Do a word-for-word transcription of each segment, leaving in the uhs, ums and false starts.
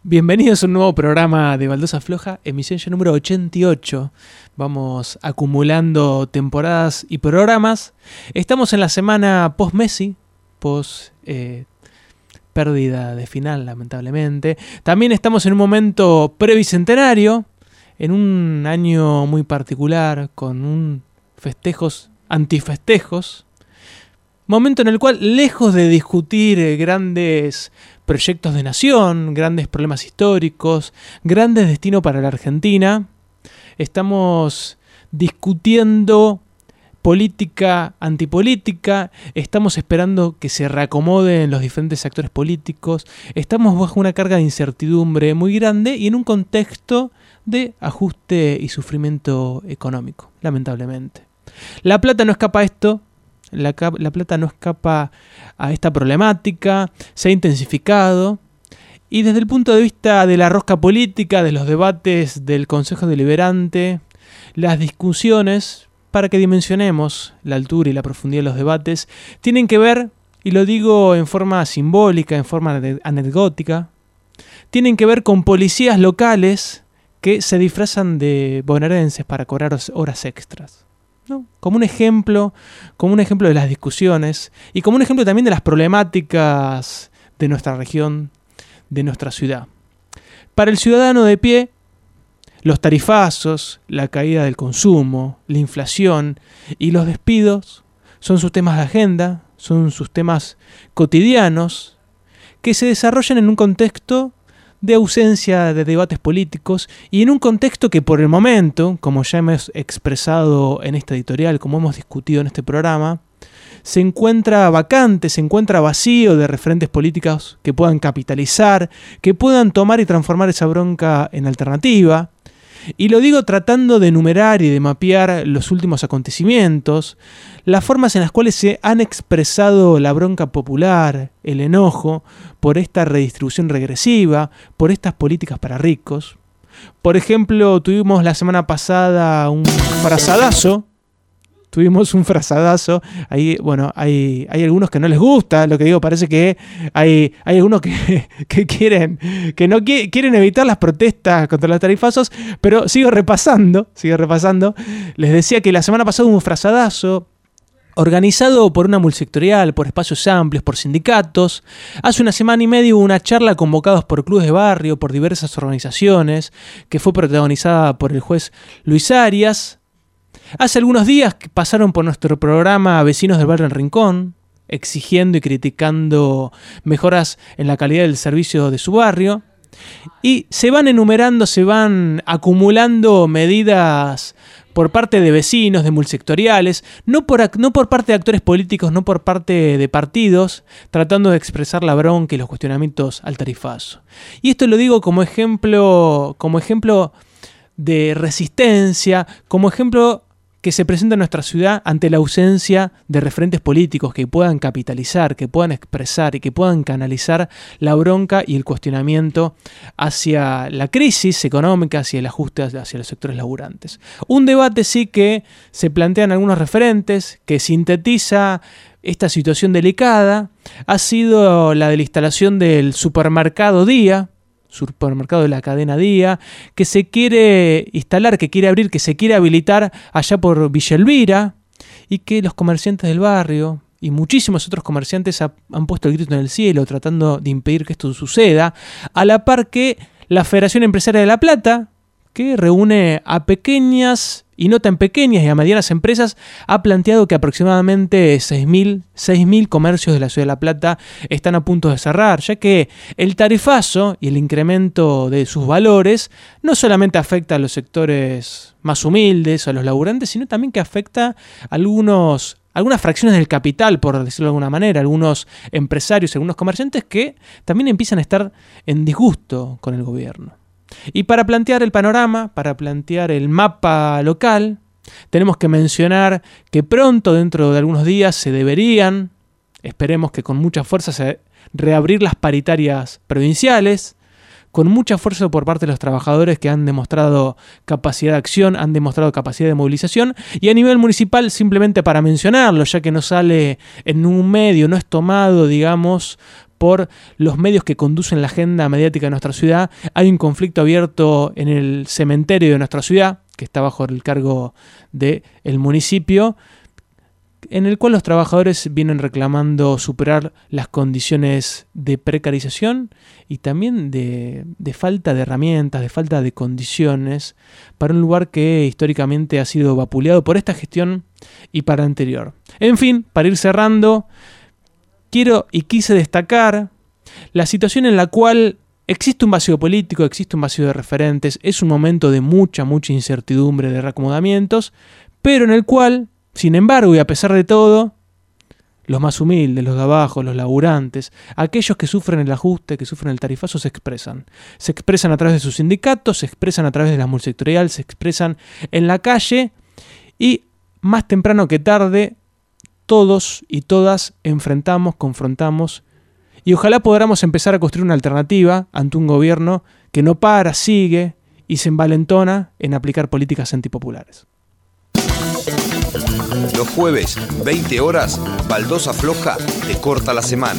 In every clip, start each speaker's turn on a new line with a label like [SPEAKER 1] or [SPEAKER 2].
[SPEAKER 1] Bienvenidos a un nuevo programa de Baldosa Floja, emisión ya número ochenta y ocho. Vamos acumulando temporadas y programas. Estamos en la semana post-Messi, post eh, pérdida de final, lamentablemente. También estamos en un momento prebicentenario, en un año muy particular, con un festejos, antifestejos. Momento en el cual, lejos de discutir eh, grandes proyectos de nación, grandes problemas históricos, grandes destinos para la Argentina, estamos discutiendo política, antipolítica, estamos esperando que se reacomoden los diferentes actores políticos, estamos bajo una carga de incertidumbre muy grande y en un contexto de ajuste y sufrimiento económico, lamentablemente. La Plata no escapa a esto. La, la Plata no escapa a esta problemática, se ha intensificado y desde el punto de vista de la rosca política, de los debates del Consejo Deliberante, las discusiones, para que dimensionemos la altura y la profundidad de los debates, tienen que ver, y lo digo en forma simbólica, en forma anecdótica, tienen que ver con policías locales que se disfrazan de bonaerenses para cobrar horas extras. ¿No? Como un ejemplo, como un ejemplo de las discusiones y como un ejemplo también de las problemáticas de nuestra región, de nuestra ciudad. Para el ciudadano de pie, los tarifazos, la caída del consumo, la inflación y los despidos son sus temas de agenda, son sus temas cotidianos que se desarrollan en un contexto de ausencia de debates políticos y en un contexto que por el momento, como ya hemos expresado en esta editorial, como hemos discutido en este programa, se encuentra vacante, se encuentra vacío de referentes políticos que puedan capitalizar, que puedan tomar y transformar esa bronca en alternativa. Y lo digo tratando de enumerar y de mapear los últimos acontecimientos, las formas en las cuales se han expresado la bronca popular, el enojo, por esta redistribución regresiva, por estas políticas para ricos. Por ejemplo, tuvimos la semana pasada un frazadazo, tuvimos un frazadazo, ahí, bueno, hay, hay algunos que no les gusta, lo que digo, parece que hay, hay algunos que, que quieren, que no qui- quieren evitar las protestas contra los tarifazos, pero sigo repasando, sigo repasando, les decía que la semana pasada hubo un frazadazo, organizado por una multisectorial, por espacios amplios, por sindicatos. Hace una semana y media hubo una charla convocados por clubes de barrio, por diversas organizaciones, que fue protagonizada por el juez Luis Arias. Hace algunos días pasaron por nuestro programa Vecinos del Barrio El Rincón, exigiendo y criticando mejoras en la calidad del servicio de su barrio. Y se van enumerando, se van acumulando medidas por parte de vecinos, de multisectoriales, no por, no por parte de actores políticos, no por parte de partidos, tratando de expresar la bronca y los cuestionamientos al tarifazo. Y esto lo digo como ejemplo, como ejemplo de resistencia, como ejemplo que se presenta en nuestra ciudad ante la ausencia de referentes políticos que puedan capitalizar, que puedan expresar y que puedan canalizar la bronca y el cuestionamiento hacia la crisis económica, hacia el ajuste hacia los sectores laburantes. Un debate sí que se plantean algunos referentes, que sintetiza esta situación delicada, ha sido la de la instalación del supermercado Día, supermercado de la cadena Día, que se quiere instalar, que quiere abrir, que se quiere habilitar allá por Villa Elvira, y que los comerciantes del barrio y muchísimos otros comerciantes ha, han puesto el grito en el cielo tratando de impedir que esto suceda, a la par que la Federación Empresaria de La Plata, que reúne a pequeñas y no tan pequeñas y a medianas empresas, ha planteado que aproximadamente seis mil comercios de la ciudad de La Plata están a punto de cerrar, ya que el tarifazo y el incremento de sus valores no solamente afecta a los sectores más humildes, a los laburantes, sino también que afecta a algunos, algunas fracciones del capital, por decirlo de alguna manera, algunos empresarios, algunos comerciantes que también empiezan a estar en disgusto con el gobierno. Y para plantear el panorama, para plantear el mapa local, tenemos que mencionar que pronto, dentro de algunos días, se deberían, esperemos que con mucha fuerza, se reabrir las paritarias provinciales, con mucha fuerza por parte de los trabajadores que han demostrado capacidad de acción, han demostrado capacidad de movilización, y a nivel municipal, simplemente para mencionarlo, ya que no sale en un medio, no es tomado, digamos, por los medios que conducen la agenda mediática de nuestra ciudad. Hay un conflicto abierto en el cementerio de nuestra ciudad, que está bajo el cargo del municipio, en el cual los trabajadores vienen reclamando superar las condiciones de precarización y también de, de falta de herramientas, de falta de condiciones para un lugar que históricamente ha sido vapuleado por esta gestión y para la anterior. En fin, para ir cerrando, quiero y quise destacar la situación en la cual existe un vacío político, existe un vacío de referentes, es un momento de mucha, mucha incertidumbre, de reacomodamientos, pero en el cual, sin embargo, y a pesar de todo, los más humildes, los de abajo, los laburantes, aquellos que sufren el ajuste, que sufren el tarifazo, se expresan. Se expresan a través de sus sindicatos, se expresan a través de la multisectorial, se expresan en la calle y más temprano que tarde todos y todas enfrentamos, confrontamos y ojalá podamos empezar a construir una alternativa ante un gobierno que no para, sigue y se envalentona en aplicar políticas antipopulares.
[SPEAKER 2] Los jueves, veinte horas, Baldosa Floja te corta la semana.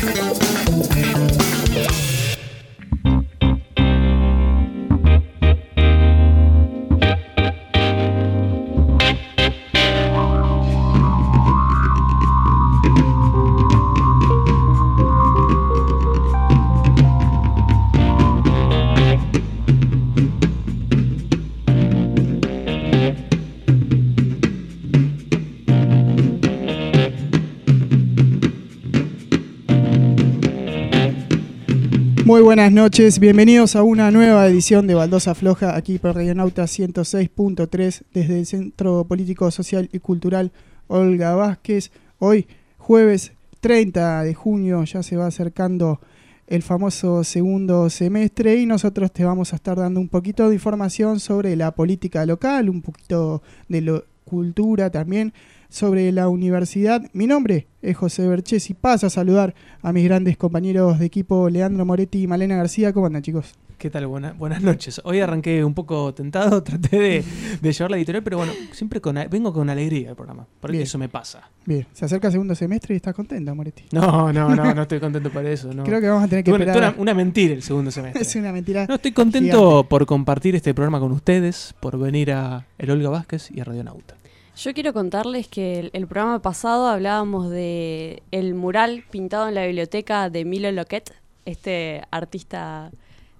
[SPEAKER 3] Muy buenas noches, bienvenidos a una nueva edición de Baldosa Floja, aquí por Radionauta ciento seis punto tres, desde el Centro Político, Social y Cultural Olga Vázquez. Hoy, jueves treinta de junio, ya se va acercando el famoso segundo semestre y nosotros te vamos a estar dando un poquito de información sobre la política local, un poquito de lo, cultura también, sobre la universidad. Mi nombre es José Berchés y paso a saludar a mis grandes compañeros de equipo, Leandro Moretti y Malena García. ¿Cómo andan, chicos?
[SPEAKER 1] ¿Qué tal? Buena, buenas noches. Hoy arranqué un poco tentado, traté de, de llevar la editorial, pero bueno, siempre con, vengo con alegría al programa, porque Bien. Eso me pasa.
[SPEAKER 3] Bien, se acerca el segundo semestre y estás contento, Moretti.
[SPEAKER 1] No, no, no, no estoy contento por eso. No.
[SPEAKER 3] Creo que vamos a tener que
[SPEAKER 1] bueno,
[SPEAKER 3] esperar.
[SPEAKER 1] Una, una mentira el segundo semestre.
[SPEAKER 3] Es una mentira.
[SPEAKER 1] No, estoy contento gigante. Por compartir este programa con ustedes, por venir a el Olga Vázquez y a Radionauta.
[SPEAKER 4] Yo quiero contarles que el, el programa pasado hablábamos de el mural pintado en la biblioteca de Milo Loquet, este artista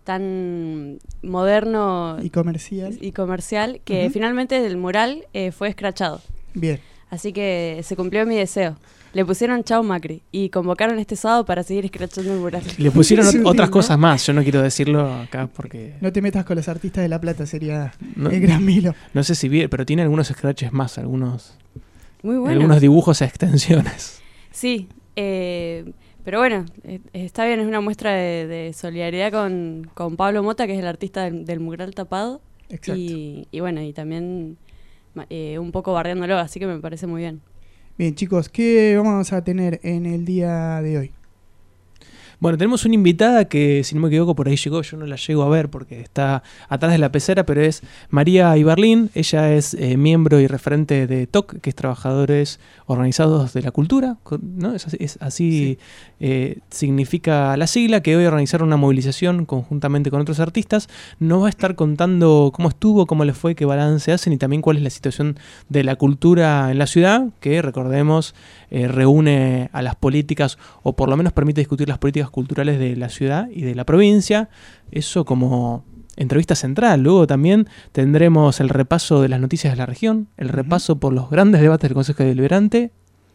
[SPEAKER 4] tan moderno
[SPEAKER 3] y comercial,
[SPEAKER 4] y comercial que uh-huh. finalmente el mural eh, fue escrachado.
[SPEAKER 3] Bien.
[SPEAKER 4] Así que se cumplió mi deseo. Le pusieron Chau Macri y convocaron este sábado para seguir escrachando el mural.
[SPEAKER 1] Le pusieron sí, otras ¿no? cosas más, yo no quiero decirlo acá porque...
[SPEAKER 3] No te metas con los artistas de La Plata, sería no, el gran Milo.
[SPEAKER 1] No sé si bien, pero tiene algunos scratches más, algunos...
[SPEAKER 4] Muy bueno.
[SPEAKER 1] Algunos dibujos a extensiones.
[SPEAKER 4] Sí, eh, pero bueno, eh, está bien, es una muestra de, de solidaridad con, con Pablo Mota, que es el artista del, del mural tapado.
[SPEAKER 3] Exacto.
[SPEAKER 4] Y, y bueno, y también eh, un poco bardeándolo, así que me parece muy bien.
[SPEAKER 3] Bien, chicos, ¿qué vamos a tener en el día de hoy?
[SPEAKER 1] Bueno, tenemos una invitada que, si no me equivoco, por ahí llegó, yo no la llego a ver porque está atrás de la pecera, pero es María Ibarlín. Ella es eh, miembro y referente de T O C, que es Trabajadores Organizados de la Cultura, ¿no? Es así, es así sí. eh, significa la sigla, que hoy organizaron una movilización conjuntamente con otros artistas. Nos va a estar contando cómo estuvo, cómo les fue, qué balance hacen y también cuál es la situación de la cultura en la ciudad, que recordemos eh, reúne a las políticas, o por lo menos permite discutir las políticas culturales de la ciudad y de la provincia, eso como entrevista central. Luego también tendremos el repaso de las noticias de la región, el repaso por los grandes debates del Consejo Deliberante.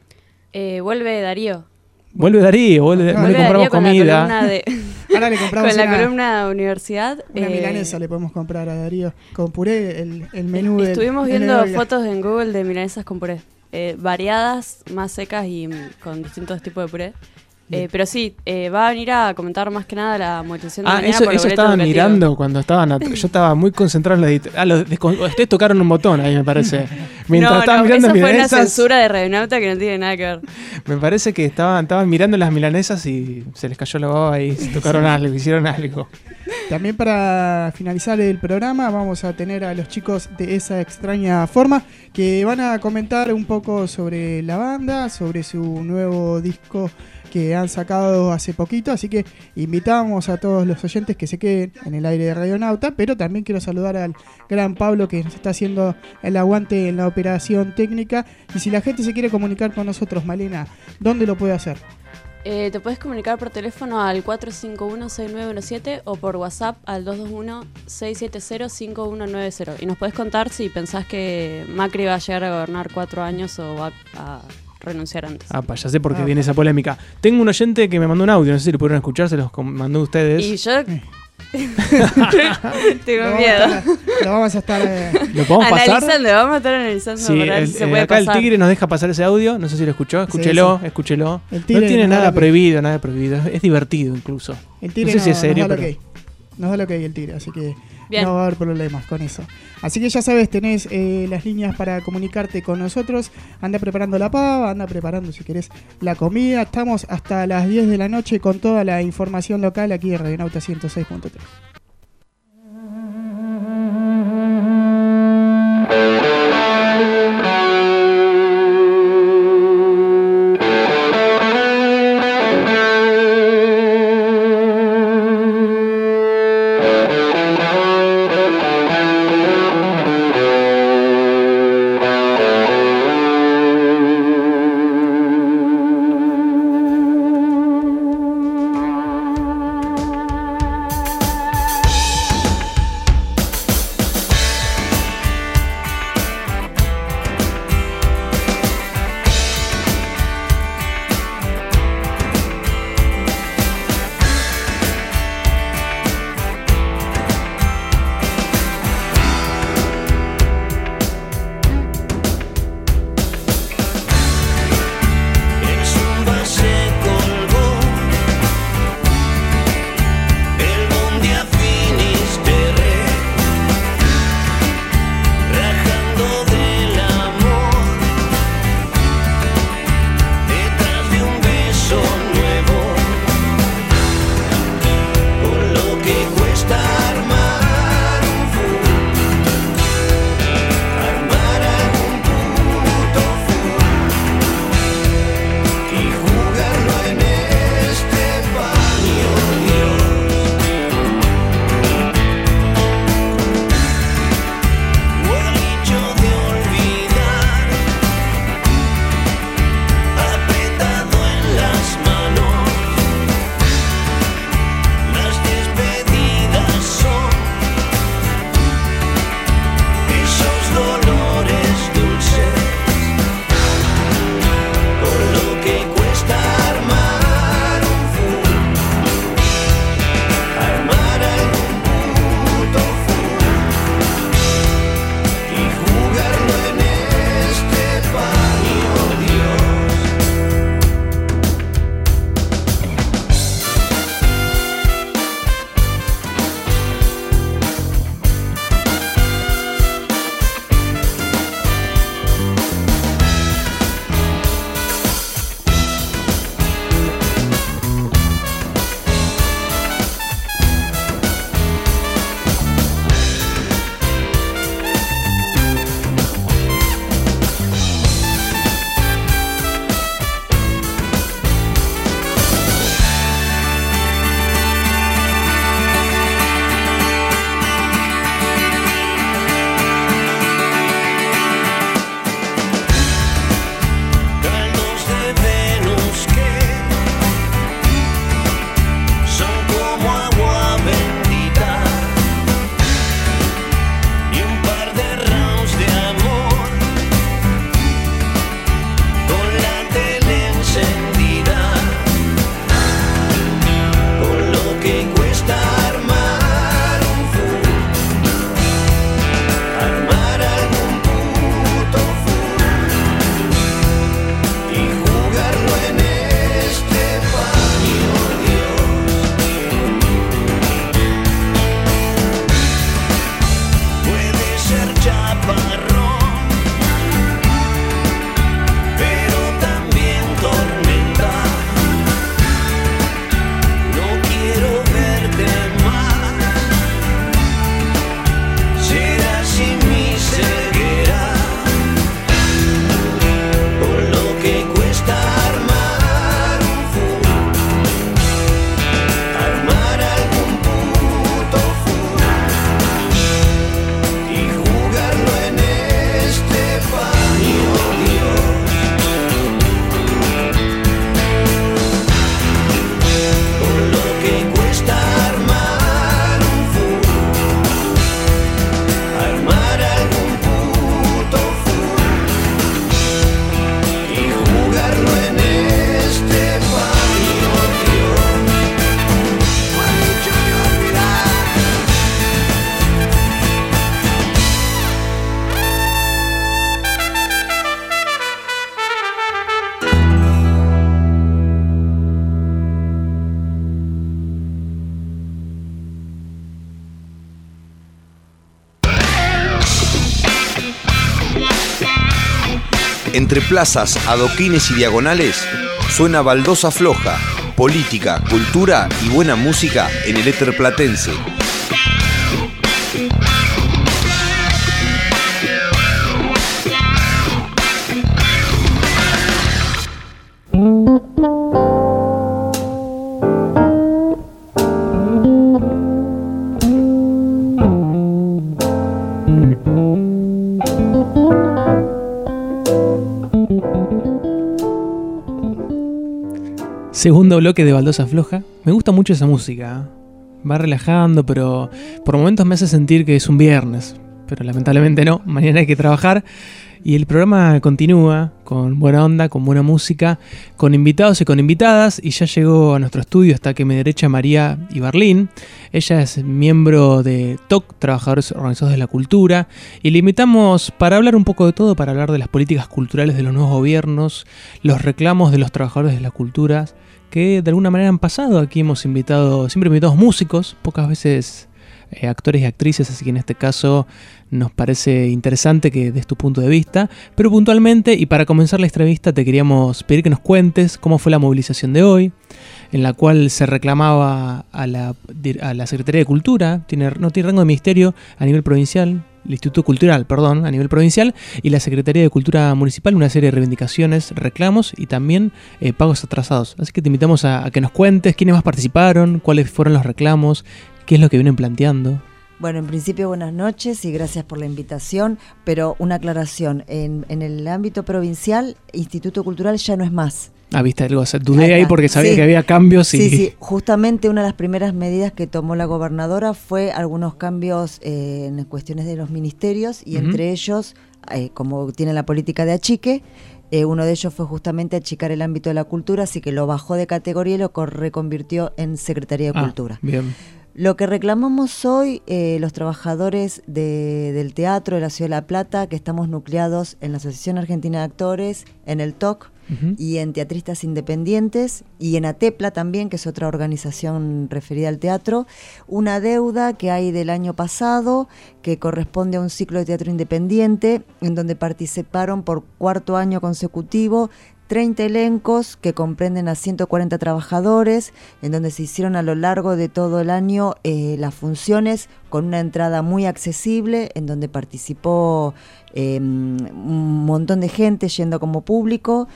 [SPEAKER 4] Eh, vuelve Darío.
[SPEAKER 1] Vuelve Darío, vuelve,
[SPEAKER 4] vuelve
[SPEAKER 1] no le compramos
[SPEAKER 4] Darío
[SPEAKER 1] comida.
[SPEAKER 4] Con de,
[SPEAKER 3] Ahora le compramos
[SPEAKER 4] con la
[SPEAKER 3] una,
[SPEAKER 4] columna universidad.
[SPEAKER 3] Una
[SPEAKER 4] eh,
[SPEAKER 3] milanesa le podemos comprar a Darío con puré, el, el menú del...
[SPEAKER 4] Estuvimos viendo fotos en Google de milanesas con puré. Eh, variadas, más secas y con distintos tipos de puré. Eh, pero sí, eh, va a venir a comentar más que nada la movilización de
[SPEAKER 1] Ah,
[SPEAKER 4] mañana
[SPEAKER 1] eso,
[SPEAKER 4] por
[SPEAKER 1] eso estaba
[SPEAKER 4] educativo.
[SPEAKER 1] mirando cuando estaban. At- yo estaba muy concentrado en la editorial. Ah, los descon- ustedes tocaron un botón ahí, me parece. Mientras
[SPEAKER 4] no,
[SPEAKER 1] estaban
[SPEAKER 4] no,
[SPEAKER 1] mirando
[SPEAKER 4] esa fue
[SPEAKER 1] milanesas,
[SPEAKER 4] una censura de Radionauta que no tiene nada que ver.
[SPEAKER 1] Me parece que estaban, estaban mirando las milanesas y se les cayó la baba y se tocaron algo, hicieron algo.
[SPEAKER 3] También para finalizar el programa vamos a tener a los chicos de Esa Extraña Forma que van a comentar un poco sobre la banda, sobre su nuevo disco que han sacado hace poquito, así que invitamos a todos los oyentes que se queden en el aire de Radionauta, pero también quiero saludar al gran Pablo que nos está haciendo el aguante en la operación técnica. Y si la gente se quiere comunicar con nosotros, Malena, ¿dónde lo puede hacer?
[SPEAKER 4] Eh, te puedes comunicar por teléfono al cuatro cinco uno, seis nueve uno siete o por WhatsApp al dos dos uno, seis siete cero, cinco uno nueve cero. Y nos podés contar si pensás que Macri va a llegar a gobernar cuatro años o va a renunciar antes.
[SPEAKER 1] Ah, ya sé por qué
[SPEAKER 3] Ah,
[SPEAKER 1] viene esa polémica. Tengo un oyente que me mandó un audio, no sé si lo pudieron escuchar, se los com- mandó a ustedes.
[SPEAKER 4] Y yo tengo
[SPEAKER 3] Lo
[SPEAKER 4] miedo.
[SPEAKER 3] vamos a estar, lo vamos a estar eh,
[SPEAKER 1] ¿Lo podemos pasar?
[SPEAKER 4] Analizando, vamos a estar analizando
[SPEAKER 1] Sí,
[SPEAKER 4] para ver
[SPEAKER 1] el-
[SPEAKER 4] si se
[SPEAKER 1] eh,
[SPEAKER 4] puede
[SPEAKER 1] acá
[SPEAKER 4] pasar.
[SPEAKER 1] el Tigre nos deja pasar ese audio, no sé si lo escuchó, escúchelo, escúchelo.
[SPEAKER 3] El Tigre
[SPEAKER 1] No tiene
[SPEAKER 3] nos da
[SPEAKER 1] nada
[SPEAKER 3] lo que-
[SPEAKER 1] prohibido, nada prohibido, es divertido incluso.
[SPEAKER 3] el tigre
[SPEAKER 1] No sé si es
[SPEAKER 3] no-
[SPEAKER 1] serio,
[SPEAKER 3] nos da lo
[SPEAKER 1] pero-
[SPEAKER 3] que hay. Nos da lo que hay el tigre, así que
[SPEAKER 4] Bien.
[SPEAKER 3] no va a haber problemas con eso. Así que ya sabes, tenés eh, las líneas para comunicarte con nosotros. Anda preparando la pava, anda preparando si querés la comida. Estamos hasta las diez de la noche con toda la información local aquí de Radionauta ciento seis punto tres.
[SPEAKER 2] Entre plazas, adoquines y diagonales, suena Baldosa Floja, política, cultura y buena música en el éter platense.
[SPEAKER 1] Segundo bloque de Baldosa Floja. Me gusta mucho esa música. Va relajando, pero por momentos me hace sentir que es un viernes. Pero lamentablemente no, mañana hay que trabajar. Y el programa continúa con buena onda, con buena música, con invitados y con invitadas. Y ya llegó a nuestro estudio, está aquí a mi derecha, María Ibarlín. Ella es miembro de T O C, Trabajadores Organizados de la Cultura. Y le invitamos para hablar un poco de todo, para hablar de las políticas culturales de los nuevos gobiernos, los reclamos de los trabajadores de la cultura, que de alguna manera han pasado. Aquí hemos invitado, siempre invitados músicos, pocas veces eh, actores y actrices, así que en este caso nos parece interesante que des tu punto de vista. Pero puntualmente, y para comenzar la entrevista, te queríamos pedir que nos cuentes cómo fue la movilización de hoy, en la cual se reclamaba a la, a la Secretaría de Cultura, tiene, no tiene rango de ministerio a nivel provincial, el Instituto Cultural, perdón, a nivel provincial, y la Secretaría de Cultura Municipal, una serie de reivindicaciones, reclamos y también eh, pagos atrasados. Así que te invitamos a, a que nos cuentes quiénes más participaron, cuáles fueron los reclamos, qué es lo que vienen planteando.
[SPEAKER 5] Bueno, en principio buenas noches y gracias por la invitación, pero una aclaración, en, en el ámbito provincial, Instituto Cultural ya no es más.
[SPEAKER 1] Ah, viste algo, o sea, dudé ahí porque sabía sí. que había cambios y...
[SPEAKER 5] Sí, sí, justamente una de las primeras medidas que tomó la gobernadora fue algunos cambios eh, en cuestiones de los ministerios y uh-huh. entre ellos, eh, como tiene la política de achique, eh, uno de ellos fue justamente achicar el ámbito de la cultura, así que lo bajó de categoría y lo reconvirtió en Secretaría de
[SPEAKER 1] ah,
[SPEAKER 5] Cultura.
[SPEAKER 1] Bien.
[SPEAKER 5] Lo que reclamamos hoy, eh, los trabajadores de, del teatro de la Ciudad de La Plata, que estamos nucleados en la Asociación Argentina de Actores, en el T O C, uh-huh. y en Teatristas Independientes, y en ATEPLA también, que es otra organización referida al teatro, una deuda que hay del año pasado, que corresponde a un ciclo de teatro independiente, en donde participaron por cuarto año consecutivo treinta elencos que comprenden a ciento cuarenta trabajadores, en donde se hicieron a lo largo de todo el año eh, las funciones con una entrada muy accesible, en donde participó eh, un montón de gente yendo como público,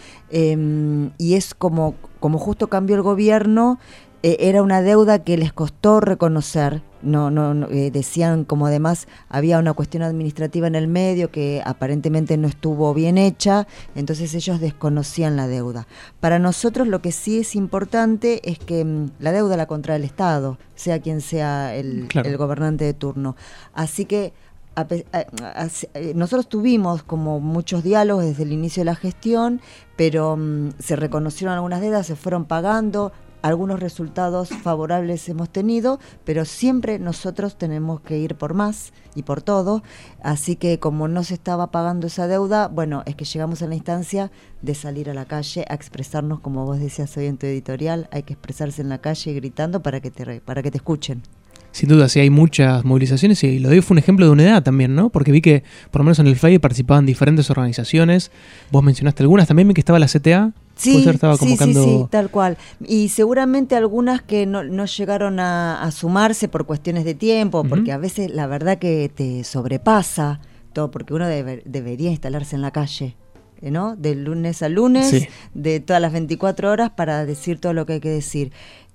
[SPEAKER 5] eh, y es como, como justo cambió el gobierno, eh, era una deuda que les costó reconocer. No, no, no eh, decían como además había una cuestión administrativa en el medio que aparentemente no estuvo bien hecha, entonces ellos desconocían la deuda. Para nosotros lo que sí es importante es que mmm, la deuda la contrae el Estado, sea quien sea el, claro. el gobernante de turno. Así que a, a, a, nosotros tuvimos como muchos diálogos desde el inicio de la gestión, pero mmm, se reconocieron algunas deudas, se fueron pagando. Algunos resultados favorables hemos tenido, pero siempre nosotros tenemos que ir por más y por todo, así que como no se estaba pagando esa deuda, bueno, es que llegamos a la instancia de salir a la calle a expresarnos, como vos decías hoy en tu editorial, hay que expresarse en la calle gritando para que te, para que te escuchen.
[SPEAKER 1] Sin duda, sí, hay muchas movilizaciones y lo de hoy fue un ejemplo de unidad también, ¿no? Porque vi que, por lo menos en el flyer, participaban diferentes organizaciones. Vos mencionaste algunas, también vi que estaba la C T A.
[SPEAKER 5] Sí, estaba convocando... sí, sí, sí, tal cual. Y seguramente algunas que no, no llegaron a, a sumarse por cuestiones de tiempo, uh-huh. porque a veces la verdad que te sobrepasa todo, porque uno debe, debería instalarse en la calle, ¿no? De lunes a lunes, sí. de todas las veinticuatro horas para decir todo lo que hay que decir.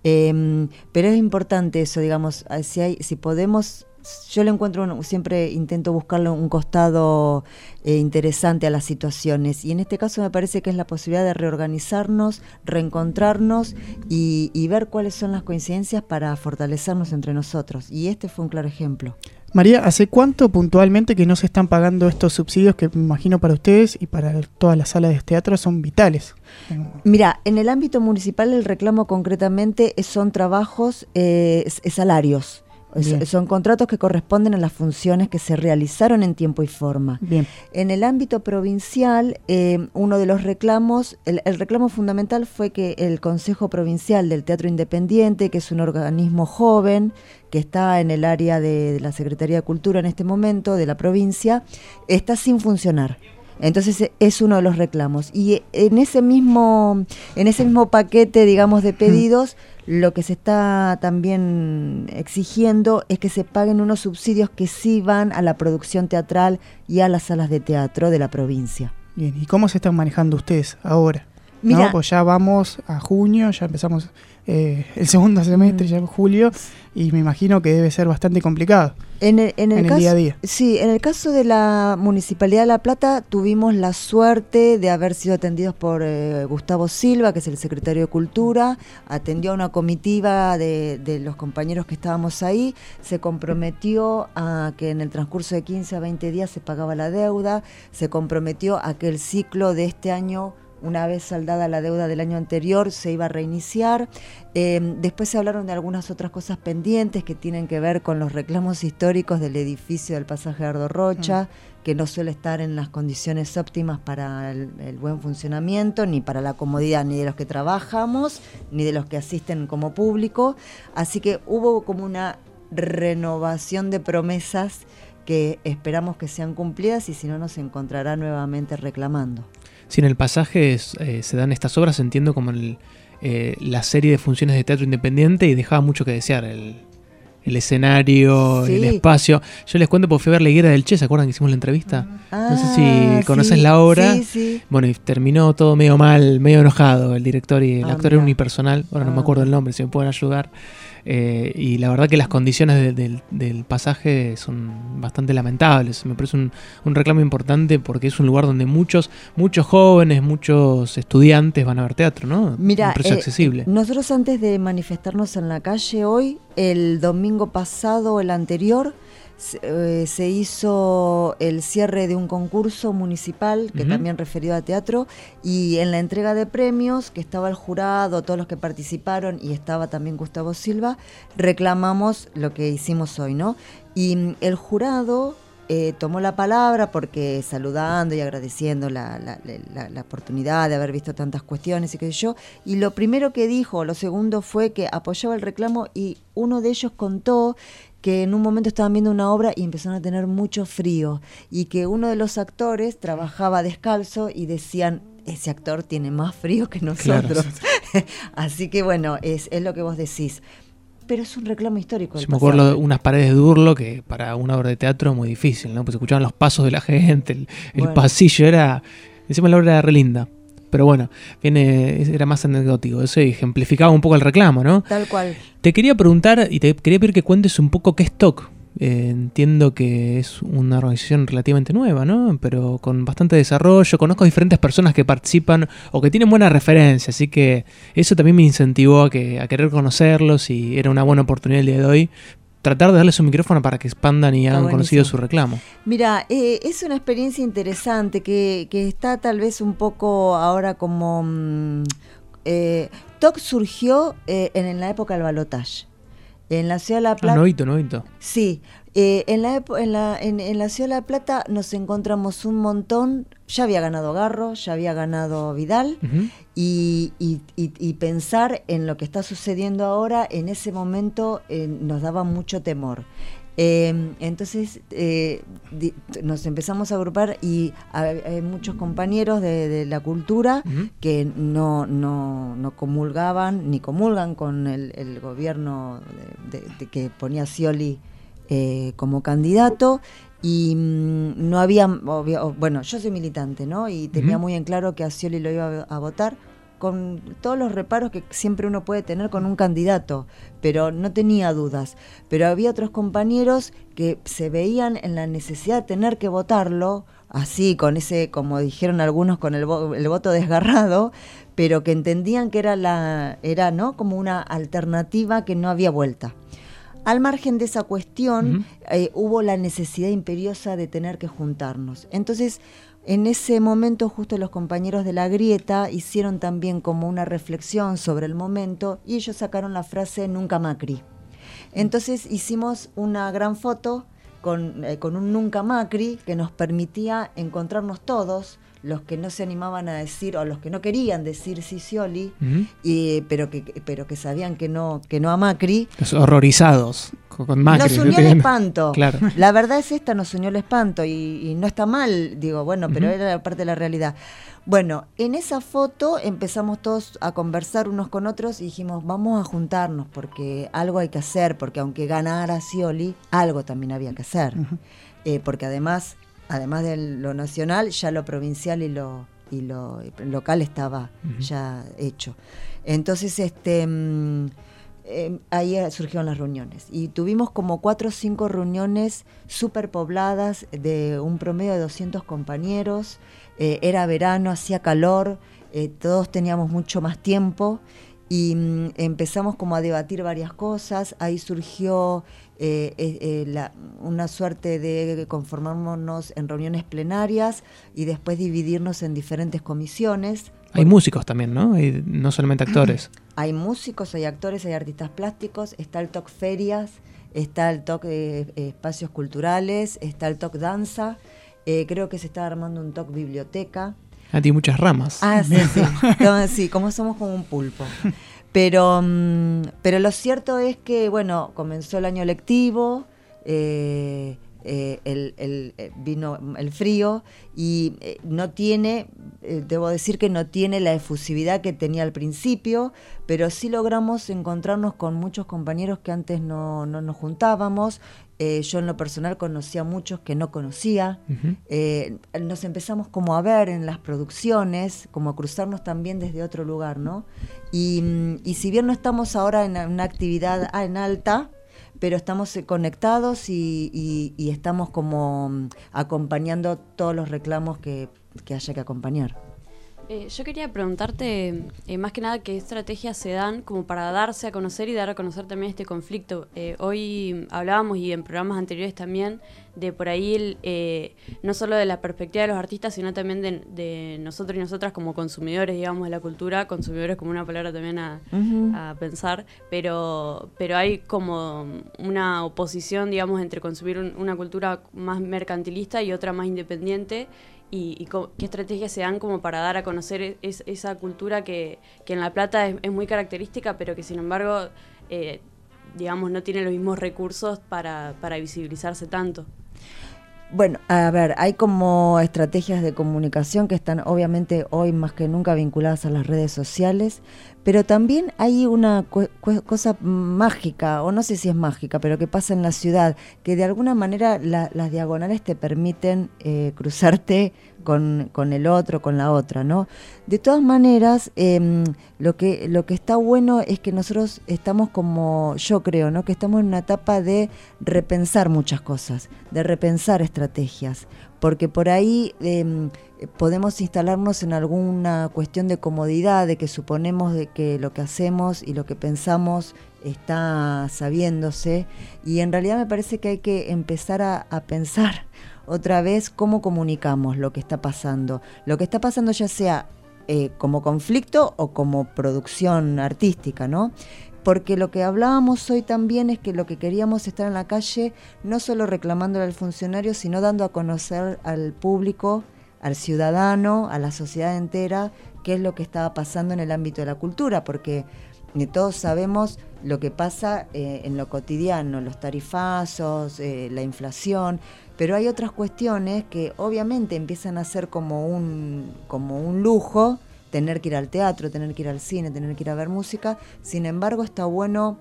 [SPEAKER 5] Eh, pero es importante eso, digamos, si hay, si podemos, yo le encuentro, un, siempre intento buscarle un costado eh, interesante a las situaciones, y en este caso me parece que es la posibilidad de reorganizarnos, reencontrarnos y, y ver cuáles son las coincidencias para fortalecernos entre nosotros, y este fue un claro ejemplo.
[SPEAKER 3] María, ¿hace cuánto puntualmente que no se están pagando estos subsidios que me imagino para ustedes y para todas las salas de teatro son vitales?
[SPEAKER 5] Mira, en el ámbito municipal el reclamo concretamente son trabajos, eh, salarios. Bien. Son contratos que corresponden a las funciones que se realizaron en tiempo y forma.
[SPEAKER 3] Bien.
[SPEAKER 5] En el ámbito provincial, eh, uno de los reclamos, el, el reclamo fundamental fue que el Consejo Provincial del Teatro Independiente, que es un organismo joven, que está en el área de, de la Secretaría de Cultura en este momento, de la provincia, está sin funcionar. Entonces es uno de los reclamos. Y en ese mismo, en ese mismo paquete, digamos, de pedidos, lo que se está también exigiendo es que se paguen unos subsidios que sí van a la producción teatral y a las salas de teatro de la provincia.
[SPEAKER 3] Bien, ¿y cómo se están manejando ustedes ahora?
[SPEAKER 5] Mira,
[SPEAKER 3] ¿no? Pues ya vamos a junio, ya empezamos eh, el segundo semestre, ya en julio, y me imagino que debe ser bastante complicado
[SPEAKER 5] en el, en el,
[SPEAKER 3] en el
[SPEAKER 5] caso,
[SPEAKER 3] día a día.
[SPEAKER 5] Sí, en el caso de la Municipalidad de La Plata tuvimos la suerte de haber sido atendidos por eh, Gustavo Silva, que es el secretario de Cultura, atendió a una comitiva de, de los compañeros que estábamos ahí, se comprometió a que en el transcurso de quince a veinte días se pagaba la deuda, se comprometió a que el ciclo de este año, una vez saldada la deuda del año anterior, se iba a reiniciar. Eh, después se hablaron de algunas otras cosas pendientes que tienen que ver con los reclamos históricos del edificio del pasaje Ardo Rocha, mm. que no suele estar en las condiciones óptimas para el, el buen funcionamiento, ni para la comodidad ni de los que trabajamos, ni de los que asisten como público. Así que hubo como una renovación de promesas que esperamos que sean cumplidas, y si no nos encontrará nuevamente reclamando.
[SPEAKER 1] Si en el pasaje eh, se dan estas obras, entiendo como el, eh, la serie de funciones de teatro independiente, y dejaba mucho que desear el, el escenario, sí. el espacio. Yo les cuento porque fui a ver La Higuera del Che, ¿se acuerdan que hicimos la entrevista?
[SPEAKER 5] Ah,
[SPEAKER 1] no sé si conoces
[SPEAKER 5] sí,
[SPEAKER 1] la obra.
[SPEAKER 5] Sí, sí.
[SPEAKER 1] Bueno, y terminó todo medio mal, medio enojado el director y el
[SPEAKER 5] ah,
[SPEAKER 1] actor
[SPEAKER 5] mira.
[SPEAKER 1] era unipersonal, ahora no
[SPEAKER 5] ah.
[SPEAKER 1] me acuerdo el nombre, si me pueden ayudar. Eh, y la verdad que las condiciones de, de, del pasaje son bastante lamentables. Me parece un, un reclamo importante porque es un lugar donde muchos muchos jóvenes, muchos estudiantes van a ver teatro, ¿no?
[SPEAKER 5] Mira,
[SPEAKER 1] un precio
[SPEAKER 5] eh,
[SPEAKER 1] accesible.
[SPEAKER 5] Nosotros antes de manifestarnos en la calle hoy, el domingo pasado, el anterior, se, eh, se hizo el cierre de un concurso municipal que uh-huh. también referido a teatro, y en la entrega de premios, que estaba el jurado, todos los que participaron, y estaba también Gustavo Silva, reclamamos lo que hicimos hoy, ¿no? Y el jurado eh, tomó la palabra porque saludando y agradeciendo la, la, la, la oportunidad de haber visto tantas cuestiones y qué sé yo, y lo primero que dijo, lo segundo fue que apoyaba el reclamo, y uno de ellos contó que en un momento estaban viendo una obra y empezaron a tener mucho frío, y que uno de los actores trabajaba descalzo y decían, ese actor tiene más frío que nosotros. Claro. Así que bueno, es, es lo que vos decís. Pero es un reclamo histórico.
[SPEAKER 1] Yo me acuerdo de unas paredes de Durlo que para una obra de teatro es muy difícil, ¿no? Pues se escuchaban los pasos de la gente, el, el bueno. pasillo, era... Encima la obra era re linda. Pero bueno, viene, era más anecdótico. Eso ejemplificaba un poco el reclamo, ¿no?
[SPEAKER 5] Tal cual.
[SPEAKER 1] Te quería preguntar y te quería pedir que cuentes un poco qué es T O C. Eh, entiendo que es una organización relativamente nueva, ¿no? Pero con bastante desarrollo. Conozco diferentes personas que participan o que tienen buena referencia, así que eso también me incentivó a, que, a querer conocerlos, y era una buena oportunidad el día de hoy tratar de darles un micrófono para que expandan y hagan conocido su reclamo.
[SPEAKER 5] Mira, eh, es una experiencia interesante que, que está tal vez un poco ahora como... Mmm, eh, T O C surgió eh, en, en la época del balotaje. En la Ciudad de La Plata.
[SPEAKER 1] Ah, novito, novito.
[SPEAKER 5] Sí. Eh, en, la, en, la, en, en la Ciudad de La Plata nos encontramos un montón. Ya había ganado Garro, ya había ganado Vidal. Uh-huh. y, y, y, y pensar en lo que está sucediendo ahora, en ese momento eh, nos daba mucho temor. Eh, entonces eh, di, nos empezamos a agrupar, y hay, hay muchos compañeros de, de la cultura uh-huh. que no, no, no comulgaban ni comulgan con el, el gobierno de, de, de que ponía Scioli eh, como candidato, y mmm, no había, obvio, bueno, yo soy militante, ¿no? Y tenía uh-huh. muy en claro que a Scioli lo iba a, a votar, con todos los reparos que siempre uno puede tener con un candidato, pero no tenía dudas. Pero había otros compañeros que se veían en la necesidad de tener que votarlo, así, con ese, como dijeron algunos, con el, vo- el voto desgarrado, pero que entendían que era, la, era ¿no? como una alternativa, que no había vuelta. Al margen de esa cuestión, uh-huh. eh, hubo la necesidad imperiosa de tener que juntarnos. Entonces, en ese momento, justo los compañeros de La Grieta hicieron también como una reflexión sobre el momento, y ellos sacaron la frase "Nunca Macri". Entonces hicimos una gran foto con, eh, con un Nunca Macri, que nos permitía encontrarnos todos, los que no se animaban a decir, o los que no querían decir sí Scioli,
[SPEAKER 1] Uh-huh.
[SPEAKER 5] y, pero, que, pero que sabían que no, que no a Macri.
[SPEAKER 1] Los horrorizados con, con Macri.
[SPEAKER 5] Nos unió el espanto.
[SPEAKER 1] Claro.
[SPEAKER 5] La verdad es esta, nos unió el espanto, y, y no está mal, digo, bueno, pero
[SPEAKER 1] Uh-huh.
[SPEAKER 5] era parte de la realidad. Bueno, en esa foto empezamos todos a conversar unos con otros y dijimos, vamos a juntarnos porque algo hay que hacer, porque aunque ganara Scioli, algo también había que hacer. Uh-huh. eh, porque además, además de lo nacional, ya lo provincial y lo, y lo local estaba uh-huh. ya hecho. Entonces, este... Mmm, Eh, ahí surgieron las reuniones y tuvimos como cuatro o cinco reuniones súper pobladas de un promedio de doscientos compañeros. Eh, era verano, hacía calor, eh, todos teníamos mucho más tiempo y mm, empezamos como a debatir varias cosas. Ahí surgió eh, eh, eh, la, una suerte de conformarnos en reuniones plenarias y después dividirnos en diferentes comisiones.
[SPEAKER 1] Hay músicos también, ¿no? Hay, no solamente actores.
[SPEAKER 5] Hay músicos, hay actores, hay artistas plásticos, está el T O C Ferias, está el T O C eh, eh, Espacios Culturales, está el T O C Danza, eh, creo que se está armando un T O C Biblioteca.
[SPEAKER 1] Ah, tiene muchas ramas.
[SPEAKER 5] Ah, sí, sí. Entonces, sí, como somos como un pulpo. Pero, um, pero lo cierto es que, bueno, comenzó el año lectivo, eh, Eh, el, el, el vino el frío y eh, no tiene, eh, debo decir que no tiene la efusividad que tenía al principio, pero sí logramos encontrarnos con muchos compañeros que antes no, no nos juntábamos. Eh, yo en lo personal conocía a muchos que no conocía. Uh-huh. eh, nos empezamos como a ver en las producciones, como a cruzarnos también desde otro lugar, ¿no? Y, y si bien no estamos ahora en una actividad ah, en alta, pero estamos conectados y, y, y estamos como acompañando todos los reclamos que, que haya que acompañar.
[SPEAKER 4] Eh, yo quería preguntarte, eh, más que nada, qué estrategias se dan como para darse a conocer y dar a conocer también este conflicto. Eh, hoy hablábamos, y en programas anteriores también, de por ahí, el, eh, no solo de la perspectiva de los artistas, sino también de, de nosotros y nosotras como consumidores, digamos, de la cultura, consumidores como una palabra también a, uh-huh. a pensar, pero, pero hay como una oposición, digamos, entre consumir un, una cultura más mercantilista y otra más independiente. Y, y co- qué estrategias se dan como para dar a conocer es, esa cultura que, que en La Plata es, es muy característica, pero que sin embargo, eh, digamos, no tiene los mismos recursos para, para visibilizarse tanto.
[SPEAKER 5] Bueno, a ver, hay como estrategias de comunicación que están obviamente hoy más que nunca vinculadas a las redes sociales, pero también hay una cu- cu- cosa mágica, o no sé si es mágica, pero que pasa en la ciudad, que de alguna manera la, las diagonales te permiten eh, cruzarte con, con el otro, con la otra, ¿no? De todas maneras, eh, lo que lo que está bueno es que nosotros estamos como, yo creo, ¿no? Que estamos en una etapa de repensar muchas cosas, de repensar estrategias, porque por ahí eh, podemos instalarnos en alguna cuestión de comodidad, de que suponemos de que lo que hacemos y lo que pensamos está sabiéndose, y en realidad me parece que hay que empezar a, a pensar otra vez cómo comunicamos lo que está pasando, lo que está pasando ya sea eh, como conflicto o como producción artística, ¿no? Porque lo que hablábamos hoy también es que lo que queríamos estar en la calle, no solo reclamándole al funcionario, sino dando a conocer al público, al ciudadano, a la sociedad entera, qué es lo que estaba pasando en el ámbito de la cultura, porque todos sabemos lo que pasa eh, en lo cotidiano, los tarifazos, eh, la inflación, pero hay otras cuestiones que obviamente empiezan a ser como un, como un lujo, tener que ir al teatro, tener que ir al cine, tener que ir a ver música. Sin embargo, está bueno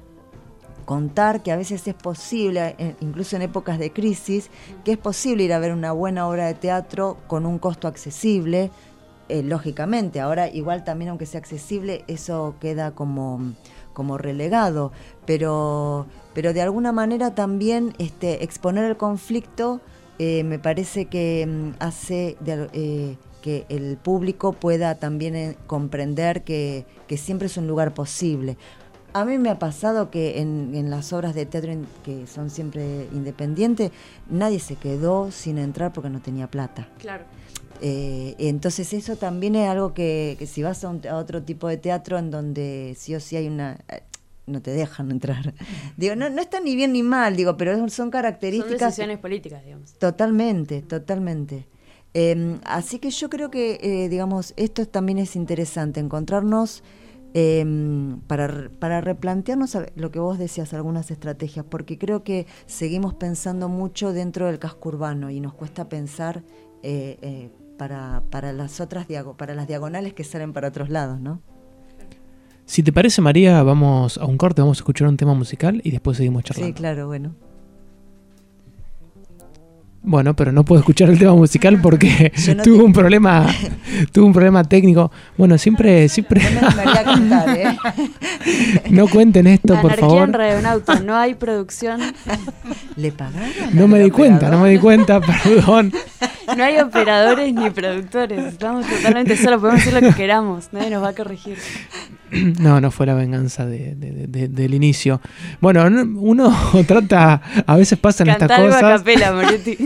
[SPEAKER 5] contar que a veces es posible, incluso en épocas de crisis, que es posible ir a ver una buena obra de teatro con un costo accesible. Eh, lógicamente, ahora igual también aunque sea accesible, eso queda como, como relegado, pero, pero de alguna manera también este, exponer el conflicto eh, me parece que mm, hace de, eh, que el público pueda también eh, comprender que, que siempre es un lugar posible. A mí me ha pasado que en, en las obras de teatro in, que son siempre independientes, nadie se quedó sin entrar porque no tenía plata.
[SPEAKER 4] Claro.
[SPEAKER 5] Eh, entonces eso también es algo que, que si vas a, un, a otro tipo de teatro en donde sí o sí hay una... no te dejan entrar. Digo, no, no está ni bien ni mal, digo, pero son características...
[SPEAKER 4] Son decisiones políticas, digamos.
[SPEAKER 5] Totalmente, totalmente. Eh, así que yo creo que, eh, digamos, esto también es interesante, encontrarnos eh, para, para replantearnos lo que vos decías, algunas estrategias, porque creo que seguimos pensando mucho dentro del casco urbano y nos cuesta pensar eh, eh, para, para las otras diago, para las diagonales que salen para otros lados, ¿no?
[SPEAKER 1] Si te parece, María, vamos a un corte, vamos a escuchar un tema musical y después seguimos charlando.
[SPEAKER 5] Sí, claro, bueno.
[SPEAKER 1] Bueno, pero no puedo escuchar el tema musical porque no tuvo te... un problema, tuvo un problema técnico. Bueno, siempre, siempre.
[SPEAKER 5] No me debería contar, ¿eh?
[SPEAKER 1] No cuenten esto,
[SPEAKER 4] Anarquía
[SPEAKER 1] por favor.
[SPEAKER 4] En Radionauta, no hay producción.
[SPEAKER 5] ¿Le pagaron?
[SPEAKER 1] No me di cuenta, no me di cuenta, perdón.
[SPEAKER 4] No hay operadores ni productores, estamos totalmente solos, podemos hacer lo que queramos, nadie nos va a corregir.
[SPEAKER 1] No, no fue la venganza de, de, de, del inicio. Bueno, uno trata, a veces pasan
[SPEAKER 4] Cantá
[SPEAKER 1] estas
[SPEAKER 4] algo
[SPEAKER 1] cosas.
[SPEAKER 4] a capela, Moretti.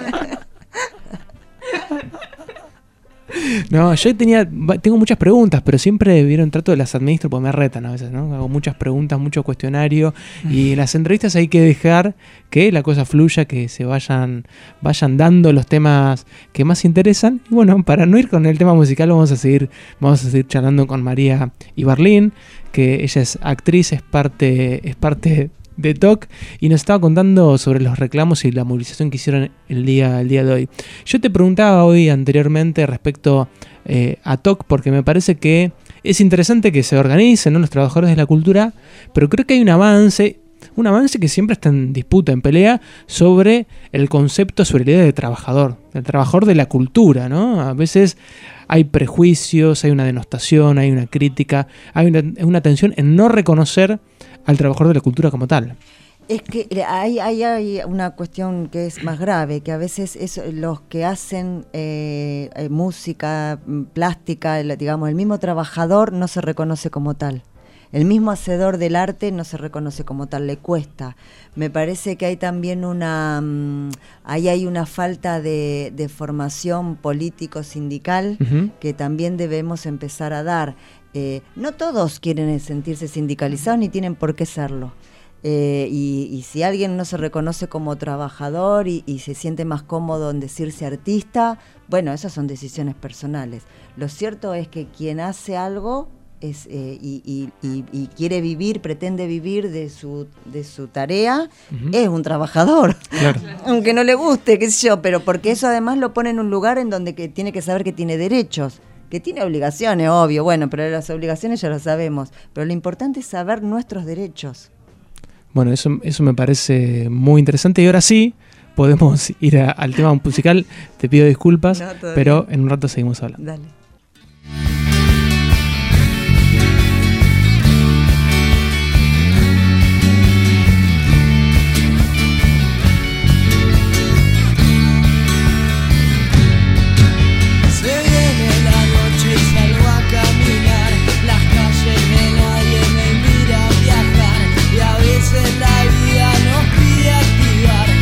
[SPEAKER 1] No, yo tenía, tengo muchas preguntas, pero siempre vieron, trato de las administro porque me retan a veces, ¿no? Hago muchas preguntas, mucho cuestionario y en las entrevistas hay que dejar que la cosa fluya, que se vayan, vayan dando los temas que más interesan. Y bueno, para no ir con el tema musical vamos a seguir, vamos a seguir charlando con María Ibarlín, que ella es actriz, es parte, es parte de T O C y nos estaba contando sobre los reclamos y la movilización que hicieron el día, el día de hoy. Yo te preguntaba hoy anteriormente respecto eh, a T O C porque me parece que es interesante que se organicen, ¿no?, los trabajadores de la cultura, pero creo que hay un avance, un avance que siempre está en disputa, en pelea, sobre el concepto, sobre la idea de trabajador, del trabajador de la cultura, ¿no? A veces hay prejuicios, hay una denostación, hay una crítica, hay una, una tensión en no reconocer al trabajador de la cultura como tal.
[SPEAKER 5] Es que hay, hay, hay una cuestión que es más grave, que a veces es los que hacen eh, eh, música, plástica, el, digamos, el mismo trabajador no se reconoce como tal. El mismo hacedor del arte no se reconoce como tal, le cuesta. Me parece que hay también una, um, ahí hay una falta de, de formación político-sindical uh-huh. que también debemos empezar a dar. Eh, no todos quieren sentirse sindicalizados ni tienen por qué serlo. Eh, y, y si alguien no se reconoce como trabajador y, y se siente más cómodo en decirse artista, bueno, esas son decisiones personales. Lo cierto es que quien hace algo es, eh, y, y, y, y quiere vivir, pretende vivir de su, de su tarea, uh-huh. es un trabajador. Claro. Aunque no le guste, qué sé yo, pero porque eso además lo pone en un lugar en donde que tiene que saber que tiene derechos. Que tiene obligaciones, obvio, bueno, pero las obligaciones ya lo sabemos. Pero lo importante es saber nuestros derechos.
[SPEAKER 1] Bueno, eso, eso me parece muy interesante. Y ahora sí, podemos ir a, al tema musical. Te pido disculpas, no, pero en un rato seguimos hablando.
[SPEAKER 5] Dale.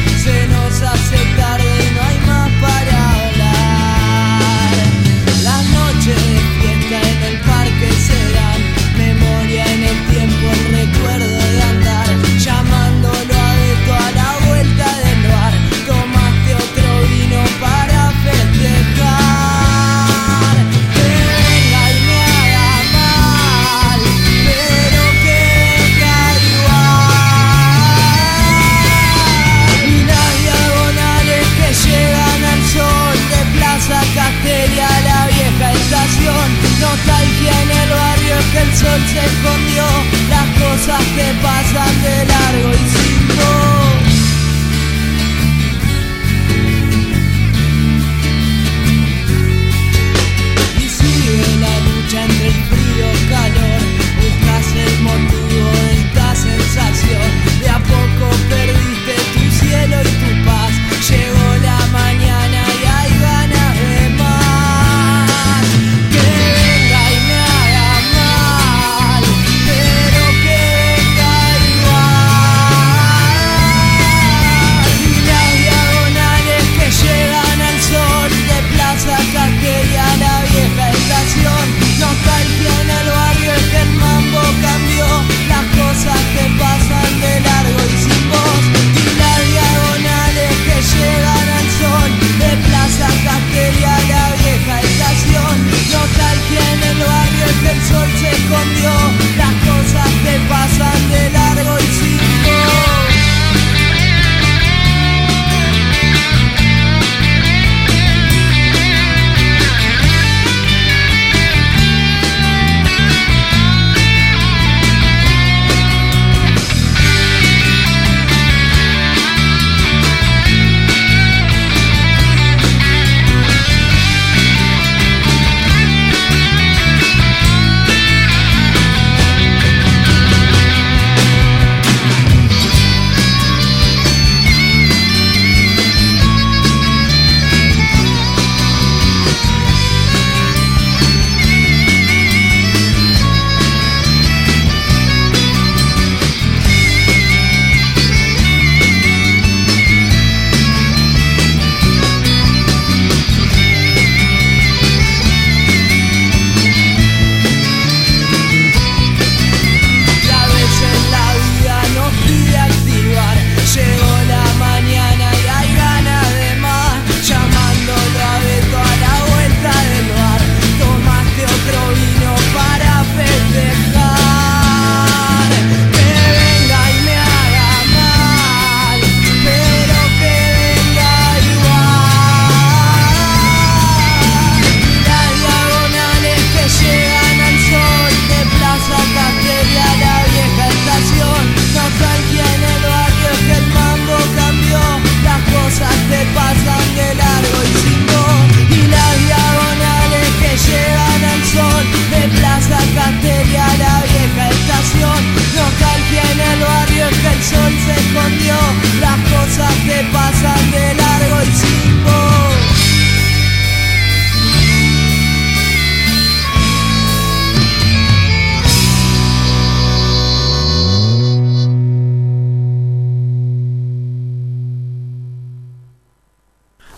[SPEAKER 6] Tarde y no hay más para hablar. Las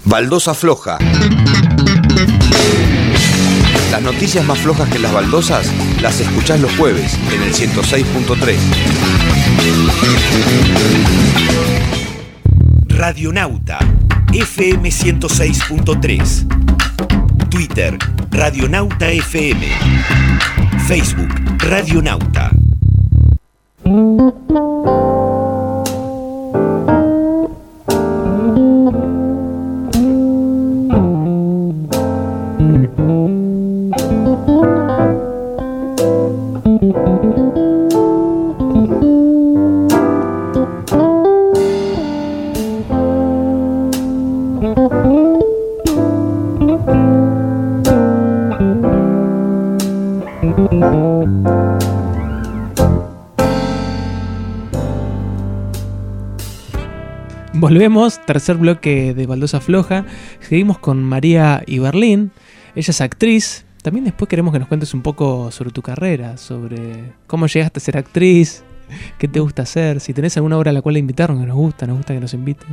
[SPEAKER 2] Baldosa Floja. Las noticias más flojas que las baldosas las escuchás los jueves en el ciento seis punto tres.
[SPEAKER 6] Radionauta, F M ciento seis punto tres. Twitter, Radionauta F M. Facebook, Radionauta.
[SPEAKER 1] Volvemos, tercer bloque de Baldosa Floja. Seguimos con María Iberlín. Ella es actriz. También después queremos que nos cuentes un poco sobre tu carrera, sobre cómo llegaste a ser actriz, qué te gusta hacer, si tenés alguna obra a la cual invitarnos, que nos gusta, nos gusta que nos invites.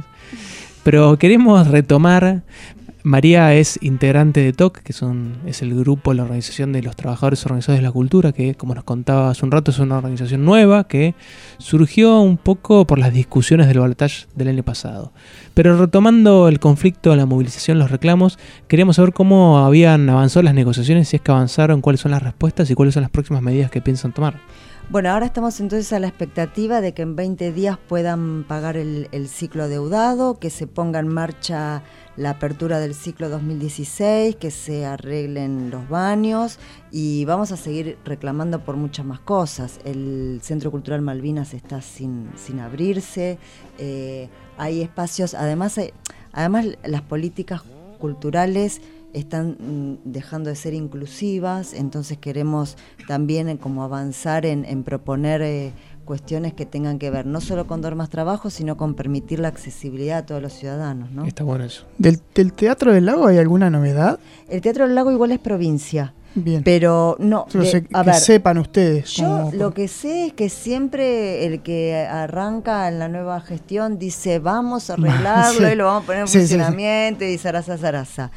[SPEAKER 1] Pero queremos retomar. María es integrante de T O C, que son, es el grupo, la organización de los trabajadores organizados de la cultura, que como nos contaba hace un rato es una organización nueva que surgió un poco por las discusiones del balotaje del año pasado. Pero retomando el conflicto, la movilización, los reclamos, queríamos saber cómo habían avanzado las negociaciones, si es que avanzaron, cuáles son las respuestas y cuáles son las próximas medidas que piensan tomar.
[SPEAKER 5] Bueno, ahora estamos entonces a la expectativa de que en veinte días puedan pagar el, el ciclo adeudado, que se ponga en marcha la apertura del ciclo dos mil dieciséis, que se arreglen los baños y vamos a seguir reclamando por muchas más cosas. El Centro Cultural Malvinas está sin, sin abrirse, eh, hay espacios, además, hay, además las políticas culturales están dejando de ser inclusivas, entonces queremos también eh, como avanzar en, en proponer eh, cuestiones que tengan que ver no solo con dar más trabajo, sino con permitir la accesibilidad a todos los ciudadanos, ¿no?
[SPEAKER 1] Está bueno eso.
[SPEAKER 3] ¿Del, del Teatro del Lago hay alguna novedad?
[SPEAKER 5] El Teatro del Lago igual es provincia.
[SPEAKER 3] Bien.
[SPEAKER 5] Pero no,
[SPEAKER 3] Yo
[SPEAKER 5] de,
[SPEAKER 3] sé,
[SPEAKER 5] a
[SPEAKER 3] que
[SPEAKER 5] ver,
[SPEAKER 3] sepan ustedes.
[SPEAKER 5] yo
[SPEAKER 3] cómo-
[SPEAKER 5] lo que sé es que siempre el que arranca en la nueva gestión dice vamos a arreglarlo
[SPEAKER 3] Sí.
[SPEAKER 5] y lo vamos a poner en
[SPEAKER 3] Sí, sí, sí.
[SPEAKER 5] funcionamiento y zaraza, zaraza.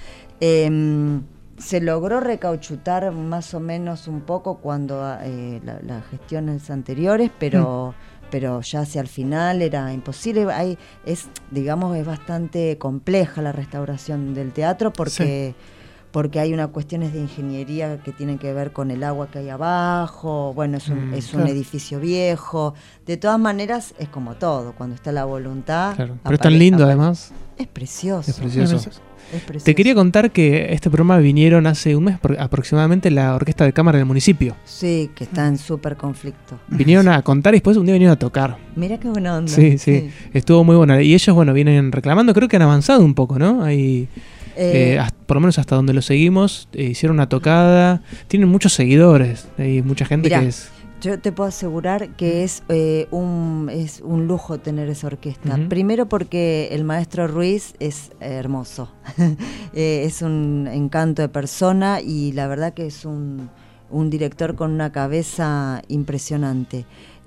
[SPEAKER 5] Eh, se logró recauchutar más o menos un poco cuando eh, la- las gestiones anteriores, pero...
[SPEAKER 3] Mm.
[SPEAKER 5] pero ya hacia el final era imposible. Hay, es, digamos, es bastante compleja la restauración del teatro porque, porque hay unas cuestiones de ingeniería que tienen que ver con el agua que hay abajo. Bueno, es un,
[SPEAKER 1] Mm,
[SPEAKER 5] es un
[SPEAKER 3] claro.
[SPEAKER 5] edificio viejo. De todas maneras, es como todo, cuando está la voluntad.
[SPEAKER 1] Claro. Pero es tan
[SPEAKER 5] apare-
[SPEAKER 1] lindo
[SPEAKER 5] apare-
[SPEAKER 1] además.
[SPEAKER 5] Es precioso.
[SPEAKER 1] Es precioso.
[SPEAKER 3] Es
[SPEAKER 5] es precioso.
[SPEAKER 1] Te quería contar que este programa vinieron hace un mes pro- aproximadamente la Orquesta de Cámara del municipio.
[SPEAKER 5] Sí, que está en súper conflicto.
[SPEAKER 1] Vinieron a contar y después un día vinieron a tocar.
[SPEAKER 5] Mira qué buena onda.
[SPEAKER 1] Sí, sí, estuvo muy bueno. Y ellos, bueno, vienen reclamando, creo que han avanzado un poco, ¿no? Hay,
[SPEAKER 5] Eh,
[SPEAKER 1] eh, hasta- por lo menos hasta donde lo seguimos, eh, hicieron una tocada, tienen muchos seguidores, hay mucha gente
[SPEAKER 5] Mirá,
[SPEAKER 1] que es...
[SPEAKER 5] Yo te puedo asegurar que es, eh, un, es un lujo tener esa orquesta.
[SPEAKER 1] Ujú.
[SPEAKER 5] Primero porque el maestro Ruiz es hermoso, eh, es un encanto de persona y la verdad que es un, un director con una cabeza impresionante.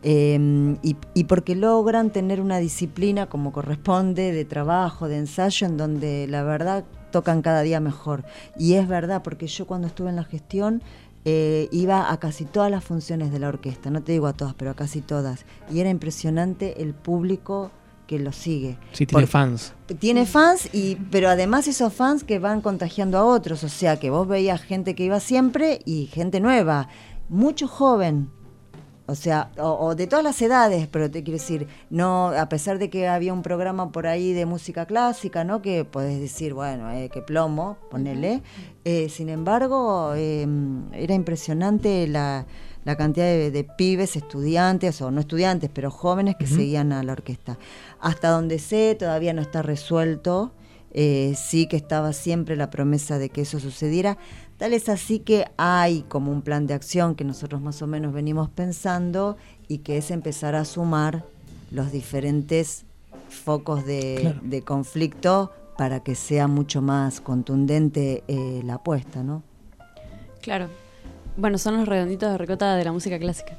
[SPEAKER 5] Eh, y, y porque logran tener una disciplina como corresponde de trabajo, de ensayo, en donde la verdad tocan cada día mejor. Y es verdad, porque yo cuando estuve en la gestión eh, iba a casi todas las funciones de la orquesta, no te digo a todas, pero a casi todas. Y era impresionante el público que lo sigue.
[SPEAKER 1] Sí, tiene
[SPEAKER 5] Por-
[SPEAKER 1] fans.
[SPEAKER 5] Tiene fans, y pero además esos fans que van contagiando a otros, o sea que vos veías gente que iba siempre y gente nueva, mucho joven. O sea, o, o de todas las edades, pero te quiero decir, no, a pesar de que había un programa por ahí de música clásica, ¿no? Que podés decir, bueno, eh, qué plomo, ponele. Eh, sin embargo, eh, era impresionante la, la cantidad de, de pibes, estudiantes, o no estudiantes, pero jóvenes que
[SPEAKER 1] Ujú.
[SPEAKER 5] seguían a la orquesta. Hasta donde sé, todavía no está resuelto. Eh, sí que estaba siempre la promesa de que eso sucediera. Tal es así que hay como un plan de acción que nosotros más o menos venimos pensando y que es empezar a sumar los diferentes focos de,
[SPEAKER 1] Claro.
[SPEAKER 5] de conflicto para que sea mucho más contundente eh, la apuesta, ¿no?
[SPEAKER 4] Claro. Bueno, son los redonditos de ricota de la música clásica.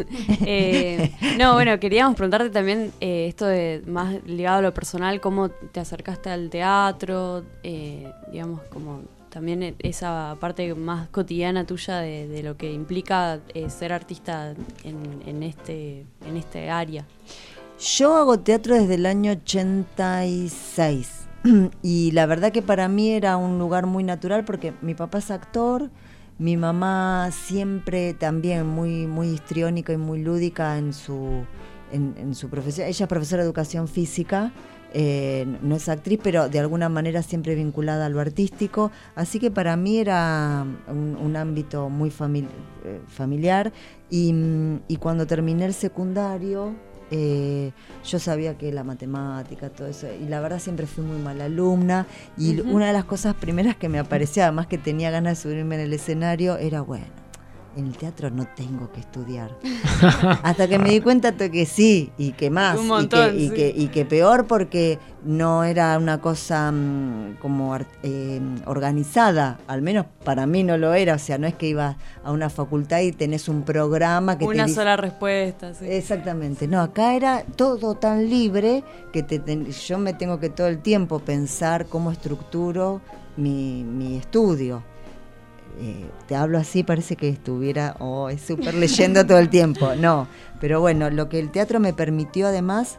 [SPEAKER 4] eh, no, bueno, queríamos preguntarte también eh, esto de más ligado a lo personal, cómo te acercaste al teatro, eh, digamos, como también esa parte más cotidiana tuya de, de lo que implica eh, ser artista en, en, este, en este área.
[SPEAKER 5] Yo hago teatro desde el año ochenta y seis y la verdad que para mí era un lugar muy natural porque mi papá es actor. Mi mamá siempre también muy muy histriónica y muy lúdica en su en, en su profesión. Ella es profesora de educación física, eh, no es actriz, pero de alguna manera siempre vinculada a lo artístico. Así que para mí era un, un ámbito muy famili- eh, familiar. Y, y cuando terminé el secundario, Eh, yo sabía que la matemática, todo eso, y la verdad siempre fui muy mala alumna, y uh-huh. una de las cosas primeras que me aparecía, además que tenía ganas de subirme en el escenario, era bueno, en el teatro no tengo que estudiar. Hasta que me di cuenta de que sí, y que más,
[SPEAKER 4] un montón,
[SPEAKER 5] y, que,
[SPEAKER 4] sí.
[SPEAKER 5] y, que, y que peor, porque no era una cosa mmm, como eh, organizada, al menos para mí no lo era, o sea, no es que ibas a una facultad y tenés un programa que
[SPEAKER 4] una
[SPEAKER 5] te
[SPEAKER 4] sola respuesta, sí.
[SPEAKER 5] Exactamente, no, acá era todo tan libre que te, te, yo me tengo que todo el tiempo pensar cómo estructuro mi, mi estudio. Eh, te hablo así, parece que estuviera oh, es súper leyendo todo el tiempo, no, pero bueno, lo que el teatro me permitió además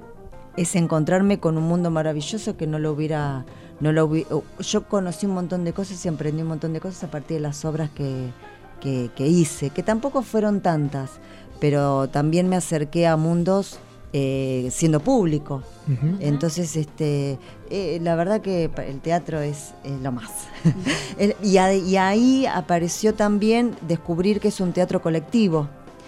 [SPEAKER 5] es encontrarme con un mundo maravilloso que no lo hubiera, no lo hubiera, yo conocí un montón de cosas y aprendí un montón de cosas a partir de las obras que, que, que hice, que tampoco fueron tantas, pero también me acerqué a mundos eh, siendo público. Uh-huh. Entonces, este, eh, la verdad que el teatro es, es lo más. Uh-huh. el, y, a, y ahí apareció también descubrir que es un teatro colectivo.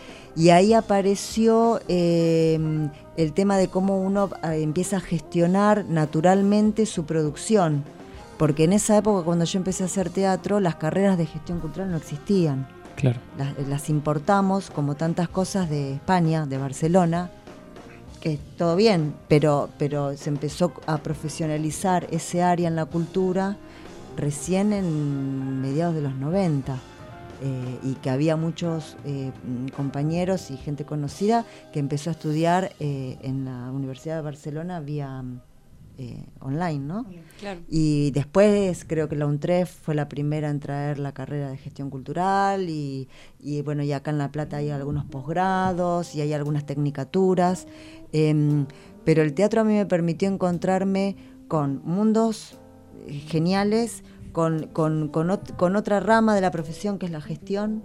[SPEAKER 5] Y ahí apareció eh, el tema de cómo uno eh, empieza a gestionar naturalmente su producción. Porque en esa época, cuando yo empecé a hacer teatro, las carreras de gestión cultural no existían.
[SPEAKER 1] Claro.
[SPEAKER 5] Las, las importamos, como tantas cosas, de España, de Barcelona, que todo bien, pero, pero se empezó a profesionalizar ese área en la cultura recién en mediados de los noventa. Eh, y que había muchos eh, compañeros y gente conocida que empezó a estudiar eh, en la Universidad de Barcelona vía eh, online, ¿no?
[SPEAKER 4] Claro.
[SPEAKER 5] Y después creo que la UNTREF fue la primera en traer la carrera de gestión cultural y, y bueno, y acá en La Plata hay algunos posgrados y hay algunas tecnicaturas, eh, pero el teatro a mí me permitió encontrarme con mundos geniales, Con, con, con, ot- con otra rama de la profesión que es la gestión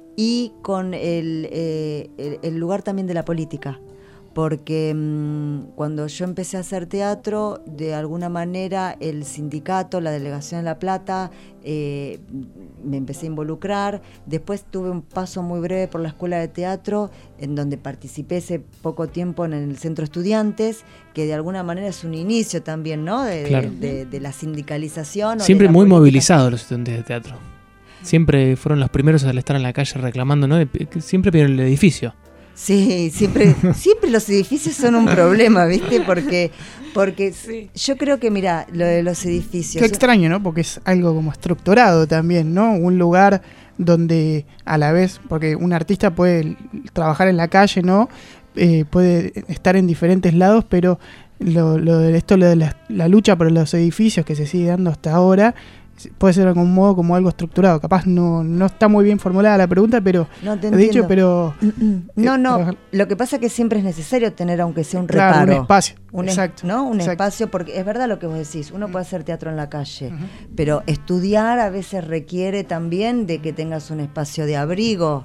[SPEAKER 5] y con el, eh, el, el lugar también de la política, porque mmm, cuando yo empecé a hacer teatro, de alguna manera el sindicato, la delegación de La Plata, eh, me empecé a involucrar. Después tuve un paso muy breve por la escuela de teatro, en donde participé ese poco tiempo en el centro estudiantes, que de alguna manera es un inicio también, ¿no? De,
[SPEAKER 1] claro.
[SPEAKER 5] de, de, de la sindicalización.
[SPEAKER 1] Siempre
[SPEAKER 5] o de la
[SPEAKER 1] muy
[SPEAKER 5] política.
[SPEAKER 1] movilizados los estudiantes de teatro. Siempre fueron los primeros al estar en la calle reclamando, ¿no? Siempre pidieron el edificio.
[SPEAKER 5] Sí, siempre, siempre los edificios son un problema, ¿viste? Porque, porque sí. Yo creo que, mira, lo de los edificios...
[SPEAKER 3] Qué extraño, ¿no? Porque es algo como estructurado también, ¿no? Un lugar donde a la vez, porque un artista puede trabajar en la calle, ¿no? Eh, puede estar en diferentes lados, pero lo, lo de esto, lo de la, la lucha por los edificios que se sigue dando hasta ahora, puede ser de algún modo como algo estructurado. Capaz no, no está muy bien formulada la pregunta, pero
[SPEAKER 5] no te
[SPEAKER 3] he dicho, pero
[SPEAKER 5] no, no. Eh, lo que pasa es que siempre es necesario tener, aunque sea un
[SPEAKER 3] claro,
[SPEAKER 5] reparo,
[SPEAKER 3] un espacio,
[SPEAKER 5] un
[SPEAKER 3] exacto,
[SPEAKER 5] es, ¿no? Un
[SPEAKER 3] exacto.
[SPEAKER 5] espacio, porque es verdad lo que vos decís. Uno puede hacer teatro en la calle, uh-huh. pero estudiar a veces requiere también de que tengas un espacio de abrigo.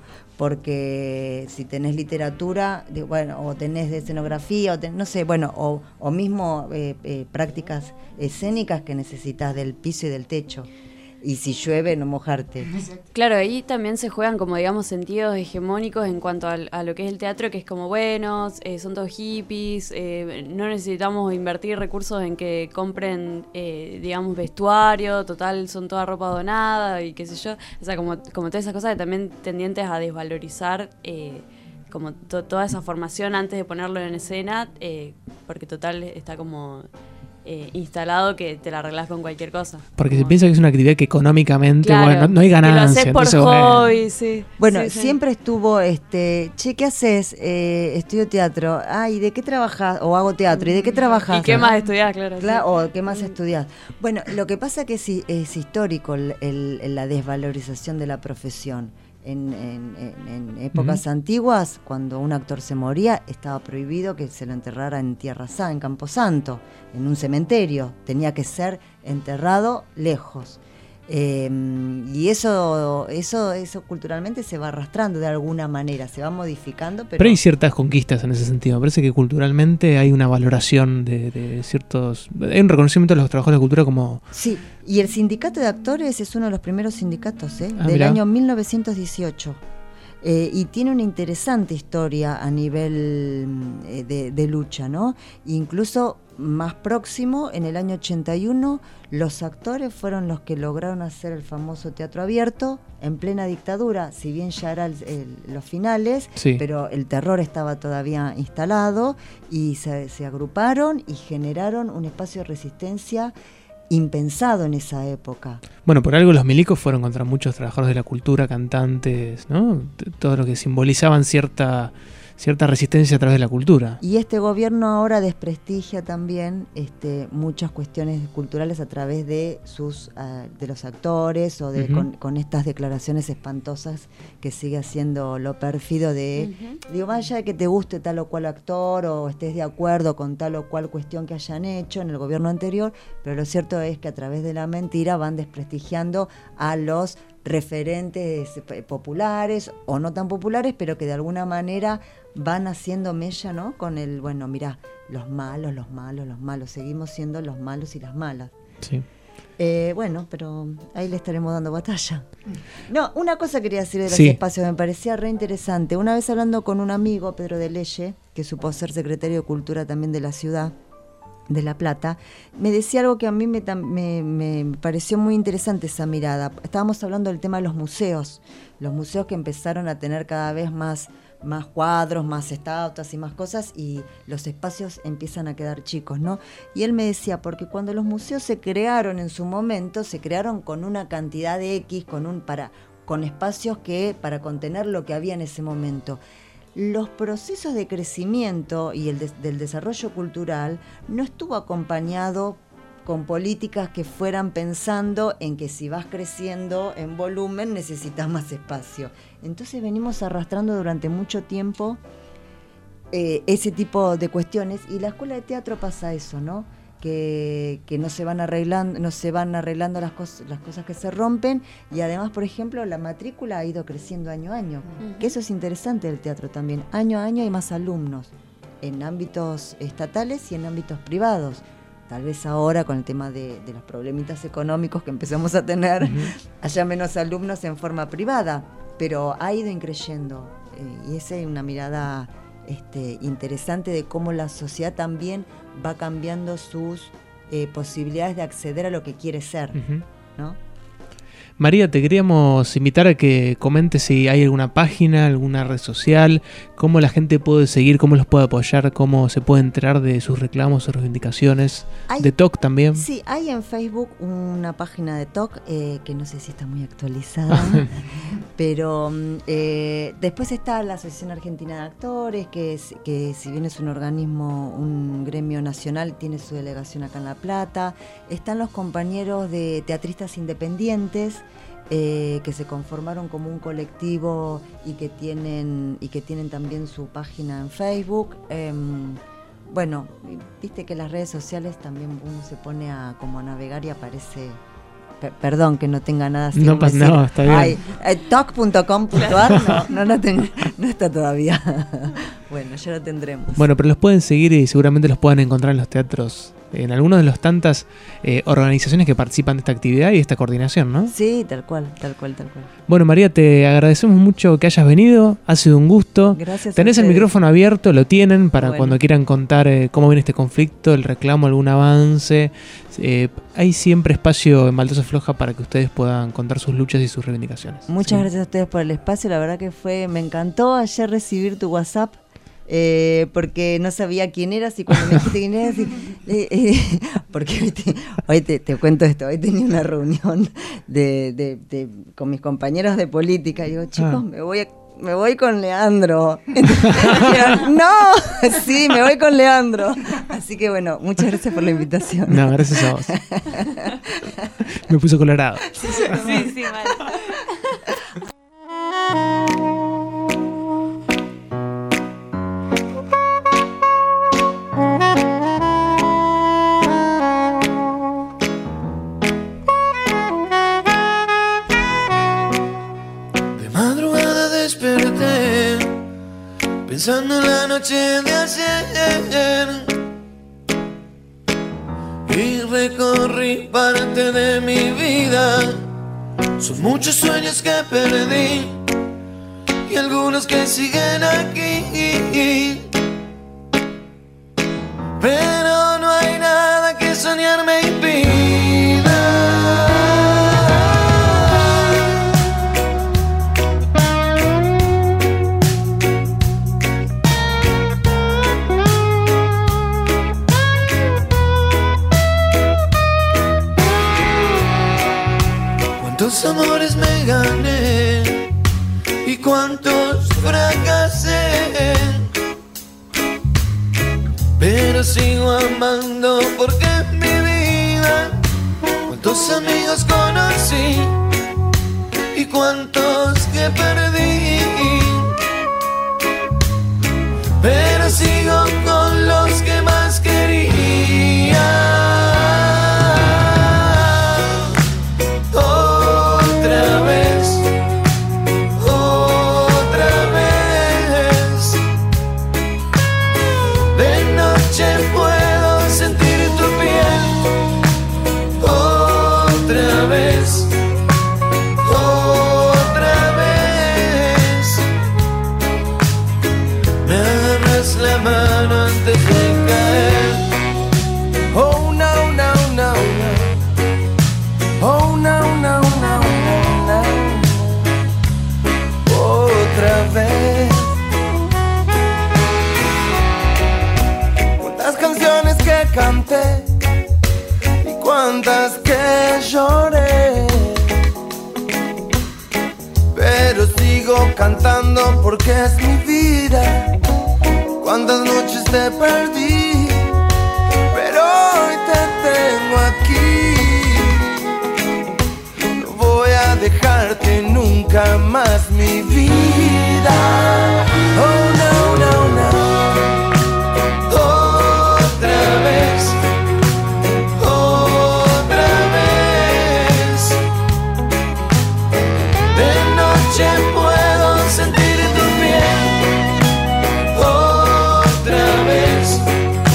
[SPEAKER 5] Porque si tenés literatura, de, bueno, o tenés de escenografía, o ten, no sé, bueno, o, o mismo eh, eh, prácticas escénicas que necesitas del piso y del techo. Y si llueve, no mojarte.
[SPEAKER 4] Claro, ahí también se juegan como, digamos, sentidos hegemónicos en cuanto a, a lo que es el teatro, que es como, bueno, eh, son todos hippies, eh, no necesitamos invertir recursos en que compren, eh, digamos, vestuario, total, son toda ropa donada y qué sé yo. O sea, como, como todas esas cosas también tendientes a desvalorizar eh, como to, toda esa formación antes de ponerlo en escena, eh, porque total está como... eh, instalado que te la arreglás con cualquier cosa.
[SPEAKER 1] Porque
[SPEAKER 4] Como,
[SPEAKER 1] se piensa que es una actividad que económicamente,
[SPEAKER 4] claro,
[SPEAKER 1] bueno, no, no hay
[SPEAKER 4] que lo
[SPEAKER 1] ganancia.
[SPEAKER 4] haces por
[SPEAKER 1] entonces,
[SPEAKER 4] hobby,
[SPEAKER 1] bueno.
[SPEAKER 4] sí.
[SPEAKER 5] Bueno,
[SPEAKER 4] Sí, sí.
[SPEAKER 5] siempre estuvo, este, che, ¿qué haces? Eh, estudio teatro. Ah, ¿y de qué trabajas? O hago teatro. ¿Y de qué trabajas?
[SPEAKER 4] ¿Y qué más estudiás? Claro.
[SPEAKER 5] Claro,
[SPEAKER 4] sí.
[SPEAKER 5] o qué más estudiás. Bueno, lo que pasa que sí, es histórico el, el- la desvalorización de la profesión. En, en- en- en épocas
[SPEAKER 1] Ujú.
[SPEAKER 5] antiguas, cuando un actor se moría, estaba prohibido que se lo enterrara en Tierra Santa, en Camposanto, en un cementerio. Tenía que ser enterrado lejos. Eh, y eso, eso, eso culturalmente se va arrastrando de alguna manera, se va modificando, pero,
[SPEAKER 1] Pero hay ciertas conquistas en ese sentido. Me parece que culturalmente hay una valoración de, de ciertos... Hay un reconocimiento de los trabajadores de cultura como...
[SPEAKER 5] sí. Y el sindicato de actores es uno de los primeros sindicatos, ¿eh?
[SPEAKER 1] Ah,
[SPEAKER 5] del
[SPEAKER 1] mirá.
[SPEAKER 5] año mil novecientos dieciocho. Eh, y tiene una interesante historia a nivel mm, eh, de, de lucha, ¿no? Incluso más próximo, en el año ochenta y uno, los actores fueron los que lograron hacer el famoso teatro abierto en plena dictadura, si bien ya eran los finales,
[SPEAKER 1] Sí.
[SPEAKER 5] pero el terror estaba todavía instalado y se, se agruparon y generaron un espacio de resistencia impensado en esa época.
[SPEAKER 1] Bueno, por algo los milicos fueron contra muchos trabajadores de la cultura, cantantes, ¿no? T- Todo lo que simbolizaban cierta, cierta resistencia a través de la cultura.
[SPEAKER 5] Y este gobierno ahora desprestigia también este, muchas cuestiones culturales a través de sus uh, de los actores o de
[SPEAKER 1] Ujú.
[SPEAKER 5] con, con estas declaraciones espantosas que sigue haciendo lo pérfido de,
[SPEAKER 4] Ujú.
[SPEAKER 5] digo, vaya de que te guste tal o cual actor o estés de acuerdo con tal o cual cuestión que hayan hecho en el gobierno anterior, pero lo cierto es que a través de la mentira van desprestigiando a los referentes eh, populares o no tan populares, pero que de alguna manera van haciendo mella, ¿no? Con el, bueno, mirá, los malos, los malos, los malos, seguimos siendo los malos y las malas.
[SPEAKER 1] Sí.
[SPEAKER 5] Eh, bueno, pero ahí le estaremos dando batalla. No, una cosa quería decir de los
[SPEAKER 1] Sí.
[SPEAKER 5] espacios, me parecía re interesante. Una vez hablando con un amigo, Pedro de Leye, que supo ser secretario de Cultura también de la ciudad de La Plata, me decía algo que a mí me, tam- me, me pareció muy interesante esa mirada. Estábamos hablando del tema de los museos, los museos que empezaron a tener cada vez más, más cuadros, más estatuas y más cosas, y los espacios empiezan a quedar chicos, ¿no? Y él me decía, porque cuando los museos se crearon en su momento, se crearon con una cantidad de X, con un para con espacios que para contener lo que había en ese momento. Los procesos de crecimiento y el de, del desarrollo cultural no estuvo acompañado con políticas que fueran pensando en que si vas creciendo en volumen necesitas más espacio. Entonces venimos arrastrando durante mucho tiempo eh, ese tipo de cuestiones, y la escuela de teatro pasa eso, ¿no? Que, que no se van arreglando, no se van arreglando las cosas, las cosas que se rompen, y además, por ejemplo, la matrícula ha ido creciendo año a año,
[SPEAKER 4] Ujú.
[SPEAKER 5] que eso es interesante del teatro también. Año a año hay más alumnos en ámbitos estatales y en ámbitos privados. Tal vez ahora con el tema de, de los problemitas económicos que empezamos a tener,
[SPEAKER 1] Ujú.
[SPEAKER 5] haya menos alumnos en forma privada, pero ha ido increyendo, eh, y esa es una mirada este, interesante de cómo la sociedad también va cambiando sus eh, posibilidades de acceder a lo que quiere ser,
[SPEAKER 1] Ujú.
[SPEAKER 5] ¿no?
[SPEAKER 1] María, te queríamos invitar a que comentes si hay alguna página, alguna red social, cómo la gente puede seguir, cómo los puede apoyar, cómo se puede enterar de sus reclamos, sus reivindicaciones,
[SPEAKER 5] Hay-
[SPEAKER 1] de T O C también.
[SPEAKER 5] Sí, hay en Facebook una página de T O C, eh, que no sé si está muy actualizada, pero mm, eh, después está la Asociación Argentina de Actores, que, es, que si bien es un organismo, un gremio nacional, tiene su delegación acá en La Plata. Están los compañeros de teatristas independientes, eh, que se conformaron como un colectivo y que tienen, y que tienen también su página en Facebook. Em, Bueno, viste que las redes sociales también uno se pone a como a navegar y aparece, per- perdón que no tenga nada así.
[SPEAKER 1] No
[SPEAKER 5] como
[SPEAKER 1] pasa-
[SPEAKER 5] decir,
[SPEAKER 1] no, está bien.
[SPEAKER 5] Ay, eh, toc punto com punto a r no, no, lo tengo, no está todavía. Bueno, ya lo tendremos.
[SPEAKER 1] Bueno, pero los pueden seguir y seguramente los puedan encontrar en los teatros, en algunas de las tantas eh, organizaciones que participan de esta actividad y de esta coordinación, ¿no?
[SPEAKER 5] Sí, tal cual, tal cual, tal cual.
[SPEAKER 1] Bueno, María, te agradecemos mucho que hayas venido, ha sido un gusto.
[SPEAKER 5] Gracias. a
[SPEAKER 1] Tenés el
[SPEAKER 5] ustedes.
[SPEAKER 1] micrófono abierto, lo tienen para
[SPEAKER 5] Bueno.
[SPEAKER 1] cuando quieran contar eh, cómo viene este conflicto, el reclamo, algún avance. Eh, hay siempre espacio en Baldosa Floja para que ustedes puedan contar sus luchas y sus reivindicaciones.
[SPEAKER 5] Muchas
[SPEAKER 1] Sí.
[SPEAKER 5] gracias a ustedes por el espacio, la verdad que fue, me encantó ayer recibir tu WhatsApp. Eh, porque no sabía quién eras y cuando me dijiste quién eras, y, eh, eh, porque viste, hoy te, te cuento esto, hoy tenía una reunión de, de, de, con mis compañeros de política y digo, chicos, ah. me voy a Me voy con Leandro. Dijeron, no, sí, me voy con Leandro. Así que bueno, muchas gracias por la invitación.
[SPEAKER 1] No, gracias a vos. Me puso colorado.
[SPEAKER 4] Sí, sí, sí, vale.
[SPEAKER 7] Pensando en la noche de ayer y recorrí parte de mi vida. Son muchos sueños que perdí y algunos que siguen aquí, pero no hay nada que soñar me impida. Cuántos amores me gané y cuántos fracasé, pero sigo amando porque es mi vida. Cuántos amigos conocí y cuántos que perdí, pero sigo con los que más quería. Canté y cuántas que lloré, pero sigo cantando porque es mi vida. Cuántas noches te perdí, pero hoy te tengo aquí. No voy a dejarte nunca más, mi vida. Oh no, no, no. Puedo sentir tu piel otra vez.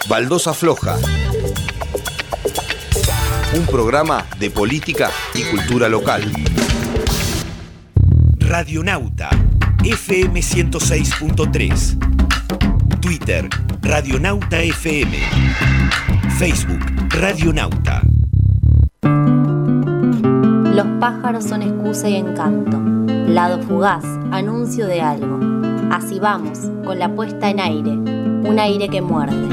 [SPEAKER 2] Baldosa Floja. Un programa de política y cultura local.
[SPEAKER 6] Radionauta F M ciento seis punto tres. Twitter Radionauta F M. Facebook Radionauta.
[SPEAKER 8] Los pájaros son excusa y encanto. Lado fugaz, anuncio de algo. Así vamos, con la puesta en aire. Un aire que muerde.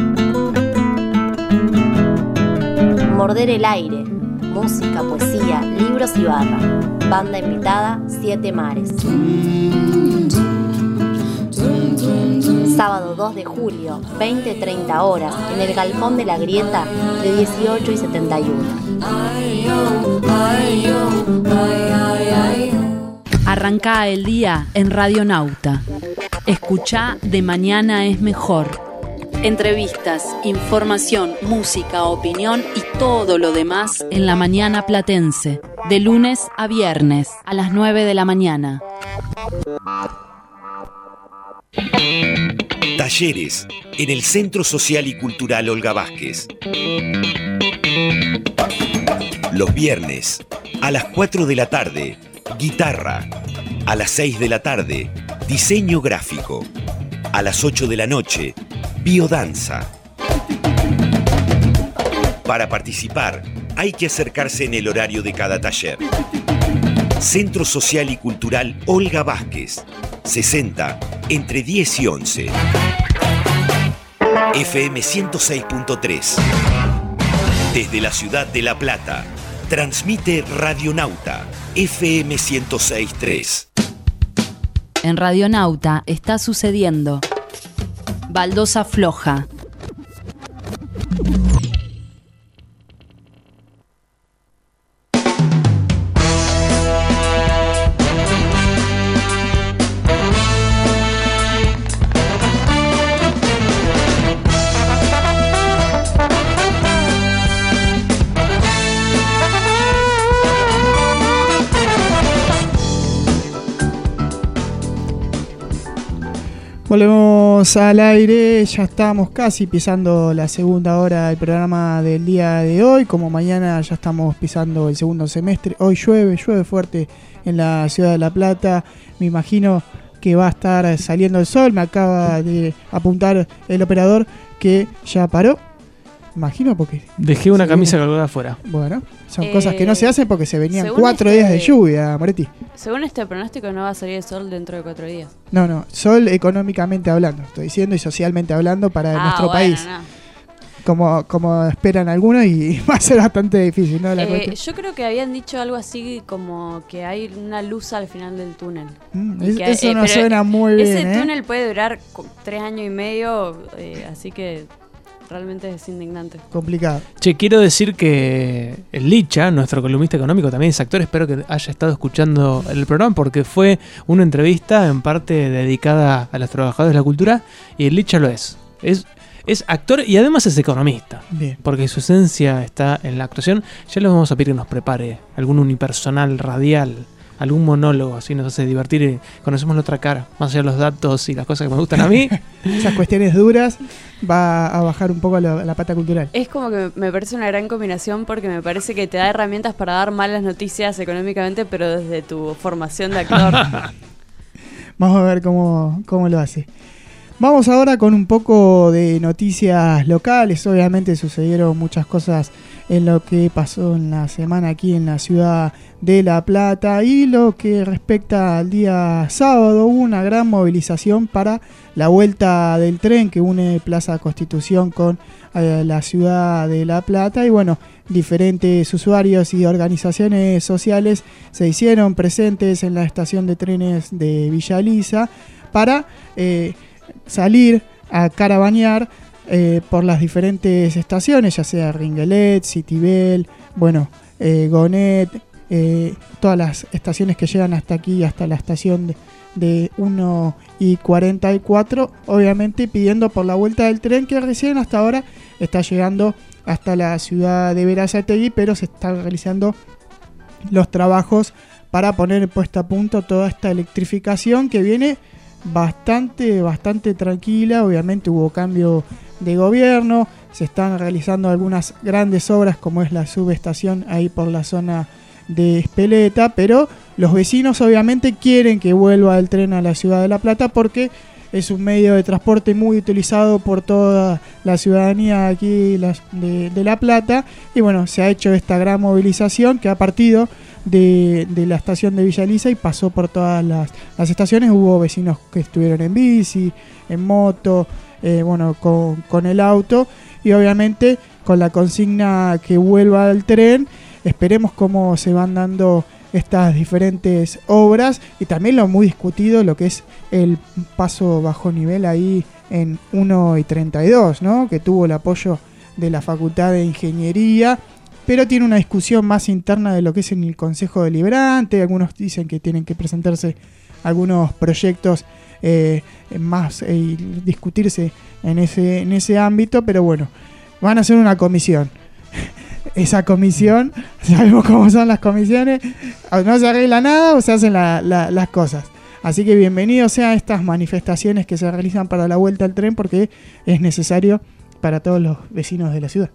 [SPEAKER 8] Morder el aire. Música, poesía, libros y barra. Banda invitada, Siete Mares. Sábado dos de julio, veinte treinta horas, en el Galpón de la Grieta, de dieciocho y setenta y uno.
[SPEAKER 9] Arrancá el día en Radionauta. Escuchá De Mañana es Mejor. Entrevistas, información, música, opinión y todo lo demás en la mañana platense. De lunes a viernes, a las nueve de la mañana.
[SPEAKER 6] Talleres en el Centro Social y Cultural Olga Vázquez. Los viernes, a las cuatro de la tarde, guitarra. A las seis de la tarde, diseño gráfico. A las ocho de la noche, biodanza. Para participar, hay que acercarse en el horario de cada taller. Centro Social y Cultural Olga Vázquez, sesenta, entre diez y once. F M ciento seis punto tres. Desde la ciudad de La Plata, transmite Radionauta F M ciento seis punto tres.
[SPEAKER 9] En Radionauta está sucediendo Baldosa Floja.
[SPEAKER 3] Volvemos al aire, ya estamos casi pisando la segunda hora del programa del día de hoy. Como mañana ya estamos pisando el segundo semestre, hoy llueve, llueve fuerte en la ciudad de La Plata. Me imagino que va a estar saliendo el sol, me acaba de apuntar el operador que ya paró. Imagino porque...
[SPEAKER 1] Dejé una camisa
[SPEAKER 3] viene...
[SPEAKER 1] colgada afuera.
[SPEAKER 3] Bueno, son
[SPEAKER 4] eh,
[SPEAKER 3] cosas que no se hacen porque se venían cuatro
[SPEAKER 4] este,
[SPEAKER 3] días de lluvia, Moretti.
[SPEAKER 4] Según este pronóstico no va a salir el sol dentro de cuatro días.
[SPEAKER 3] No, no, sol económicamente hablando, estoy diciendo, y socialmente hablando para
[SPEAKER 4] ah,
[SPEAKER 3] nuestro
[SPEAKER 4] bueno,
[SPEAKER 3] país.
[SPEAKER 4] No.
[SPEAKER 3] Como, como esperan algunos y va a ser bastante difícil, ¿no? La
[SPEAKER 4] eh, yo creo que habían dicho algo así como que hay una luz al final del túnel.
[SPEAKER 3] Mm, es,
[SPEAKER 4] que,
[SPEAKER 3] eso
[SPEAKER 4] eh,
[SPEAKER 3] no suena muy bien,
[SPEAKER 4] ese
[SPEAKER 3] ¿eh?
[SPEAKER 4] túnel puede durar tres años y medio, eh, así que... realmente es indignante.
[SPEAKER 3] Complicado.
[SPEAKER 1] Che, quiero decir que el Licha, nuestro columnista económico, también es actor. Espero que haya estado escuchando el programa porque fue una entrevista en parte dedicada a los trabajadores de la cultura y el Licha lo es. Es, es actor y además es economista.
[SPEAKER 3] Bien.
[SPEAKER 1] Porque su esencia está en la actuación. Ya les vamos a pedir que nos prepare algún unipersonal radial, algún monólogo, así nos hace divertir y conocemos la otra cara, más allá de los datos y las cosas que me gustan a mí.
[SPEAKER 3] Esas cuestiones duras va a bajar un poco la, la pata cultural.
[SPEAKER 4] Es como que me parece una gran combinación porque me parece que te da herramientas para dar malas noticias económicamente, pero desde tu formación de actor.
[SPEAKER 3] Vamos a ver cómo, cómo lo hace. Vamos ahora con un poco de noticias locales. Obviamente sucedieron muchas cosas en lo que pasó en la semana aquí en la ciudad de La Plata. Y lo que respecta al día sábado, hubo una gran movilización para la vuelta del tren que une Plaza Constitución con eh, la ciudad de La Plata. Y bueno, diferentes usuarios y organizaciones sociales se hicieron presentes en la estación de trenes de Villa Elisa para... Eh, salir a caravanear eh, por las diferentes estaciones, ya sea Ringuelet, Citibel, bueno, eh, Gonet, eh, todas las estaciones que llegan hasta aquí, hasta la estación de, de uno y cuarenta y cuatro, obviamente pidiendo por la vuelta del tren que recién hasta ahora está llegando hasta la ciudad de Berazategui, pero se están realizando los trabajos para poner puesta a punto toda esta electrificación que viene bastante, bastante tranquila. Obviamente hubo cambio de gobierno, se están realizando algunas grandes obras como es la subestación ahí por la zona de Espeleta, pero los vecinos obviamente quieren que vuelva el tren a la ciudad de La Plata porque es un medio de transporte muy utilizado por toda la ciudadanía aquí de, de La Plata, y bueno, se ha hecho esta gran movilización que ha partido de, de la estación de Villa Elisa y pasó por todas las, las estaciones. Hubo vecinos que estuvieron en bici, en moto, eh, bueno, con, con el auto, y obviamente con la consigna que vuelva el tren. Esperemos cómo se van dando estas diferentes obras, y también lo muy discutido, lo que es el paso bajo nivel ahí en uno y treinta y dos, ¿no? Que tuvo el apoyo de la Facultad de Ingeniería, pero tiene una discusión más interna de lo que es en el Consejo Deliberante. Algunos dicen que tienen que presentarse algunos proyectos eh, más y eh, discutirse en ese, en ese ámbito, pero bueno, van a hacer una comisión. Esa comisión, sabemos cómo son las comisiones, no se arregla nada o se hacen la, la, las cosas. Así que bienvenidos sean estas manifestaciones que se realizan para la vuelta al tren, porque es necesario para todos los vecinos de la ciudad.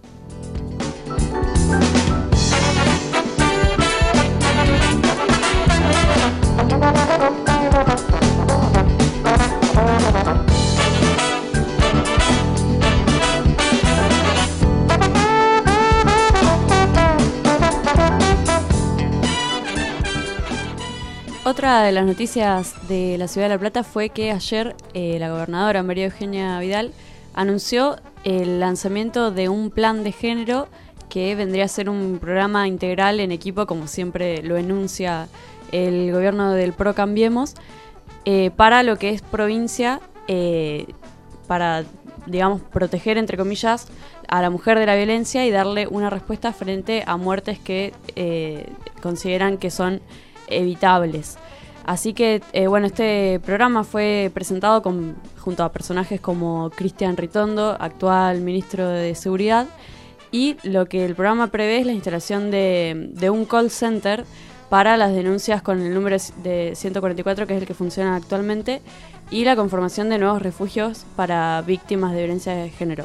[SPEAKER 4] Otra de las noticias de la ciudad de La Plata fue que ayer eh, la gobernadora María Eugenia Vidal anunció el lanzamiento de un plan de género que vendría a ser un programa integral en equipo, como siempre lo enuncia el gobierno del PRO Cambiemos, eh, para lo que es provincia, eh, para, digamos, proteger, entre comillas, a la mujer de la violencia y darle una respuesta frente a muertes que eh, consideran que son evitables. Así que, eh, bueno, este programa fue presentado con, junto a personajes como Cristian Ritondo, actual ministro de Seguridad, y lo que el programa prevé es la instalación de, de un call center para las denuncias con el número de ciento cuarenta y cuatro, que es el que funciona actualmente, y la conformación de nuevos refugios para víctimas de violencia de género.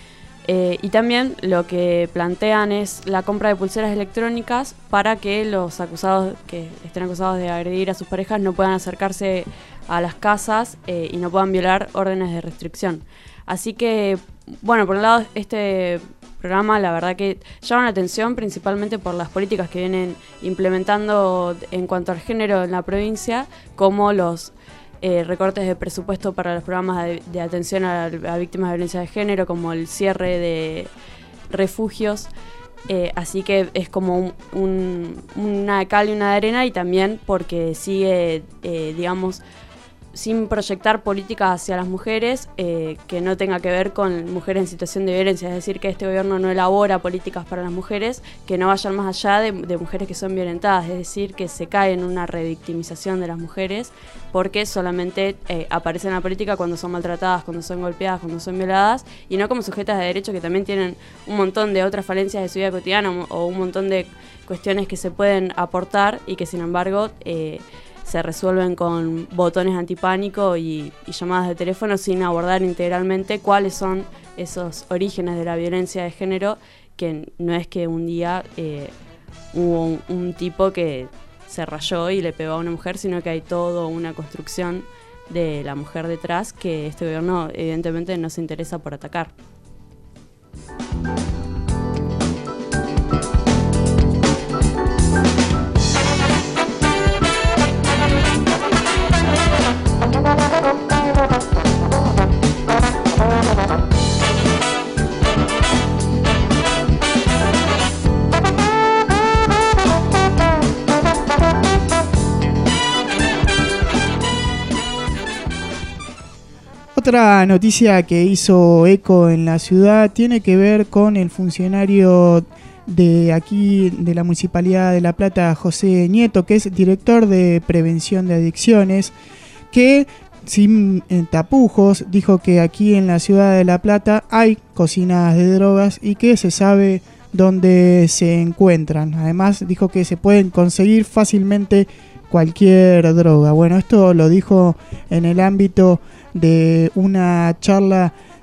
[SPEAKER 4] Eh, y también lo que plantean es la compra de pulseras electrónicas para que los acusados que estén acusados de agredir a sus parejas no puedan acercarse a las casas eh, y no puedan violar órdenes de restricción. Así que, bueno, por un lado, este programa la verdad que llama la atención principalmente por las políticas que vienen implementando en cuanto al género en la provincia, como los Eh, recortes de presupuesto para los programas de, de atención a, a víctimas de violencia de género, como el cierre de refugios, eh, así que es como un, un, una de cal y una de arena, y también porque sigue, eh, digamos, sin proyectar políticas hacia las mujeres eh, que no tenga que ver con mujeres en situación de violencia, es decir, que este gobierno no elabora políticas para las mujeres que no vayan más allá de, de mujeres que son violentadas, es decir, que se cae en una revictimización de las mujeres porque solamente eh, aparecen en la política cuando son maltratadas, cuando son golpeadas, cuando son violadas, y no como sujetas de derecho que también tienen un montón de otras falencias de su vida cotidiana o un montón de cuestiones que se pueden aportar y que sin embargo eh, se resuelven con botones antipánico y, y llamadas de teléfono sin abordar integralmente cuáles son esos orígenes de la violencia de género, que no es que un día eh, hubo un, un tipo que se rayó y le pegó a una mujer, sino que hay toda una construcción de la mujer detrás que este gobierno evidentemente no se interesa por atacar.
[SPEAKER 3] Otra noticia que hizo eco en la ciudad tiene que ver con el funcionario de aquí de la Municipalidad de La Plata, José Nieto, que es director de prevención de adicciones, que sin tapujos dijo que aquí en la ciudad de La Plata hay cocinas de drogas y que se sabe dónde se encuentran. Además dijo que se pueden conseguir fácilmente cualquier droga. Bueno, esto lo dijo en el ámbito de una charla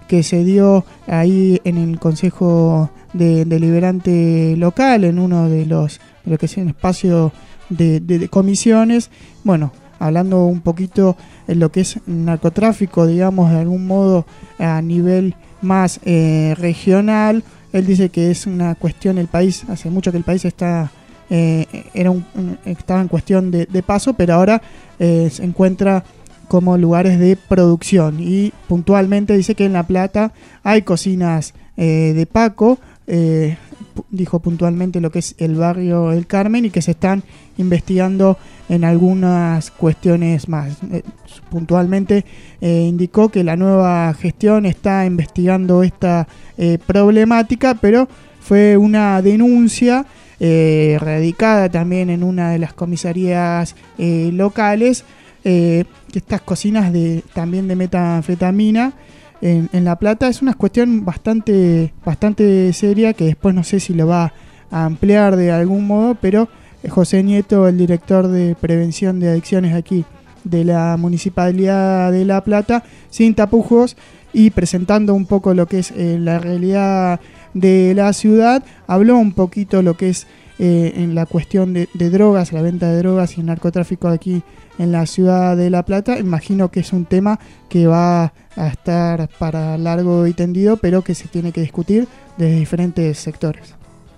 [SPEAKER 3] que se dio ahí en el Consejo de, Deliberante local, en uno de los de lo que es un espacio de, de, de comisiones, bueno, hablando un poquito en lo que es narcotráfico, digamos, de algún modo a nivel más eh, regional. Él dice que es una cuestión, el país, hace mucho que el país está eh, era un, un, estaba en cuestión de, de paso, pero ahora eh, se encuentra como lugares de producción, y puntualmente dice que en La Plata hay cocinas eh, de Paco, eh, dijo puntualmente lo que es el barrio El Carmen, y que se están investigando en algunas cuestiones más. Eh, puntualmente eh, indicó que la nueva gestión está investigando esta eh, problemática, pero fue una denuncia eh, radicada también en una de las comisarías eh, locales, eh, que estas cocinas de, también de metanfetamina En, en La Plata es una cuestión bastante, bastante seria, que después no sé si lo va a ampliar de algún modo, pero José Nieto, el director de prevención de adicciones aquí de la Municipalidad de La Plata, sin tapujos y presentando un poco lo que es eh, la realidad de la ciudad, habló un poquito lo que es eh, en la cuestión de, de drogas, la venta de drogas y el narcotráfico aquí en la ciudad de La Plata. Imagino que es un tema que va a estar para largo y tendido, pero que se tiene que discutir desde diferentes sectores.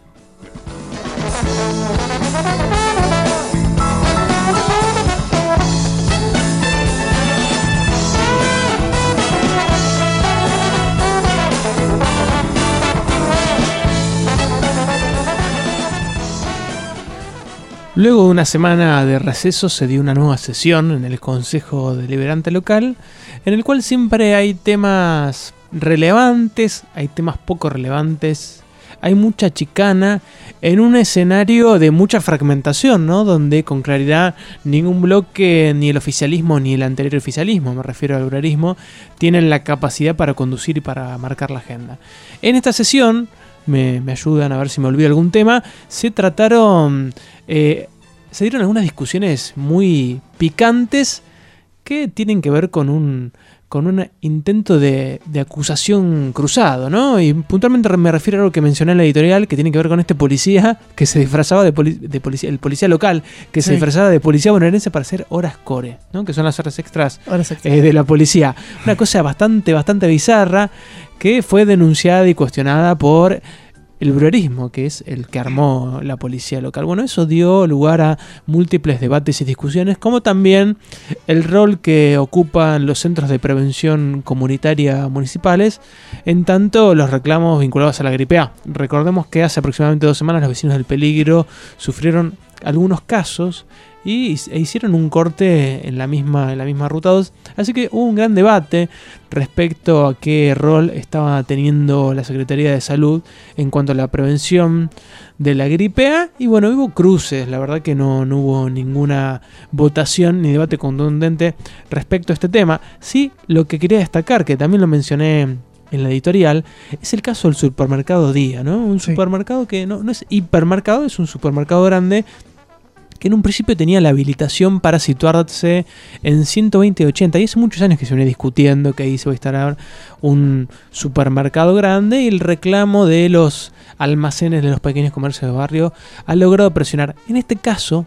[SPEAKER 1] Luego de una semana de receso se dio una nueva sesión en el Consejo Deliberante local, en el cual siempre hay temas relevantes, hay temas poco relevantes, hay mucha chicana, en un escenario de mucha fragmentación, ¿no? Donde con claridad ningún bloque, ni el oficialismo ni el anterior oficialismo, me refiero al obrarismo, tienen la capacidad para conducir y para marcar la agenda. En esta sesión, me, me ayudan a ver si me olvido algún tema, se trataron... Eh, se dieron algunas discusiones muy picantes que tienen que ver con un, con un intento de, de acusación cruzado, ¿no? Y puntualmente me refiero a algo que mencioné en la editorial, que tiene que ver con este policía que se disfrazaba de, poli, de policía, el policía local, que sí. se disfrazaba de policía bonaerense para hacer horas core, ¿no? Que son las horas extras, horas extras. Eh, de la policía. Una cosa bastante, bastante bizarra, que fue denunciada y cuestionada por el bruerismo, que es el que armó la policía local. Bueno, eso dio lugar a múltiples debates y discusiones, como también el rol que ocupan los centros de prevención comunitaria municipales, en tanto los reclamos vinculados a la gripe A. Recordemos que hace aproximadamente dos semanas los vecinos del Peligro sufrieron algunos casos y e hicieron un corte en la misma en la misma ruta dos, así que hubo un gran debate respecto a qué rol estaba teniendo la Secretaría de Salud en cuanto a la prevención de la gripe A, y bueno, hubo cruces, la verdad que no, no hubo ninguna votación ni debate contundente respecto a este tema. Sí, lo que quería destacar, que también lo mencioné en la editorial, es el caso del supermercado Día, ¿no? Un sí. supermercado que no, no es hipermercado, es un supermercado grande que en un principio tenía la habilitación para situarse en ciento veinte y ochenta, y hace muchos años que se viene discutiendo que ahí se va a instalar un supermercado grande, y el reclamo de los almacenes de los pequeños comercios de barrio ha logrado presionar. En este caso,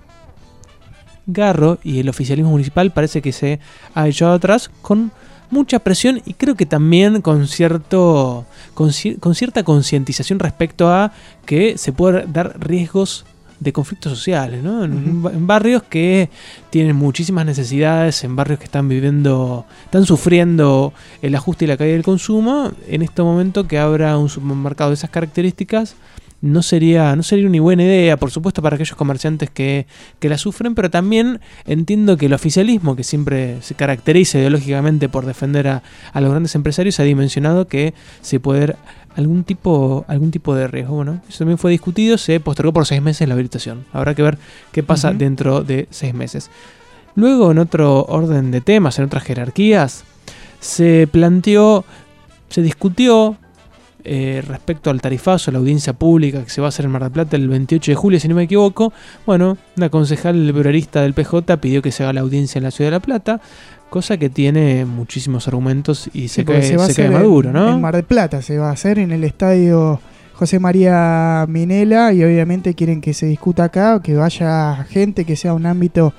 [SPEAKER 1] Garro y el oficialismo municipal parece que se ha echado atrás con mucha presión, y creo que también con cierto con, con cierta concientización respecto a que se pueden dar riesgos de conflictos sociales, ¿no? En, uh-huh. en barrios que tienen muchísimas necesidades, en barrios que están viviendo, están sufriendo el ajuste y la caída del consumo. En este momento que abra un supermercado de esas características no sería, no sería una buena idea, por supuesto, para aquellos comerciantes que, que la sufren, pero también entiendo que el oficialismo, que siempre se caracteriza ideológicamente por defender a, a los grandes empresarios, ha dimensionado que se puede dar algún tipo, algún tipo de riesgo. Bueno, eso también fue discutido, se postergó por seis meses la habilitación. Habrá que ver qué pasa uh-huh. dentro de seis meses. Luego, en otro orden de temas, en otras jerarquías, se planteó, se discutió Eh, respecto al tarifazo, la audiencia pública que se va a hacer en Mar del Plata el veintiocho de julio, si no me equivoco. Bueno, una concejal brerista del P J pidió que se haga la audiencia en la ciudad de La Plata. Cosa que tiene muchísimos argumentos y se
[SPEAKER 3] Sí, porque
[SPEAKER 1] cae,
[SPEAKER 3] se va a
[SPEAKER 1] se cae
[SPEAKER 3] hacer
[SPEAKER 1] maduro,
[SPEAKER 3] en,
[SPEAKER 1] ¿no?
[SPEAKER 3] en Mar del Plata, se va a hacer en el estadio José María Minela, y obviamente quieren que se discuta acá, que vaya gente, que sea un ámbito,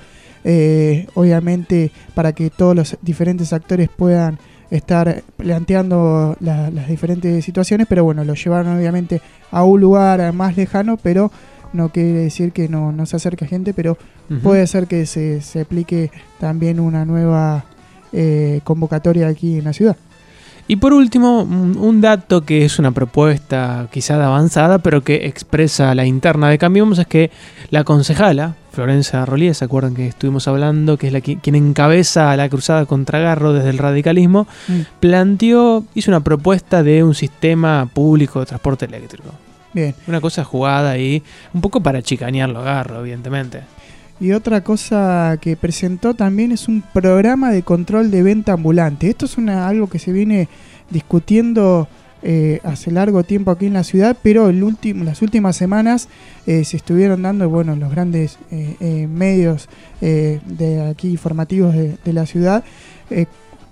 [SPEAKER 3] eh, obviamente, para que todos los diferentes actores puedan estar planteando la, las diferentes situaciones, pero bueno, lo llevaron obviamente a un lugar más lejano, pero no quiere decir que no, no se acerque gente, pero uh-huh. puede ser que se, se aplique también una nueva eh, convocatoria aquí en la ciudad.
[SPEAKER 1] Y por último, un dato que es una propuesta quizá de avanzada, pero que expresa la interna de Cambiemos, es que la concejala, Florencia Rollier, ¿se acuerdan que estuvimos hablando? Que es la que, quien encabeza la cruzada contra Garro desde el radicalismo, mm. planteó, hizo una propuesta de un sistema público de transporte eléctrico.
[SPEAKER 3] Bien.
[SPEAKER 1] Una cosa jugada ahí, un poco para chicanearlo a Garro, evidentemente.
[SPEAKER 3] Y otra cosa que presentó también es un programa de control de venta ambulante. Esto es una, algo que se viene discutiendo eh, hace largo tiempo aquí en la ciudad, pero el último, las últimas semanas eh, se estuvieron dando, bueno, los grandes eh, eh, medios eh, de aquí informativos de, de la ciudad, eh,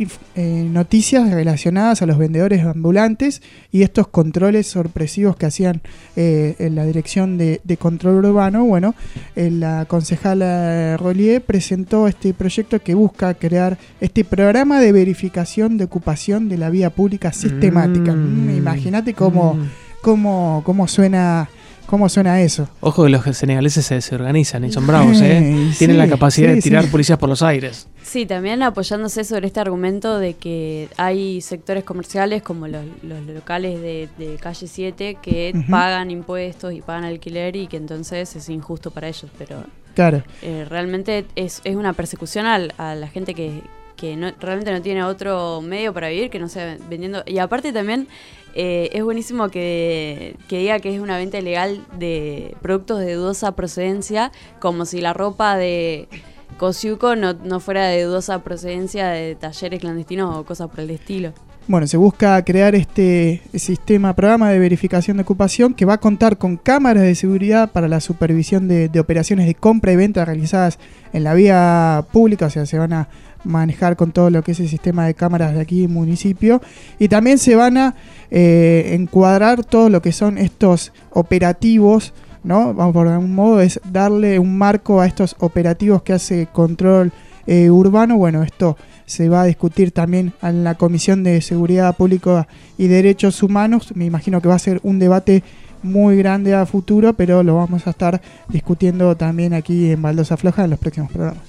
[SPEAKER 3] Eh, noticias relacionadas a los vendedores ambulantes y estos controles sorpresivos que hacían eh, en la Dirección de, de Control Urbano. Bueno, eh, la concejala Rollier presentó este proyecto que busca crear este programa de verificación de ocupación de la vía pública sistemática. Mm. Imagínate cómo, mm. cómo, cómo suena... ¿Cómo suena eso?
[SPEAKER 1] Ojo que los senegaleses se, se organizan y son bravos, ¿eh? Sí, Tienen la capacidad sí, de tirar sí. policías por los aires.
[SPEAKER 4] Sí, también apoyándose sobre este argumento de que hay sectores comerciales como los, los locales de, de calle siete que uh-huh. pagan impuestos y pagan alquiler y que entonces es injusto para ellos. Pero
[SPEAKER 3] claro.
[SPEAKER 4] eh, realmente es, es una persecución al, a la gente que, que no, realmente no tiene otro medio para vivir que no sea vendiendo. Y aparte también... Eh, es buenísimo que, que diga que es una venta ilegal de productos de dudosa procedencia, como si la ropa de Cosiuco no, no fuera de dudosa procedencia de talleres clandestinos o cosas por el estilo.
[SPEAKER 3] Bueno, se busca crear este sistema, programa de verificación de ocupación que va a contar con cámaras de seguridad para la supervisión de, de operaciones de compra y venta realizadas en la vía pública, o sea, se van a manejar con todo lo que es el sistema de cámaras de aquí en municipio, y también se van a eh, encuadrar todo lo que son estos operativos, ¿no? Vamos por algún modo, es darle un marco a estos operativos que hace Control eh, Urbano. Bueno, esto se va a discutir también en la Comisión de Seguridad Pública y Derechos Humanos. Me imagino que va a ser un debate muy grande a futuro, pero lo vamos a estar discutiendo también aquí en Baldosa Floja en los próximos programas.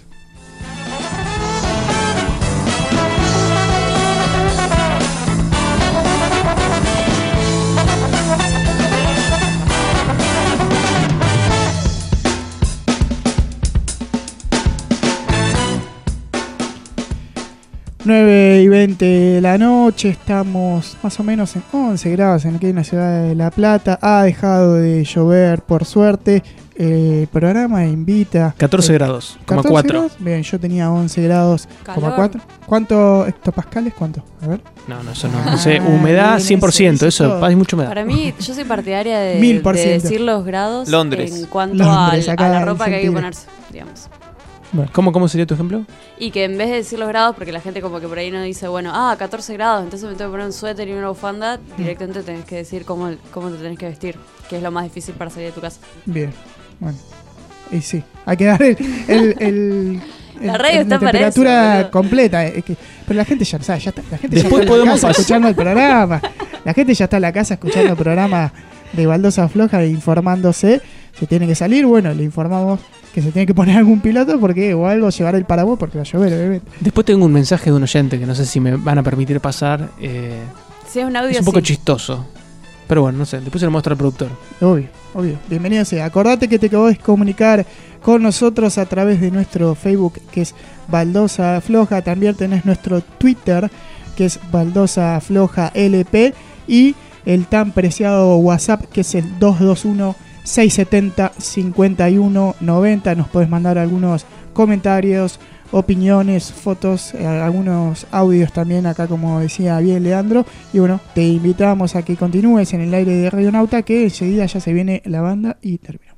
[SPEAKER 3] nueve y veinte de la noche, estamos más o menos en once grados en aquí en la ciudad de La Plata. Ha dejado de llover, por suerte. El programa invita...
[SPEAKER 1] catorce grados, coma cuatro.
[SPEAKER 3] Bien, yo tenía once grados, coma cuatro. ¿Cuánto hectopascales? ¿Cuánto? A ver.
[SPEAKER 1] No, no, eso no. No sé, humedad cien por ciento, eso, eso hay mucha humedad.
[SPEAKER 4] Para mí, yo soy partidaria de, de decir los grados
[SPEAKER 1] Londres.
[SPEAKER 4] en cuanto
[SPEAKER 3] Londres,
[SPEAKER 4] al, a la ropa que hay que ponerse, digamos.
[SPEAKER 1] Bueno. ¿Cómo, ¿Cómo sería tu ejemplo?
[SPEAKER 4] Y que en vez de decir los grados, porque la gente como que por ahí no dice, bueno, ah, catorce grados, entonces me tengo que poner un suéter y una bufanda, directamente tenés que decir cómo, cómo te tenés que vestir, que es lo más difícil para salir de tu casa.
[SPEAKER 3] Bien, bueno. Y sí, hay que dar el, el, el,
[SPEAKER 4] la radio
[SPEAKER 3] el,
[SPEAKER 4] está
[SPEAKER 3] la
[SPEAKER 4] para
[SPEAKER 3] temperatura
[SPEAKER 4] eso,
[SPEAKER 3] completa. Es que, pero la gente ya sabe, ya está, la gente
[SPEAKER 1] Después
[SPEAKER 3] ya está
[SPEAKER 1] podemos
[SPEAKER 3] en la casa
[SPEAKER 1] pasar.
[SPEAKER 3] escuchando el programa. La gente ya está en la casa escuchando el programa de Baldosa Floja e informándose. Si tiene que salir, bueno, le informamos que se tiene que poner algún piloto porque o algo llevar el paraguas porque va a llover, obviamente.
[SPEAKER 1] Después tengo un mensaje de un oyente que no sé si me van a permitir pasar. Eh,
[SPEAKER 4] sí, es un audio
[SPEAKER 1] es un poco
[SPEAKER 4] sí.
[SPEAKER 1] chistoso. Pero bueno, no sé, después se lo muestra al productor.
[SPEAKER 3] Obvio, obvio. Bienvenido sea. Acordate que te podés comunicar con nosotros a través de nuestro Facebook, que es Baldosa Floja. También tenés nuestro Twitter, que es Baldosa Floja L P. Y el tan preciado WhatsApp, que es el dos dos uno, seis siete cero, cinco uno nueve cero. Nos podés mandar algunos comentarios, opiniones, fotos, eh, algunos audios también acá, como decía bien Leandro. Y bueno, te invitamos a que continúes en el aire de Radio Nauta, que enseguida ya se viene la banda y terminamos.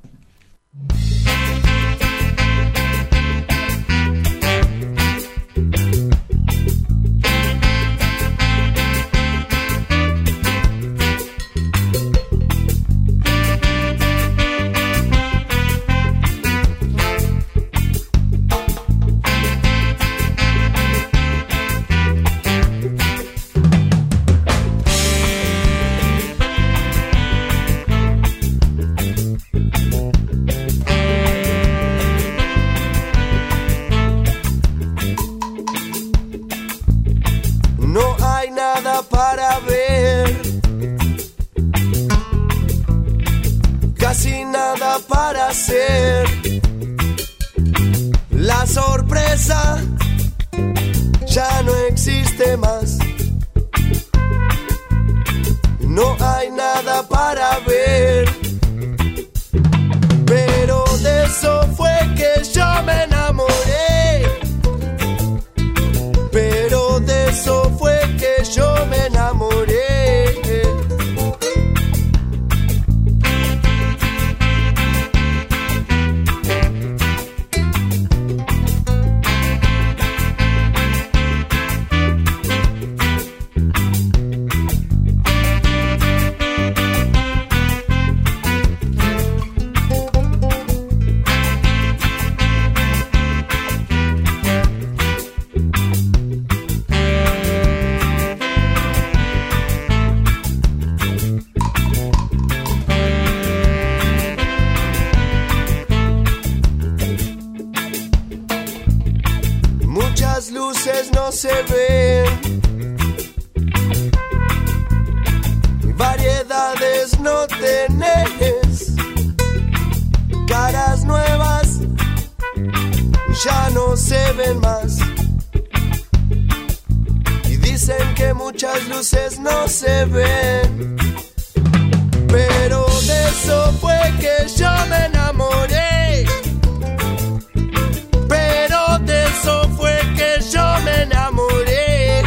[SPEAKER 7] casi nada para hacer. La sorpresa ya no existe más. No hay nada para ver. Pero de eso fue que yo me enamoré. Pero de eso fue que yo me enamoré. No se ven, variedades no tenés, caras nuevas ya no se ven más. Y dicen que muchas luces no se ven, pero de eso fue que yo me enamoré. Pero de eso fue que yo me enamoré.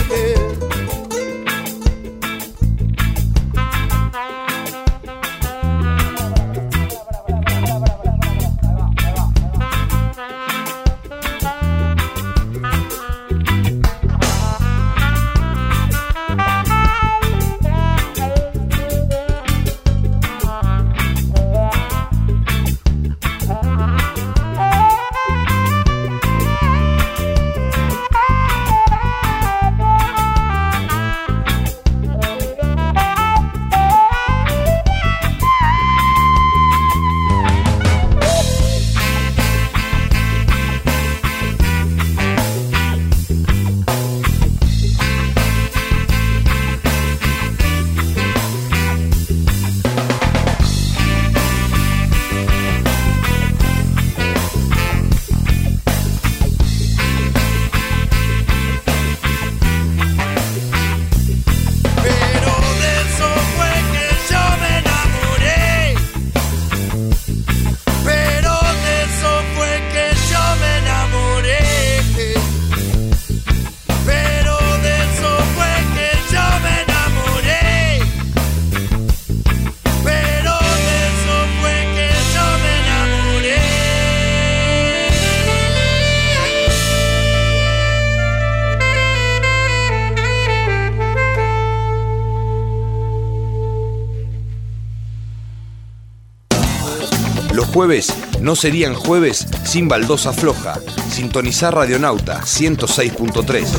[SPEAKER 2] Jueves no serían jueves sin baldosa floja. Sintonizar Radionauta ciento seis punto tres.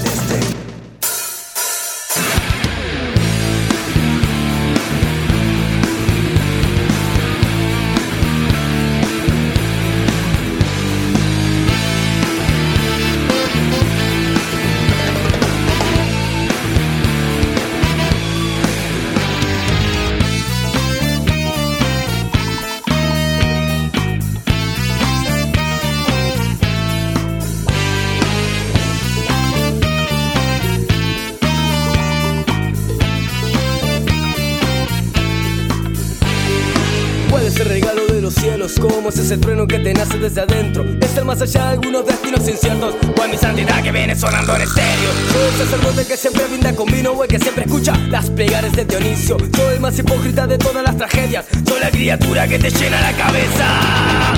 [SPEAKER 10] Como es ese trueno que te nace desde adentro. Es el más allá de algunos destinos inciertos. O es mi santidad que viene sonando en estéreo. Soy el sacerdote que siempre brinda con vino, o el que siempre escucha las plegares de Dionisio. Soy el más hipócrita de todas las tragedias. Soy la criatura que te llena la cabeza.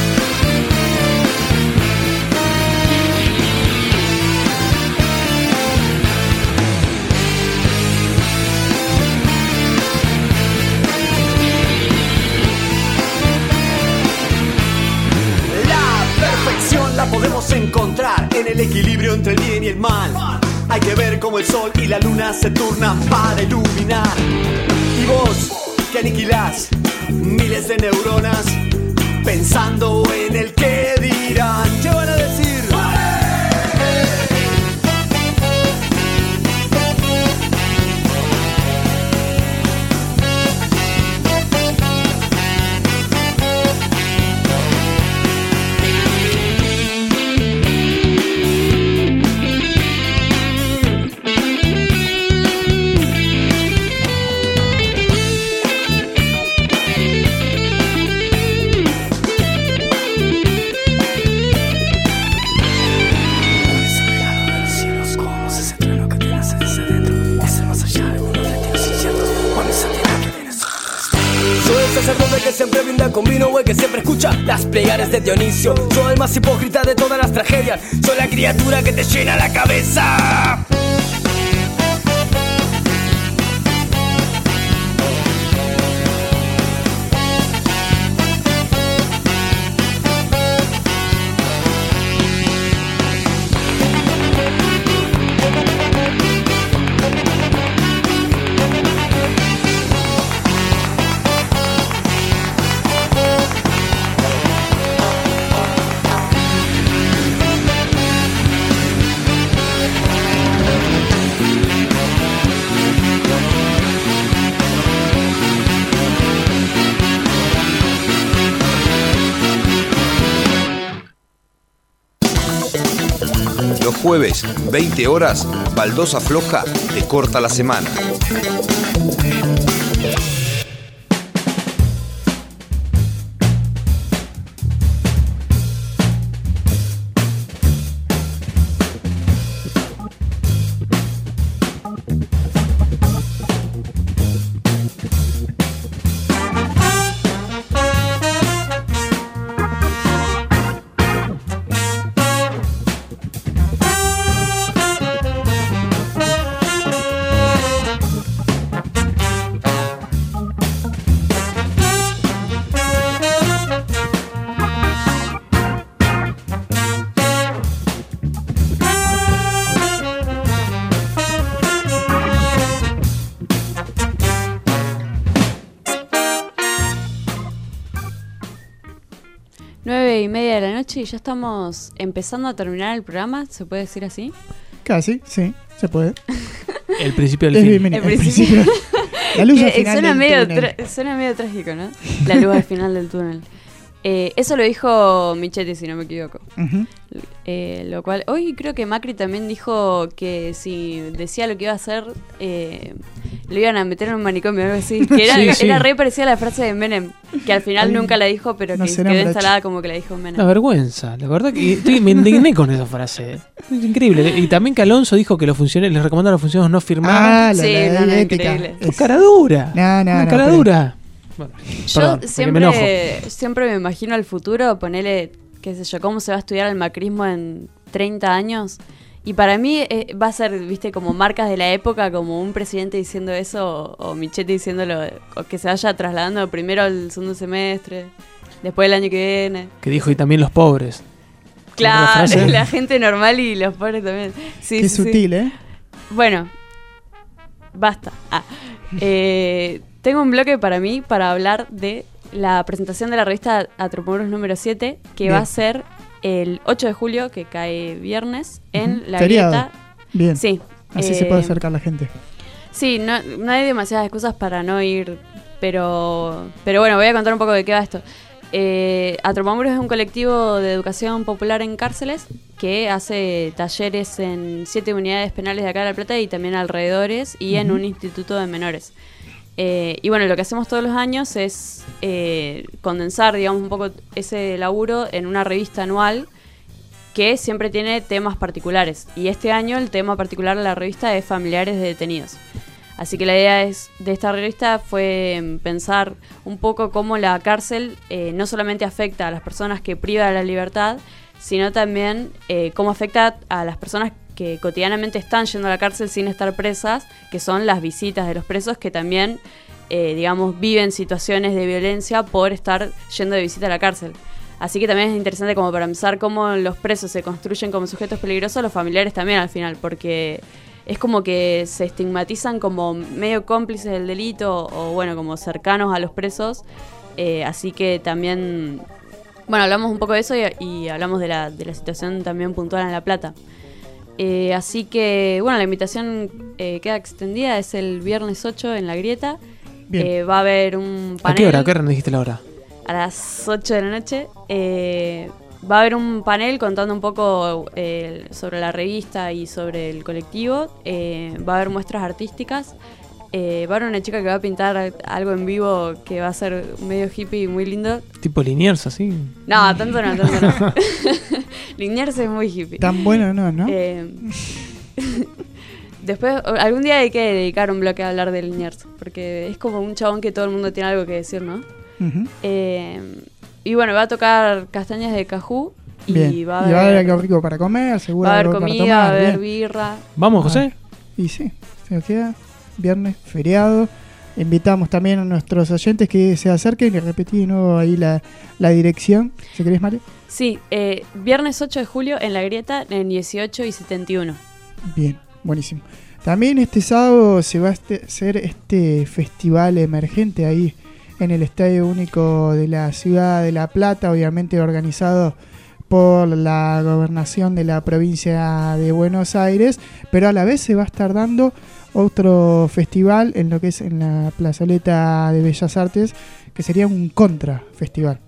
[SPEAKER 11] La podemos encontrar en el equilibrio entre el bien y el mal. Hay que ver cómo el sol y la luna se turnan para iluminar. Y vos, que aniquilás miles de neuronas pensando en el que dirán. ¿Qué van a decir?
[SPEAKER 10] sacerdote que siempre brinda con vino o el que siempre escucha las plegarias de Dionisio. Soy el más hipócrita de todas las tragedias, soy la criatura que te llena la cabeza.
[SPEAKER 2] Los jueves, veinte horas, Baldosa Floja te corta la semana.
[SPEAKER 4] Nueve y media de la noche y ya estamos empezando a terminar el programa, ¿se puede decir así?
[SPEAKER 3] Casi, sí, se puede.
[SPEAKER 1] El principio del
[SPEAKER 3] Es
[SPEAKER 1] fin.
[SPEAKER 3] bienvenido,
[SPEAKER 4] El
[SPEAKER 3] el
[SPEAKER 4] principio.
[SPEAKER 3] principio. La luz al
[SPEAKER 4] Eh,
[SPEAKER 3] final
[SPEAKER 4] suena,
[SPEAKER 3] del
[SPEAKER 4] medio
[SPEAKER 3] túnel.
[SPEAKER 4] tra- suena medio trágico, ¿no? La luz al final del túnel. Eh, eso lo dijo Michetti, si no me equivoco.
[SPEAKER 3] Ujú.
[SPEAKER 4] Eh, lo cual, hoy creo que Macri también dijo que si decía lo que iba a hacer, eh, lo iban a meter en un manicomio o algo así. Que era,
[SPEAKER 1] Sí, sí.
[SPEAKER 4] era re parecida a la frase de Menem, que al final
[SPEAKER 3] Ay,
[SPEAKER 4] nunca la dijo, pero
[SPEAKER 3] no
[SPEAKER 4] que
[SPEAKER 3] será
[SPEAKER 4] quedó
[SPEAKER 3] bracho.
[SPEAKER 4] instalada como que la dijo Menem.
[SPEAKER 1] Una vergüenza, la verdad que estoy, me indigné con esa frase. Es increíble. Y también que Alonso dijo que los funcionarios, les recomendó a los funcionarios no firmar.
[SPEAKER 3] Ah, la,
[SPEAKER 4] Sí,
[SPEAKER 3] la
[SPEAKER 4] no, no,
[SPEAKER 3] ética.
[SPEAKER 4] increíble.
[SPEAKER 1] ¡Qué
[SPEAKER 3] Es-
[SPEAKER 1] cara dura!
[SPEAKER 3] No, no,
[SPEAKER 1] Una
[SPEAKER 3] no,
[SPEAKER 1] cara
[SPEAKER 3] pero-
[SPEAKER 1] dura. Bueno,
[SPEAKER 4] Yo
[SPEAKER 1] perdón, porque me enojo.
[SPEAKER 4] siempre, siempre me imagino al futuro, ponele, qué sé yo, cómo se va a estudiar el macrismo en treinta años. Y para mí eh, va a ser, viste, como marcas de la época, como un presidente diciendo eso, o, o Michetti diciéndolo, o que se vaya trasladando primero al segundo semestre, después el año que viene.
[SPEAKER 1] Que dijo, y también los pobres.
[SPEAKER 4] Claro,
[SPEAKER 1] ¿Otra frase?
[SPEAKER 4] la gente normal y los pobres también. Sí,
[SPEAKER 3] Qué
[SPEAKER 4] sí, sí.
[SPEAKER 3] sutil, ¿eh?
[SPEAKER 4] Bueno, basta. Ah, eh, tengo un bloque para mí para hablar de la presentación de la revista Atropomuros número siete, que
[SPEAKER 3] Bien.
[SPEAKER 4] va a ser el ocho de julio, que cae viernes, en
[SPEAKER 3] Ujú.
[SPEAKER 4] la
[SPEAKER 3] Feriado.
[SPEAKER 4] grieta.
[SPEAKER 3] Bien.
[SPEAKER 4] Sí.
[SPEAKER 3] Así
[SPEAKER 4] eh,
[SPEAKER 3] se puede acercar la gente.
[SPEAKER 4] Sí, no, no hay demasiadas excusas para no ir, pero, pero bueno, voy a contar un poco de qué va esto. Eh, Atropomuros es un colectivo de educación popular en cárceles que hace talleres en siete unidades penales de acá de La Plata y también alrededores y en
[SPEAKER 3] Ujú.
[SPEAKER 4] un instituto de menores. Eh, y bueno, lo que hacemos todos los años es eh, condensar, digamos, un poco ese laburo en una revista anual que siempre tiene temas particulares. Y este año el tema particular de la revista es familiares de detenidos. Así que la idea es, de esta revista fue mm, pensar un poco cómo la cárcel eh, no solamente afecta a las personas que priva de la libertad, sino también eh, cómo afecta a las personas que cotidianamente están yendo a la cárcel sin estar presas, que son las visitas de los presos que también, eh, digamos, viven situaciones de violencia por estar yendo de visita a la cárcel. Así que también es interesante como para empezar cómo los presos se construyen como sujetos peligrosos, los familiares también al final, porque es como que se estigmatizan como medio cómplices del delito o bueno, como cercanos a los presos. Eh, así que también, bueno, hablamos un poco de eso y, y hablamos de la, de la situación también puntual en La Plata. Eh, así que, bueno, la invitación eh, queda extendida, es el viernes ocho en La Grieta.
[SPEAKER 3] Bien.
[SPEAKER 4] Eh, va a haber un panel.
[SPEAKER 1] ¿A qué hora? ¿A qué hora nos dijiste la hora?
[SPEAKER 4] A las ocho de la noche. Eh, va a haber un panel contando un poco eh, sobre la revista y sobre el colectivo. Eh, va a haber muestras artísticas. Eh, va a haber una chica que va a pintar algo en vivo que va a ser medio hippie y muy lindo.
[SPEAKER 1] Tipo Liniers, así.
[SPEAKER 4] No, tanto no, tanto no. Liniers es muy hippie.
[SPEAKER 3] Tan bueno no, ¿no?
[SPEAKER 4] Eh, después, algún día hay que dedicar un bloque a hablar de Liniers, porque es como un chabón que todo el mundo tiene algo que decir, ¿no?
[SPEAKER 3] Uh-huh.
[SPEAKER 4] Eh, y bueno, va a tocar Castañas de Cajú. Y
[SPEAKER 3] Bien.
[SPEAKER 4] va a haber,
[SPEAKER 3] y va a haber algo rico para comer, seguro.
[SPEAKER 4] Va a haber
[SPEAKER 3] algo
[SPEAKER 4] comida,
[SPEAKER 3] para tomar,
[SPEAKER 4] va a haber
[SPEAKER 3] bien.
[SPEAKER 4] birra.
[SPEAKER 1] ¿Vamos, José?
[SPEAKER 3] Ah, y sí, se nos queda viernes, feriado. Invitamos también a nuestros oyentes que se acerquen y repetí de nuevo ahí la, la dirección. ¿Si querés, Mario?
[SPEAKER 4] Sí, eh, viernes ocho de julio en La Grieta, en dieciocho y setenta y uno.
[SPEAKER 3] Bien, buenísimo. También este sábado se va a este, hacer este festival emergente ahí en el Estadio Único de la Ciudad de La Plata, obviamente organizado por la gobernación de la provincia de Buenos Aires, pero a la vez se va a estar dando otro festival en lo que es en la plazoleta de Bellas Artes, que sería un contrafestival.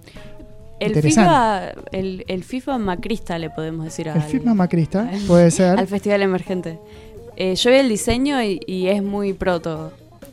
[SPEAKER 4] El FIFA, el, el FIFA macrista le podemos decir.
[SPEAKER 3] El
[SPEAKER 4] al,
[SPEAKER 3] FIFA macrista, al, puede ser.
[SPEAKER 4] Al festival emergente. Eh, yo vi el diseño y, y es muy pro todo.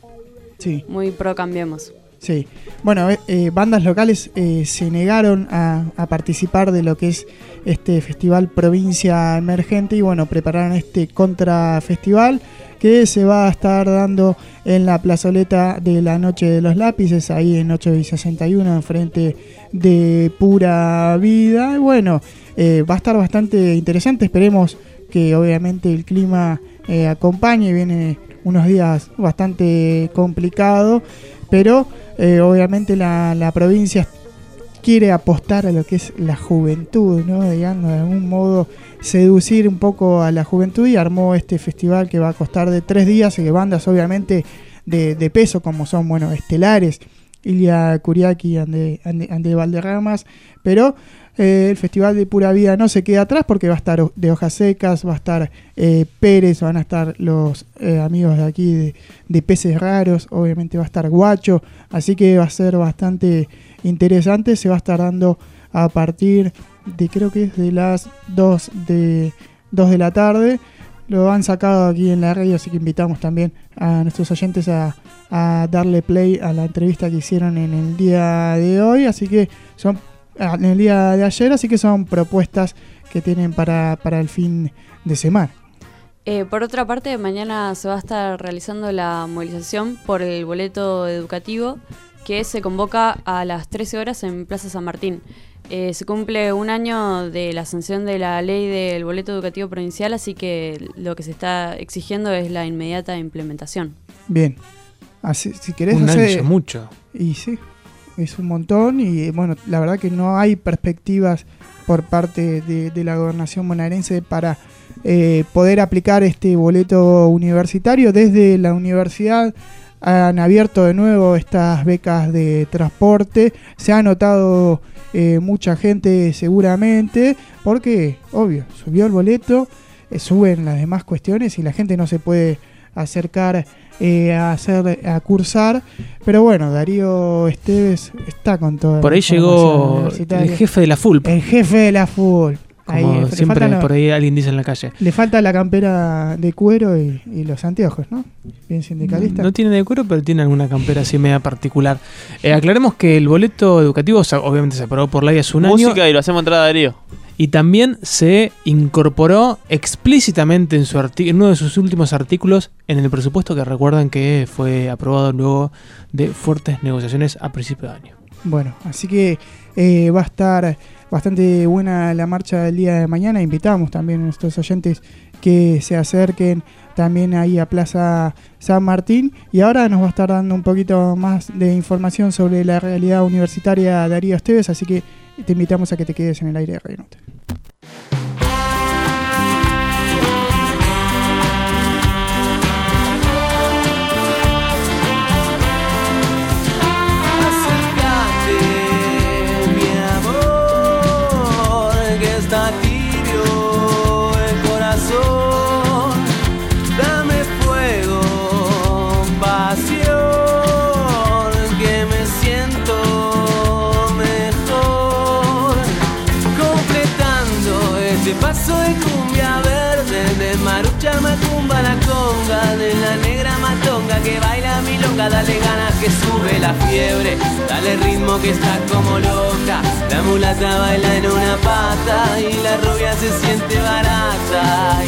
[SPEAKER 3] Sí.
[SPEAKER 4] Muy pro Cambiemos.
[SPEAKER 3] Sí. Bueno, eh, bandas locales eh, se negaron a, a participar de lo que es este festival Provincia Emergente y bueno, prepararon este contrafestival que se va a estar dando en la plazoleta de la Noche de los Lápices, ahí en ocho y sesenta y uno, enfrente de Pura Vida. Y bueno, eh, va a estar bastante interesante, esperemos que obviamente el clima eh, acompañe, viene unos días bastante complicados, pero eh, obviamente la, la provincia quiere apostar a lo que es la juventud, ¿no? Digamos, de algún modo seducir un poco a la juventud y armó este festival que va a costar de tres días y que bandas obviamente de, de peso como son, bueno, Estelares, Ilia Kuriaki, Ande, Ande, Ande Valderramas, pero eh, el Festival de Pura Vida no se queda atrás porque va a estar de Hojas Secas, va a estar eh, Pérez, van a estar los eh, amigos de aquí de, de Peces Raros, obviamente va a estar Guacho, así que va a ser bastante interesante, se va a estar dando a partir de creo que es de las dos de, dos de la tarde, lo han sacado aquí en la radio, así que invitamos también a nuestros oyentes a, a darle play a la entrevista que hicieron en el día de hoy, así que son en el día de ayer, así que son propuestas que tienen para, para el fin de semana.
[SPEAKER 4] Eh, por otra parte, mañana se va a estar realizando la movilización por el boleto educativo que se convoca a las trece horas en Plaza San Martín. Eh, se cumple un año de la sanción de la ley del boleto educativo provincial, así que lo que se está exigiendo es la inmediata implementación.
[SPEAKER 3] Bien, así, si querés
[SPEAKER 1] un
[SPEAKER 3] hacer,
[SPEAKER 1] año mucho.
[SPEAKER 3] Y sí, es un montón y bueno, la verdad que no hay perspectivas por parte de, de la gobernación bonaerense para eh, poder aplicar este boleto universitario. Desde la universidad han abierto de nuevo estas becas de transporte, se ha notado eh, mucha gente seguramente, porque obvio, subió el boleto, eh, suben las demás cuestiones y la gente no se puede acercar eh, a hacer a cursar, pero bueno, Darío Esteves está con todo.
[SPEAKER 1] Por ahí llegó el jefe de la F U L P.
[SPEAKER 3] El jefe de la F U L P.
[SPEAKER 1] Como
[SPEAKER 3] ahí,
[SPEAKER 1] siempre
[SPEAKER 3] lo,
[SPEAKER 1] por ahí alguien dice en la calle.
[SPEAKER 3] Le falta la campera de cuero y, y los anteojos, ¿no? Bien sindicalista.
[SPEAKER 1] No, no tiene de cuero, pero tiene alguna campera así media particular. Eh, aclaremos que el boleto educativo, o sea, obviamente se aprobó por ley hace un
[SPEAKER 12] Música
[SPEAKER 1] año.
[SPEAKER 12] Música y lo hacemos entrar a Darío.
[SPEAKER 1] Y también se incorporó explícitamente en, su arti- en uno de sus últimos artículos en el presupuesto que recuerdan que fue aprobado luego de fuertes negociaciones a principio de año.
[SPEAKER 3] Bueno, así que eh, va a estar bastante buena la marcha del día de mañana. Invitamos también a nuestros oyentes que se acerquen también ahí a Plaza San Martín. Y ahora nos va a estar dando un poquito más de información sobre la realidad universitaria Darío Esteves, así que te invitamos a que te quedes en el aire de Radio Nauta.
[SPEAKER 7] Está tibio el corazón, dame fuego, pasión, que me siento mejor, completando ese paso de cumbia verde, de marucha macumba la conga, de la negra matonga que baila milonga, dale ganas que sube la fiebre, dale ritmo que está como loca, la mulata baila en una pata y la rubia se siente barata.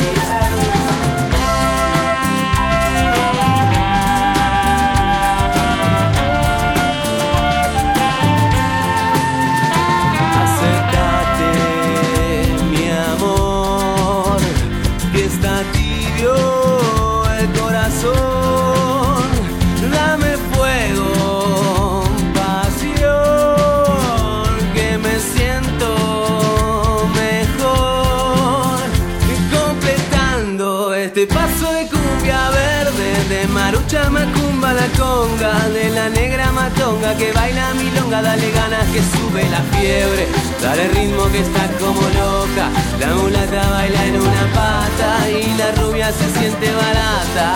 [SPEAKER 7] este paso de cumbia verde, de marucha macumba la conga, de la negra matonga que baila milonga, dale ganas que sube la fiebre, dale ritmo que está como loca, la mulata baila en una pata y la rubia se siente barata.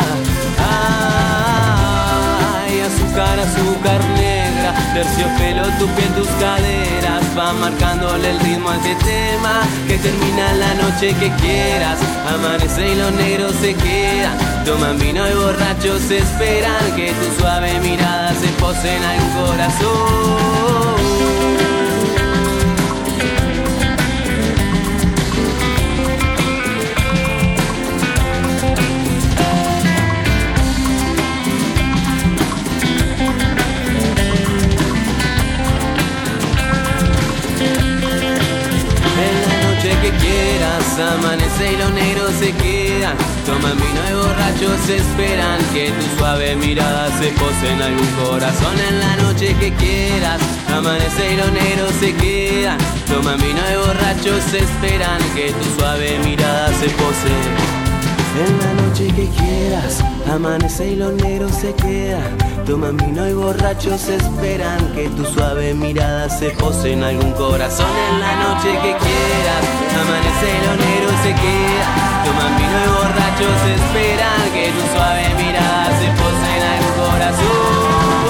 [SPEAKER 7] Ay, azúcar, azúcar negra, terciopelo, tu piel, tus caderas, va marcándole el ritmo a este tema, que termina la noche que quieras, amanece y los negros se quedan, toman vino y borrachos esperan, que tu suave mirada se pose en algún corazón. Que quieras, amanece y los negros se quedan, toman vino y borrachos esperan, que tu suave mirada se pose en algún corazón. En la noche que quieras, amanece y los negros se quedan, toman vino y borrachos esperan, que tu suave mirada se pose. En la noche que quieras, amanece y los negros se quedan, toman vino y borrachos esperan, que tu suave mirada se pose en algún corazón. En la noche que quieras, amanece y los negros se quedan, toman vino y borrachos esperan, que tu suave mirada se pose en algún corazón.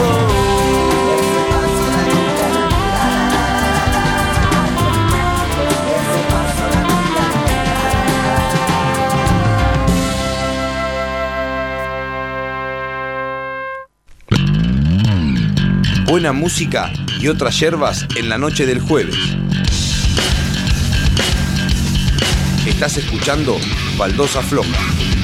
[SPEAKER 2] Buena música y otras yerbas en la noche del jueves. Estás escuchando Baldosa Floja.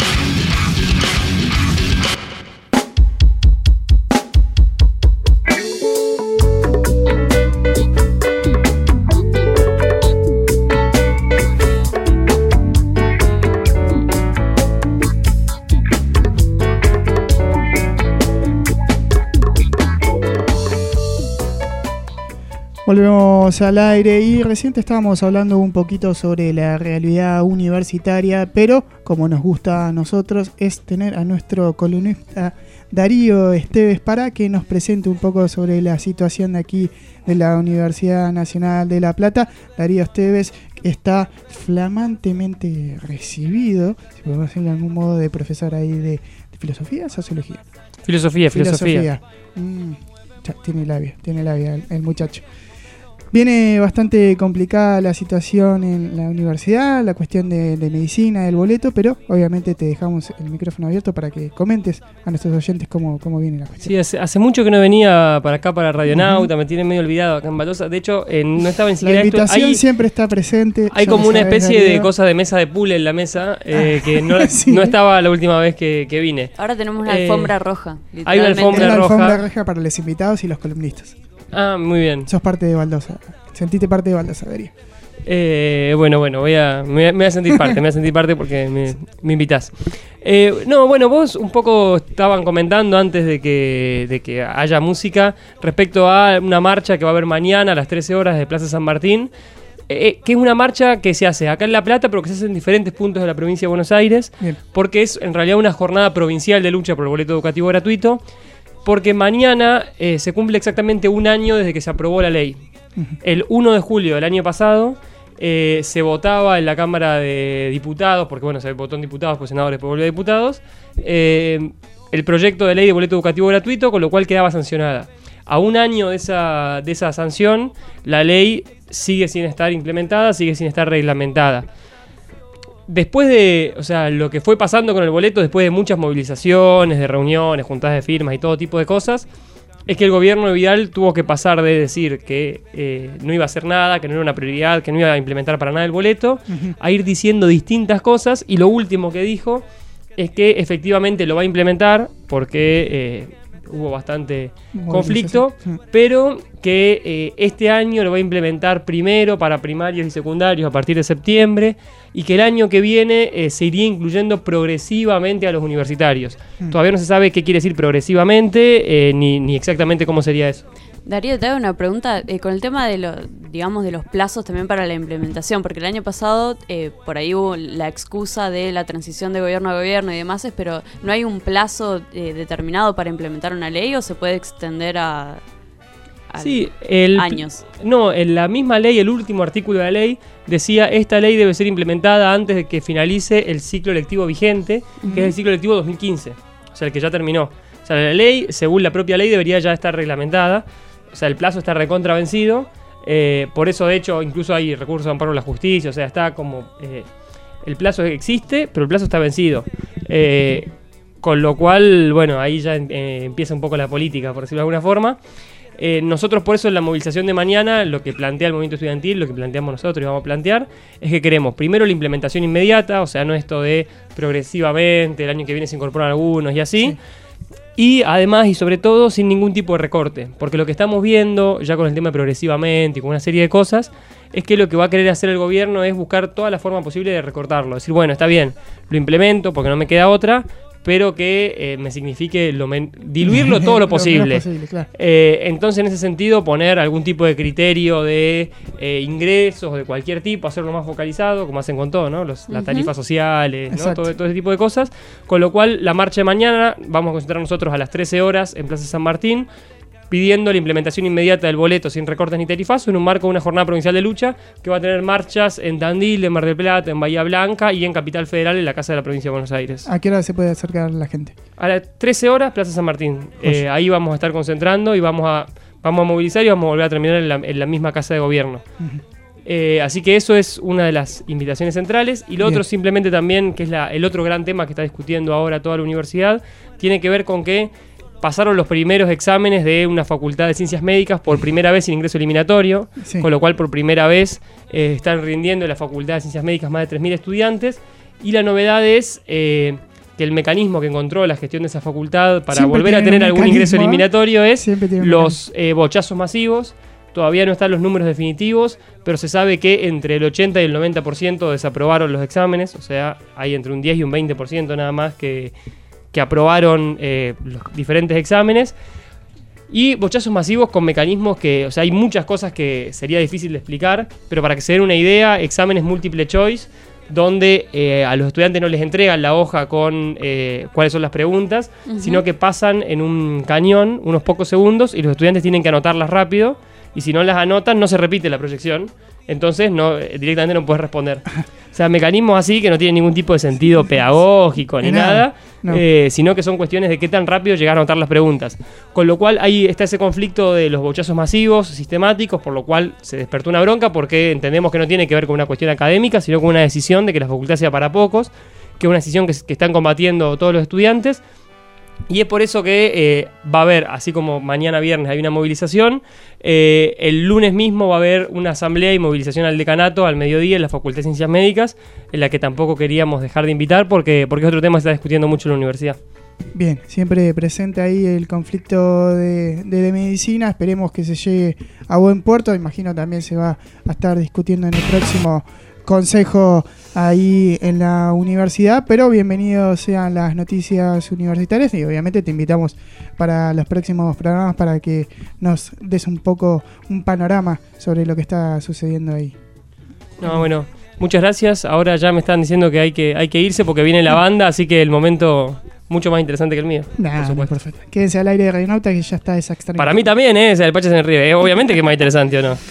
[SPEAKER 3] Volvemos al aire y recién estábamos hablando un poquito sobre la realidad universitaria, pero como nos gusta a nosotros es tener a nuestro columnista Darío Esteves para que nos presente un poco sobre la situación de aquí de la Universidad Nacional de La Plata. Darío Esteves está flamantemente recibido, si podemos decirlo de algún modo, de profesor ahí de, de filosofía o sociología.
[SPEAKER 12] Filosofía, filosofía.
[SPEAKER 3] filosofía. Mm, ya, tiene labia, tiene labia el, el muchacho. Viene bastante complicada la situación en la universidad, la cuestión de, de medicina, del boleto, pero obviamente te dejamos el micrófono abierto para que comentes a nuestros oyentes cómo, cómo viene la cuestión.
[SPEAKER 12] Sí, hace, hace mucho que no venía para acá, para Radionauta, uh-huh. Me tiene medio olvidado acá en Baldosa. De hecho, eh, no estaba ni siquiera...
[SPEAKER 3] La invitación
[SPEAKER 12] esto. Hay,
[SPEAKER 3] siempre está presente.
[SPEAKER 12] Hay como una especie de cosa de mesa de pool en la mesa, eh, que no, sí. no estaba la última vez que, que vine.
[SPEAKER 4] Ahora tenemos una eh, alfombra roja.
[SPEAKER 12] Hay una alfombra
[SPEAKER 3] una
[SPEAKER 12] roja.
[SPEAKER 3] alfombra roja para los invitados y los columnistas.
[SPEAKER 12] Ah, muy bien.
[SPEAKER 3] Sos parte de Baldosa. Sentite parte de Baldosa, Darío.
[SPEAKER 12] Eh, bueno, bueno, voy a, me, voy a, me voy a sentir parte, me voy a sentir parte porque me, me invitás. Eh, no, bueno, vos un poco estaban comentando antes de que, de que haya música respecto a una marcha que va a haber mañana a las trece horas de Plaza San Martín, eh, que es una marcha que se hace acá en La Plata, pero que se hace en diferentes puntos de la provincia de Buenos Aires, bien. Porque es en realidad una jornada provincial de lucha por el boleto educativo gratuito, porque mañana eh, se cumple exactamente un año desde que se aprobó la ley. Uh-huh. El uno de julio del año pasado eh, se votaba en la Cámara de Diputados, porque bueno, se votó en diputados, pues senadores por volver a diputados, eh, el proyecto de ley de boleto educativo gratuito, con lo cual quedaba sancionada. A un año de esa, de esa sanción, la ley sigue sin estar implementada, sigue sin estar reglamentada. Después de, o sea, lo que fue pasando con el boleto, después de muchas movilizaciones, de reuniones, juntadas de firmas y todo tipo de cosas, es que el gobierno de Vidal tuvo que pasar de decir que eh, no iba a hacer nada, que no era una prioridad, que no iba a implementar para nada el boleto, uh-huh. a ir diciendo distintas cosas, y lo último que dijo es que efectivamente lo va a implementar porque eh, hubo bastante conflicto, sí. pero que eh, este año lo va a implementar primero para primarios y secundarios a partir de septiembre, y que el año que viene eh, se iría incluyendo progresivamente a los universitarios. Mm. Todavía no se sabe qué quiere decir progresivamente, eh, ni, ni exactamente cómo sería eso.
[SPEAKER 4] Darío, te hago una pregunta eh, con el tema de los, digamos, de los plazos también para la implementación, porque el año pasado eh, por ahí hubo la excusa de la transición de gobierno a gobierno y demás, pero ¿no hay un plazo eh, determinado para implementar una ley o se puede extender a, a
[SPEAKER 12] sí, el,
[SPEAKER 4] años?
[SPEAKER 12] No, en la misma ley, el último artículo de la ley decía esta ley debe ser implementada antes de que finalice el ciclo lectivo vigente, uh-huh. que es el ciclo lectivo dos mil quince, o sea, el que ya terminó. O sea, la ley, según la propia ley, debería ya estar reglamentada. O sea, el plazo está recontra vencido. Eh, por eso, de hecho, incluso hay recursos de amparo a la justicia. O sea, está como... Eh, el plazo existe, pero el plazo está vencido. Eh, con lo cual, bueno, ahí ya eh, empieza un poco la política, por decirlo de alguna forma. Eh, nosotros, por eso, en la movilización de mañana, lo que plantea el movimiento estudiantil, lo que planteamos nosotros y vamos a plantear, es que queremos, primero, la implementación inmediata. O sea, no esto de progresivamente, el año que viene se incorporan algunos y así. Sí. Y además y sobre todo sin ningún tipo de recorte, porque lo que estamos viendo ya con el tema de progresivamente y con una serie de cosas es que lo que va a querer hacer el gobierno es buscar toda la forma posible de recortarlo, decir, bueno, está bien, lo implemento porque no me queda otra, pero que eh, me signifique lo men- diluirlo todo lo posible. lo posible claro. eh, entonces, en ese sentido, poner algún tipo de criterio de eh, ingresos de cualquier tipo, hacerlo más focalizado, como hacen con todo, ¿no? Los, uh-huh. Las tarifas sociales, ¿no? todo, todo ese tipo de cosas. Con lo cual, la marcha de mañana vamos a concentrar nosotros a las trece horas en Plaza San Martín, pidiendo la implementación inmediata del boleto sin recortes ni tarifazos en un marco de una jornada provincial de lucha que va a tener marchas en Tandil, en Mar del Plata, en Bahía Blanca y en Capital Federal, en la Casa de la Provincia de Buenos Aires.
[SPEAKER 3] ¿A qué hora se puede acercar la gente?
[SPEAKER 12] A las trece horas, Plaza San Martín. Eh, ahí vamos a estar concentrando y vamos a, vamos a movilizar y vamos a volver a terminar en la, en la misma Casa de Gobierno. Uh-huh. Eh, así que eso es una de las invitaciones centrales. Y lo Bien. Otro simplemente también, que es la, el otro gran tema que está discutiendo ahora toda la universidad, tiene que ver con que pasaron los primeros exámenes de una facultad de ciencias médicas por primera vez sin ingreso eliminatorio, sí. Con lo cual por primera vez eh, están rindiendo en la facultad de ciencias médicas más de tres mil estudiantes, y la novedad es eh, que el mecanismo que encontró la gestión de esa facultad para siempre volver a tener algún ingreso eliminatorio es los eh, bochazos masivos. Todavía no están los números definitivos, pero se sabe que entre el ochenta y el noventa por ciento desaprobaron los exámenes, o sea, hay entre un diez y un veinte por ciento nada más que... que aprobaron eh, los diferentes exámenes, y bochazos masivos con mecanismos que, o sea, hay muchas cosas que sería difícil de explicar, pero para que se den una idea, exámenes múltiple choice, donde eh, a los estudiantes no les entregan la hoja con eh, cuáles son las preguntas, uh-huh. sino que pasan en un cañón unos pocos segundos y los estudiantes tienen que anotarlas rápido, y si no las anotan no se repite la proyección, entonces no, directamente no puedes responder. O sea, mecanismos así que no tienen ningún tipo de sentido pedagógico ni nada, nada no. eh, sino que son cuestiones de qué tan rápido llegar a anotar las preguntas. Con lo cual ahí está ese conflicto de los bochazos masivos, sistemáticos, por lo cual se despertó una bronca, porque entendemos que no tiene que ver con una cuestión académica, sino con una decisión de que la facultad sea para pocos, que es una decisión que, que están combatiendo todos los estudiantes. Y es por eso que eh, va a haber, así como mañana viernes hay una movilización, eh, el lunes mismo va a haber una asamblea y movilización al decanato al mediodía en la Facultad de Ciencias Médicas, en la que tampoco queríamos dejar de invitar porque, porque es otro tema que se está discutiendo mucho en la universidad.
[SPEAKER 3] Bien, siempre presente ahí el conflicto de, de, de medicina, esperemos que se llegue a buen puerto, imagino también se va a estar discutiendo en el próximo consejo ahí en la universidad, pero bienvenidos sean las noticias universitarias y obviamente te invitamos para los próximos programas para que nos des un poco un panorama sobre lo que está sucediendo ahí.
[SPEAKER 12] No, bueno, muchas gracias. Ahora ya me están diciendo que hay que, hay que irse porque viene la banda, así que el momento mucho más interesante que el mío.
[SPEAKER 3] Nah, por supuesto. Perfecto. Quédense al aire de Radionauta que ya está esa extraña.
[SPEAKER 12] Para mí también, ¿eh? O sea, el Pache se ríe. Obviamente que es más interesante, ¿o no?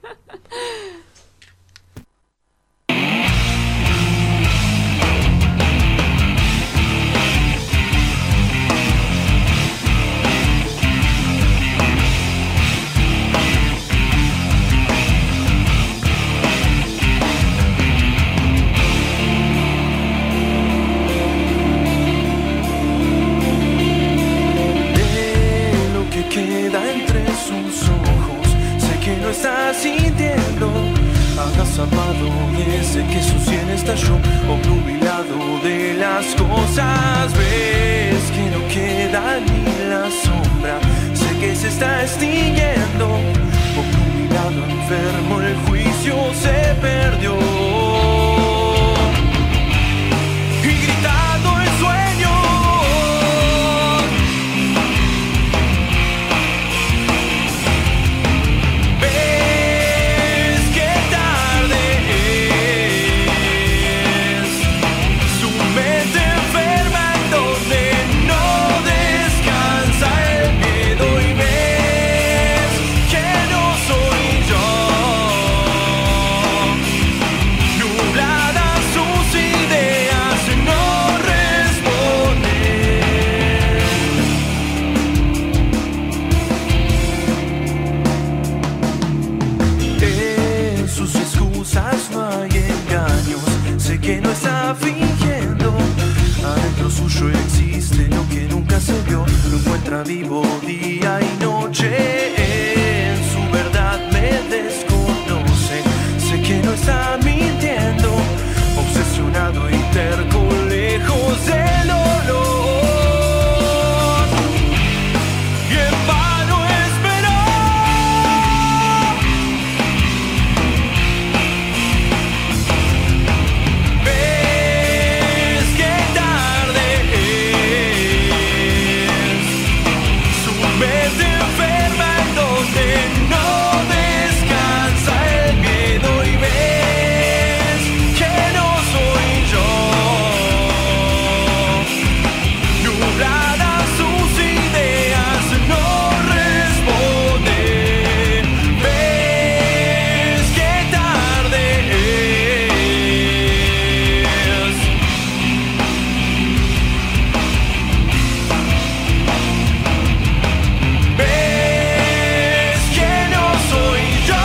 [SPEAKER 13] Agazapado de ese que su sien estalló, obnubilado de las cosas, ves que no queda ni la sombra, sé que se está extinguiendo, obnubilado, enfermo, el juicio se perdió. Y gritando el sueño, vivo día y noche. En su verdad me desconoce. Sé que no está mintiendo, obsesionado y terco, lejos del dolor. Y en vano esperar. Ves que tarde es. Su mente enferma en donde no descansa el miedo y ves que no soy yo. Nubladas sus ideas no responden. Ves que tarde es. Ves que no soy yo.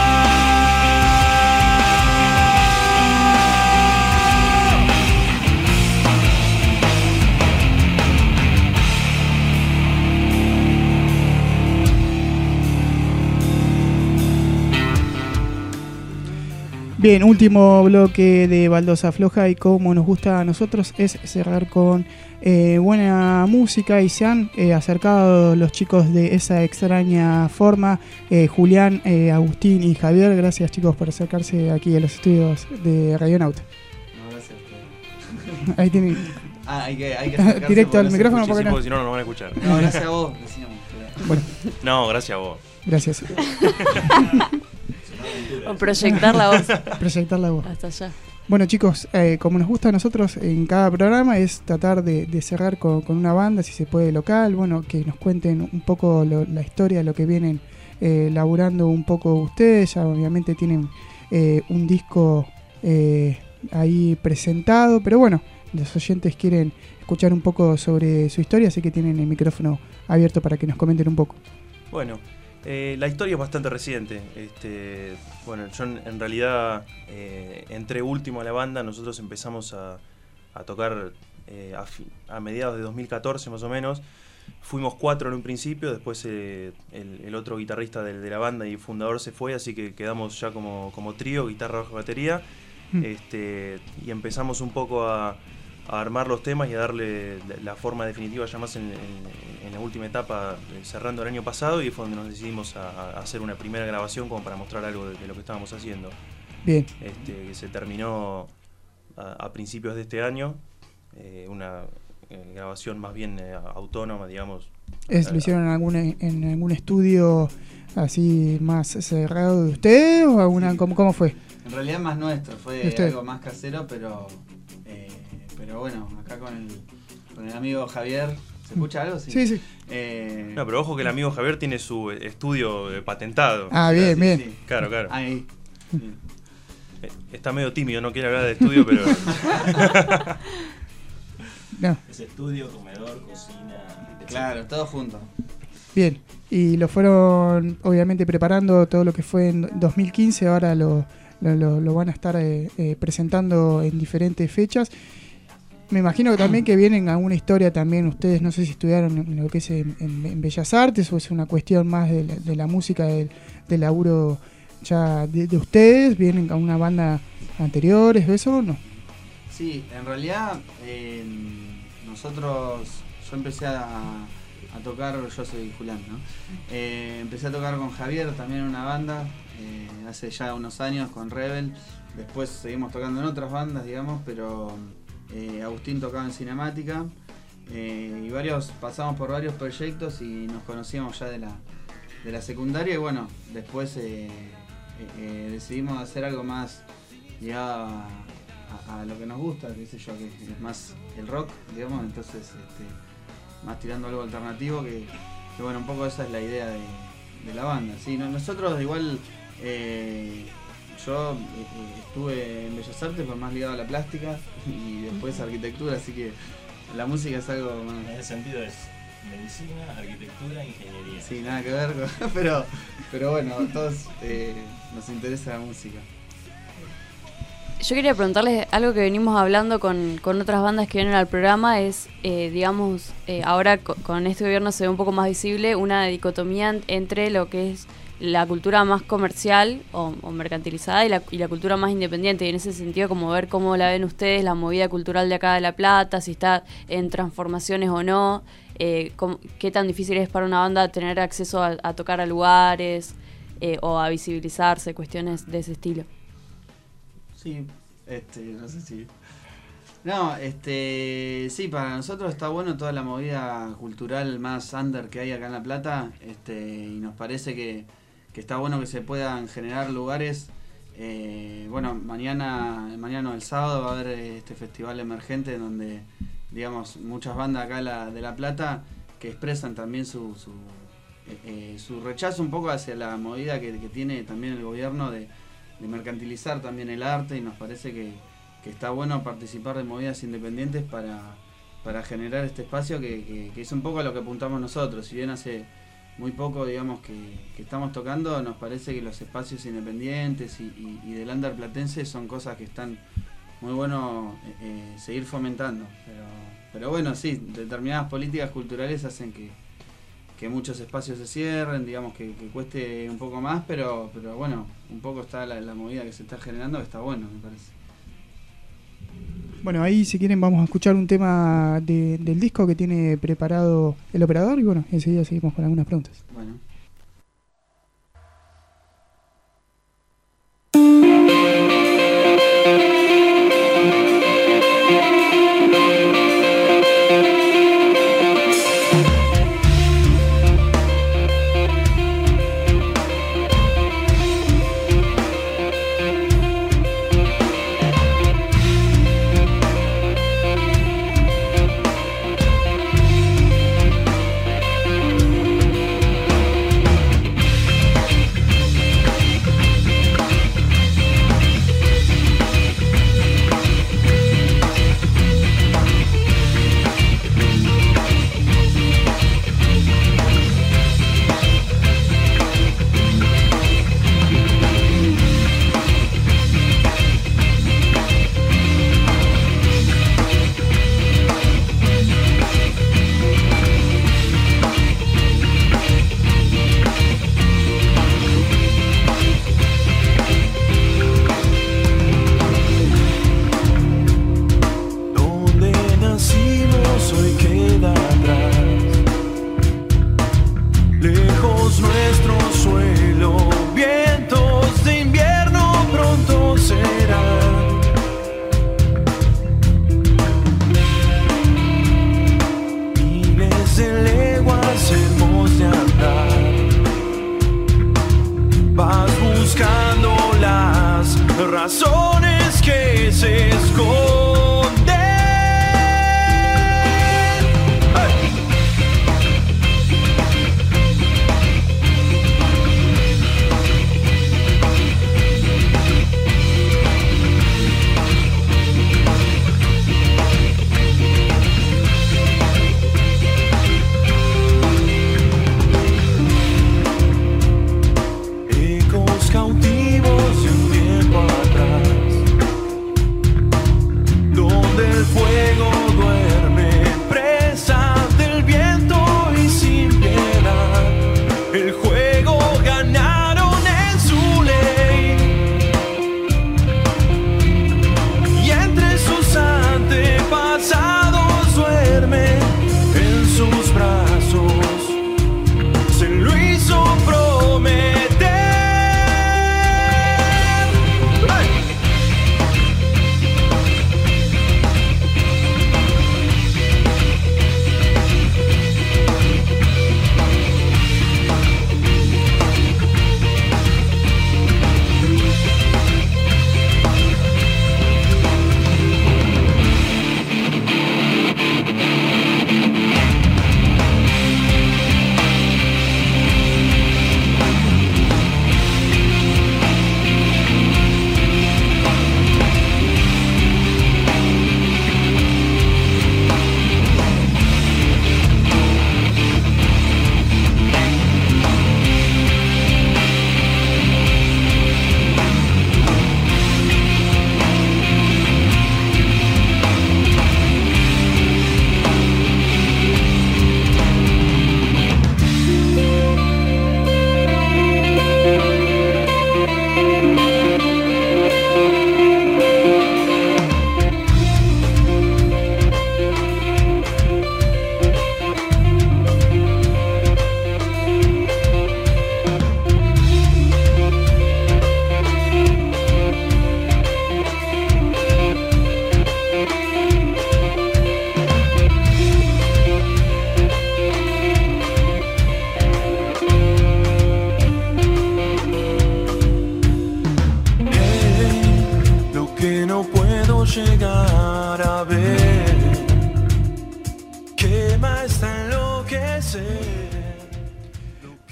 [SPEAKER 3] Bien, último bloque de Baldosa Floja, y como nos gusta a nosotros es cerrar con eh, buena música, y se han eh, acercado los chicos de Esa Extraña Forma, eh, Julián, eh, Agustín y Javier. Gracias, chicos, por acercarse aquí a los estudios de Radionauta.
[SPEAKER 14] No, gracias a ustedes.
[SPEAKER 3] Ahí tienen.
[SPEAKER 14] Ah, hay que, hay que acercarse
[SPEAKER 3] directo al
[SPEAKER 14] porque
[SPEAKER 3] micrófono,
[SPEAKER 14] no se
[SPEAKER 3] porque
[SPEAKER 14] escucha,
[SPEAKER 3] no.
[SPEAKER 15] Si no, no nos van a escuchar.
[SPEAKER 14] No, gracias a vos, decíamos.
[SPEAKER 3] Bueno,
[SPEAKER 15] No, gracias a vos.
[SPEAKER 3] gracias.
[SPEAKER 4] O proyectar la voz.
[SPEAKER 3] Proyectar la voz.
[SPEAKER 4] Hasta allá.
[SPEAKER 3] Bueno, chicos, eh, como nos gusta a nosotros en cada programa es tratar de, de cerrar con, con una banda, si se puede, local. Bueno, que nos cuenten un poco lo, la historia, lo que vienen eh, laburando un poco ustedes. Ya obviamente tienen eh, un disco eh, ahí presentado, pero bueno, los oyentes quieren escuchar un poco sobre su historia, así que tienen el micrófono abierto para que nos comenten un poco.
[SPEAKER 15] Bueno, eh, la historia es bastante reciente. Este, bueno, yo en, en realidad eh, entré último a la banda. Nosotros empezamos a, a tocar eh, a, fi- a mediados de dos mil catorce más o menos. Fuimos cuatro en un principio, después eh, el, el otro guitarrista de, de la banda y fundador se fue, así que quedamos ya como, como trío, guitarra, bajo, batería.
[SPEAKER 3] Mm.
[SPEAKER 15] Este, y empezamos un poco a, a armar los temas y a darle la, la forma definitiva ya más en, en- en la última etapa, eh, cerrando el año pasado, y fue donde nos decidimos a, a hacer una primera grabación como para mostrar algo de, de lo que estábamos haciendo.
[SPEAKER 3] Bien.
[SPEAKER 15] Este, que se terminó a, a principios de este año, eh, una eh, grabación más bien eh, autónoma, digamos.
[SPEAKER 3] ¿Es, ¿Lo hicieron en algún, en algún estudio así más cerrado de ustedes o alguna, cómo, cómo fue?
[SPEAKER 14] En realidad más nuestro,
[SPEAKER 3] ¿De
[SPEAKER 14] fue
[SPEAKER 3] usted?
[SPEAKER 14] algo más casero, pero eh, pero bueno, acá con el, con el amigo Javier. ¿Se escucha algo?
[SPEAKER 3] Sí, sí.
[SPEAKER 14] Eh,
[SPEAKER 15] No, pero ojo que el amigo Javier tiene su estudio eh, patentado.
[SPEAKER 3] Ah, bien,
[SPEAKER 14] sí,
[SPEAKER 3] bien.
[SPEAKER 14] sí.
[SPEAKER 15] Claro, claro.
[SPEAKER 14] Ahí.
[SPEAKER 15] Eh, Está medio tímido, no quiere hablar de estudio, pero...
[SPEAKER 3] No.
[SPEAKER 16] Es estudio, comedor, cocina.
[SPEAKER 14] Claro, todo junto.
[SPEAKER 3] Bien, y lo fueron obviamente preparando todo lo que fue en dos mil quince, ahora lo, lo, lo- lo van a estar eh, eh, presentando en diferentes fechas. Me imagino que también que vienen a una historia también, ustedes no sé si estudiaron en lo que es en, en- en Bellas Artes o es una cuestión más de la, de la música, del, del laburo ya de, de ustedes, vienen a una banda anteriores o eso o no.
[SPEAKER 14] Sí, en realidad eh, nosotros, yo empecé a, a tocar, yo soy Julián, ¿no? Eh, empecé a tocar con Javier también en una banda, eh, hace ya unos años con Rebel, después seguimos tocando en otras bandas, digamos, pero eh, Agustín tocaba en Cinemática eh, y varios, pasamos por varios proyectos y nos conocíamos ya de la, de la secundaria y bueno, después eh, eh, eh, decidimos hacer algo más ligado a, a, a lo que nos gusta, qué sé yo, que es más el rock, digamos, entonces este, más tirando algo alternativo, que, que bueno, un poco esa es la idea de, de la banda. Sí, no- nosotros igual, eh, yo eh, eh, estuve en Bellas Artes, pero más ligado a la plástica y después a arquitectura, así que la música es algo más...
[SPEAKER 16] En ese sentido es medicina, arquitectura, ingeniería.
[SPEAKER 14] Sí, nada que ver, con- pero, pero bueno, todos eh, nos interesa la música.
[SPEAKER 4] yo quería preguntarles algo que venimos hablando con, con otras bandas que vienen al programa, es, eh, digamos, eh, ahora co- con este gobierno se ve un poco más visible una dicotomía entre lo que es la cultura más comercial o, o mercantilizada y la, y la cultura más independiente, y en ese sentido como ver cómo la ven ustedes, la movida cultural de acá de La Plata, si está en transformaciones o no, eh, cómo, qué tan difícil es para una banda tener acceso a, a tocar a lugares eh, o a visibilizarse, cuestiones de ese estilo.
[SPEAKER 14] Sí, este, no sé si... No, este, sí, para nosotros está bueno toda la movida cultural más under que hay acá en La Plata, este, y nos parece que, que está bueno que se puedan generar lugares. Eh, bueno, mañana, mañana o el sábado va a haber este festival emergente donde, digamos, muchas bandas acá de La, de La Plata que expresan también su, su, eh, su rechazo un poco hacia la movida que, que tiene también el gobierno de, de mercantilizar también el arte, y nos parece que, que está bueno participar de movidas independientes para, para generar este espacio que, que, que es un poco a lo que apuntamos nosotros. Si bien hace muy poco, digamos, que, que estamos tocando, nos parece que los espacios independientes y, y, y del under platense son cosas que están muy bueno eh, eh, seguir fomentando. Pero, pero bueno, sí, determinadas políticas culturales hacen que, que muchos espacios se cierren, digamos, que, que cueste un poco más, pero, pero bueno, un poco está la, la movida que se está generando, que está bueno, me parece.
[SPEAKER 3] Bueno, ahí si quieren vamos a escuchar un tema de, del disco que tiene preparado el operador y bueno, enseguida seguimos con algunas preguntas.
[SPEAKER 14] Bueno.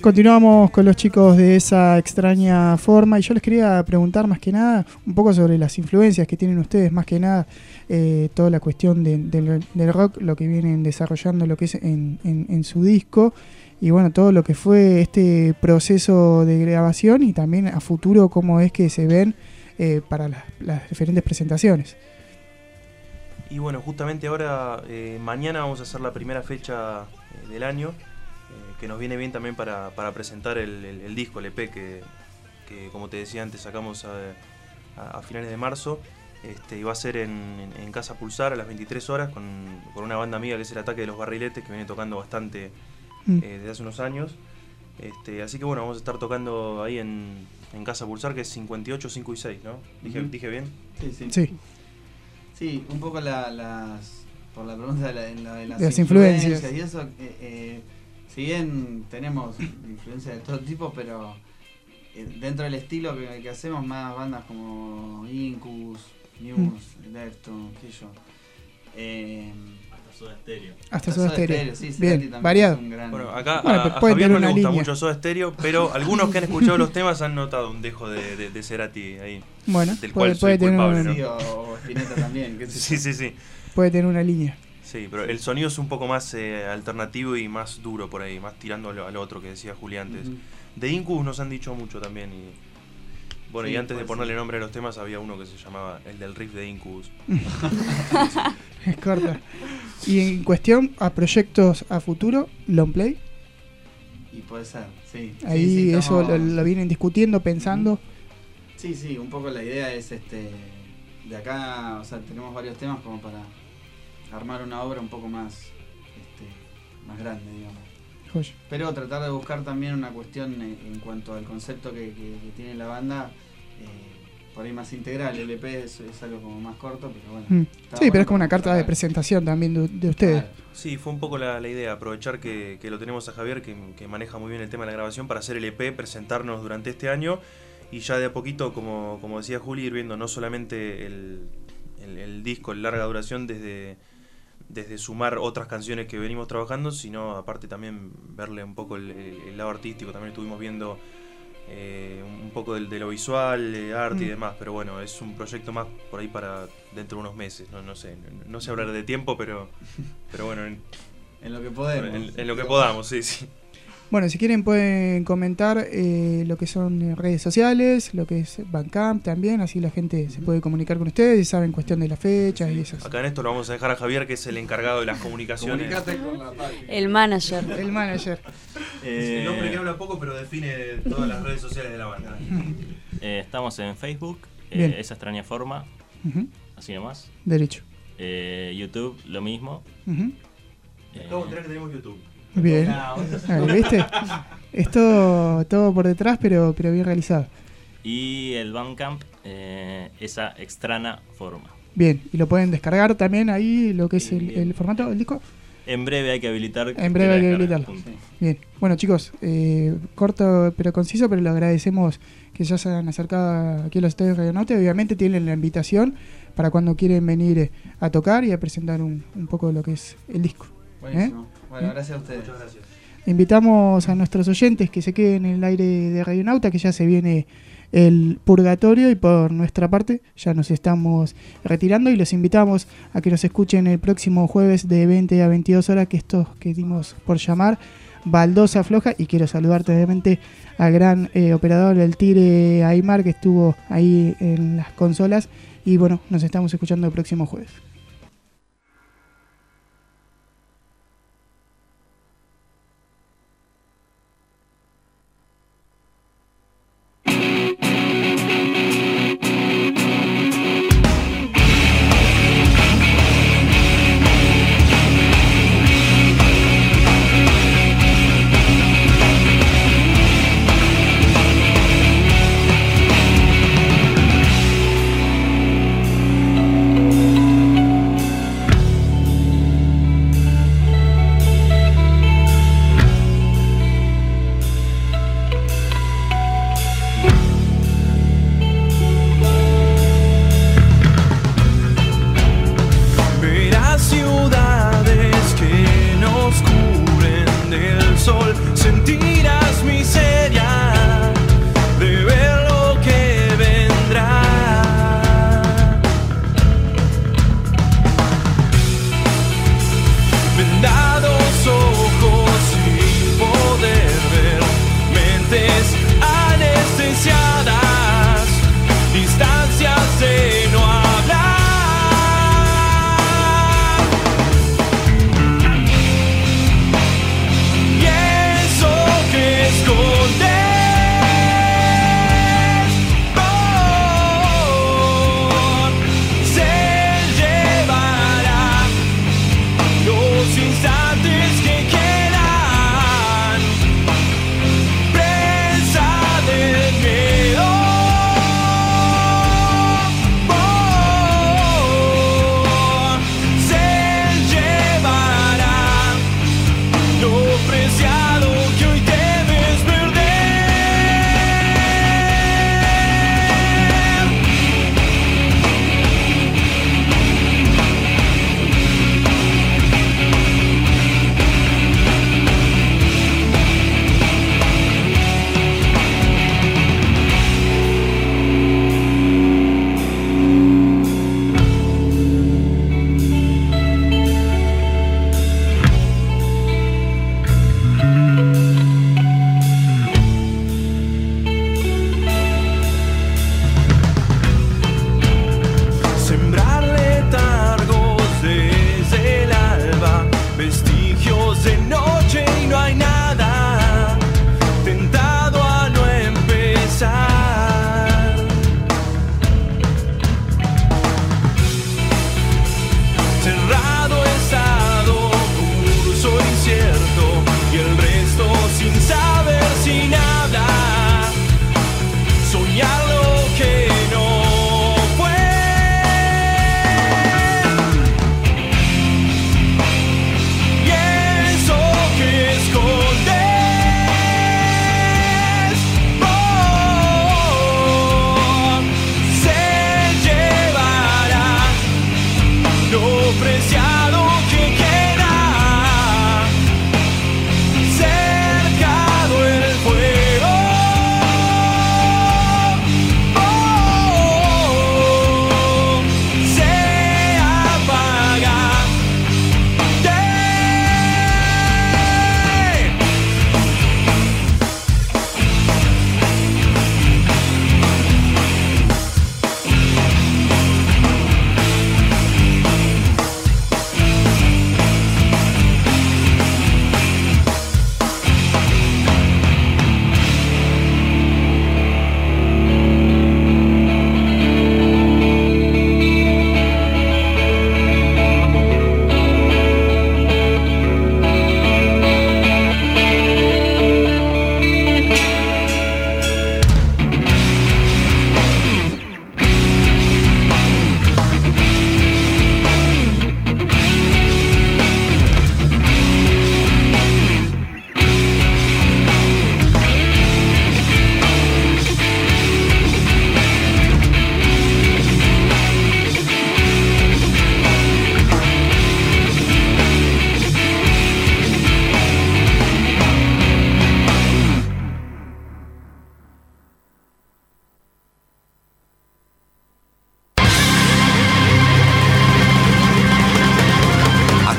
[SPEAKER 3] continuamos con los chicos de esa extraña forma y yo les quería preguntar más que nada un poco sobre las influencias que tienen ustedes, más que nada eh, toda la cuestión de, de, del rock, lo que vienen desarrollando, lo que es en, en, en su disco y bueno, todo lo que fue este proceso de grabación y también a futuro cómo es que se ven eh, para las, las diferentes presentaciones.
[SPEAKER 15] Y bueno, justamente ahora, eh, mañana vamos a hacer la primera fecha eh, del año, eh, que nos viene bien también para, para presentar el, el, el disco, el E P, que, que como te decía antes sacamos a, a, a finales de marzo, este, y va a ser en, en, en Casa Pulsar a las veintitrés horas con, con una banda amiga que es el Ataque de los Barriletes, que viene tocando bastante mm. eh, desde hace unos años. Este, así que bueno, vamos a estar tocando ahí en, en Casa Pulsar, que es cincuenta y ocho, cinco y seis, ¿no? ¿Dije, uh-huh. ¿dije bien?
[SPEAKER 14] Sí, sí.
[SPEAKER 3] Sí.
[SPEAKER 14] Sí, un poco la, las, por la pregunta de, la, de, la, de las,
[SPEAKER 3] las
[SPEAKER 14] influencias,
[SPEAKER 3] influencias
[SPEAKER 14] y eso, eh, eh, si bien tenemos influencias de todo tipo, pero eh, dentro del estilo que, que hacemos, más bandas como Incubus, Muse, mm. Deftones, qué sé yo. Eh,
[SPEAKER 16] hasta Soda Stereo.
[SPEAKER 3] Hasta Soda Stereo,
[SPEAKER 14] sí,
[SPEAKER 3] bien, variado.
[SPEAKER 14] Gran...
[SPEAKER 15] Bueno, acá
[SPEAKER 3] bueno,
[SPEAKER 15] a, a Javier no le gusta línea. mucho Soda Stereo, pero algunos que han escuchado los temas han notado un dejo de, de, de Cerati ahí.
[SPEAKER 3] Bueno,
[SPEAKER 15] del
[SPEAKER 3] puede,
[SPEAKER 15] cual
[SPEAKER 3] puede
[SPEAKER 15] soy
[SPEAKER 3] tener
[SPEAKER 15] culpable,
[SPEAKER 3] una...
[SPEAKER 15] ¿no?
[SPEAKER 14] Sí, o Spinetta también.
[SPEAKER 15] Sí, sí, sí.
[SPEAKER 3] Puede tener una línea.
[SPEAKER 15] Sí, pero el sonido es un poco más eh, alternativo y más duro por ahí, más tirando al, al otro que decía Julián antes. Uh-huh. De Incubus nos han dicho mucho también. Y bueno, sí, y antes de ponerle ser. nombre a los temas había uno que se llamaba el del riff de Incubus.
[SPEAKER 3] Es corta. Y en cuestión a proyectos a futuro, long play.
[SPEAKER 14] Y puede ser, sí.
[SPEAKER 3] Ahí
[SPEAKER 14] sí, sí,
[SPEAKER 3] eso
[SPEAKER 14] estamos...
[SPEAKER 3] lo, lo vienen discutiendo, pensando.
[SPEAKER 14] Sí, sí, un poco la idea es este de acá, o sea, tenemos varios temas como para armar una obra un poco más este, más grande, digamos.
[SPEAKER 3] Joya.
[SPEAKER 14] Pero tratar de buscar también una cuestión en, en cuanto al concepto que, que, que tiene la banda, eh, por ahí más integral. El E P es, es algo como más corto, pero bueno.
[SPEAKER 3] Mm. Sí,
[SPEAKER 14] bueno
[SPEAKER 3] pero es como una carta de presentación también de, de ustedes.
[SPEAKER 14] Claro.
[SPEAKER 15] Sí, fue un poco la, la idea, aprovechar que, que lo tenemos a Javier, que, que maneja muy bien el tema de la grabación, para hacer el E P, presentarnos durante este año y ya de a poquito, como, como decía Juli, ir viendo no solamente el, el, el disco, el larga duración, desde, desde sumar otras canciones que venimos trabajando, sino aparte también verle un poco el, el, el lado artístico. También estuvimos viendo eh, un poco del, de lo visual, eh, arte mm. y demás, pero bueno, es un proyecto más por ahí para dentro de unos meses, no, no sé, no, no sé hablar de tiempo, pero, pero bueno, en,
[SPEAKER 14] en lo que podemos.
[SPEAKER 15] En, en lo que podamos, sí, sí.
[SPEAKER 3] Bueno, si quieren pueden comentar eh, lo que son redes sociales, lo que es Bandcamp también, así la gente se puede comunicar con ustedes y saben cuestión de las fechas y esas.
[SPEAKER 15] Acá en esto lo vamos a dejar a Javier, que es el encargado de las comunicaciones.
[SPEAKER 14] Con la
[SPEAKER 4] el manager.
[SPEAKER 3] El manager.
[SPEAKER 15] Eh, el hombre que habla poco pero define todas las redes sociales de la banda.
[SPEAKER 16] Eh, estamos en Facebook, eh, esa extraña forma, uh-huh. así nomás.
[SPEAKER 3] Derecho.
[SPEAKER 16] Eh, YouTube, lo mismo.
[SPEAKER 3] Uh-huh.
[SPEAKER 15] Eh, Acabo de tener que tenemos YouTube.
[SPEAKER 3] Bien, ¿viste? Esto todo por detrás, pero, pero bien realizado.
[SPEAKER 16] Y el Bandcamp, eh, esa extraña forma.
[SPEAKER 3] Bien, y lo pueden descargar también ahí, lo que es el, el formato del disco.
[SPEAKER 16] En breve hay que habilitar.
[SPEAKER 3] En breve hay que habilitarlo. Bien, bueno chicos, eh, corto pero conciso, pero les agradecemos que ya se han acercado aquí a los estudios de Radionauta. Obviamente tienen la invitación para cuando quieren venir a tocar y a presentar un, un poco lo que es el disco.
[SPEAKER 14] Buenísimo.
[SPEAKER 3] ¿Eh?
[SPEAKER 14] Bueno, gracias a ustedes.
[SPEAKER 15] Muchas gracias.
[SPEAKER 3] Invitamos a nuestros oyentes que se queden en el aire de Radionauta, que ya se viene el purgatorio y por nuestra parte ya nos estamos retirando y los invitamos a que nos escuchen el próximo jueves de veinte a veintidós horas, que estos que dimos por llamar Baldosa Floja. Y quiero saludar obviamente al gran eh, operador del Tigre Aymar, que estuvo ahí en las consolas, y bueno, nos estamos escuchando el próximo jueves.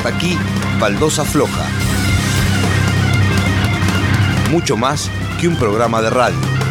[SPEAKER 2] Aquí, Baldosa Floja. Mucho más que un programa de radio.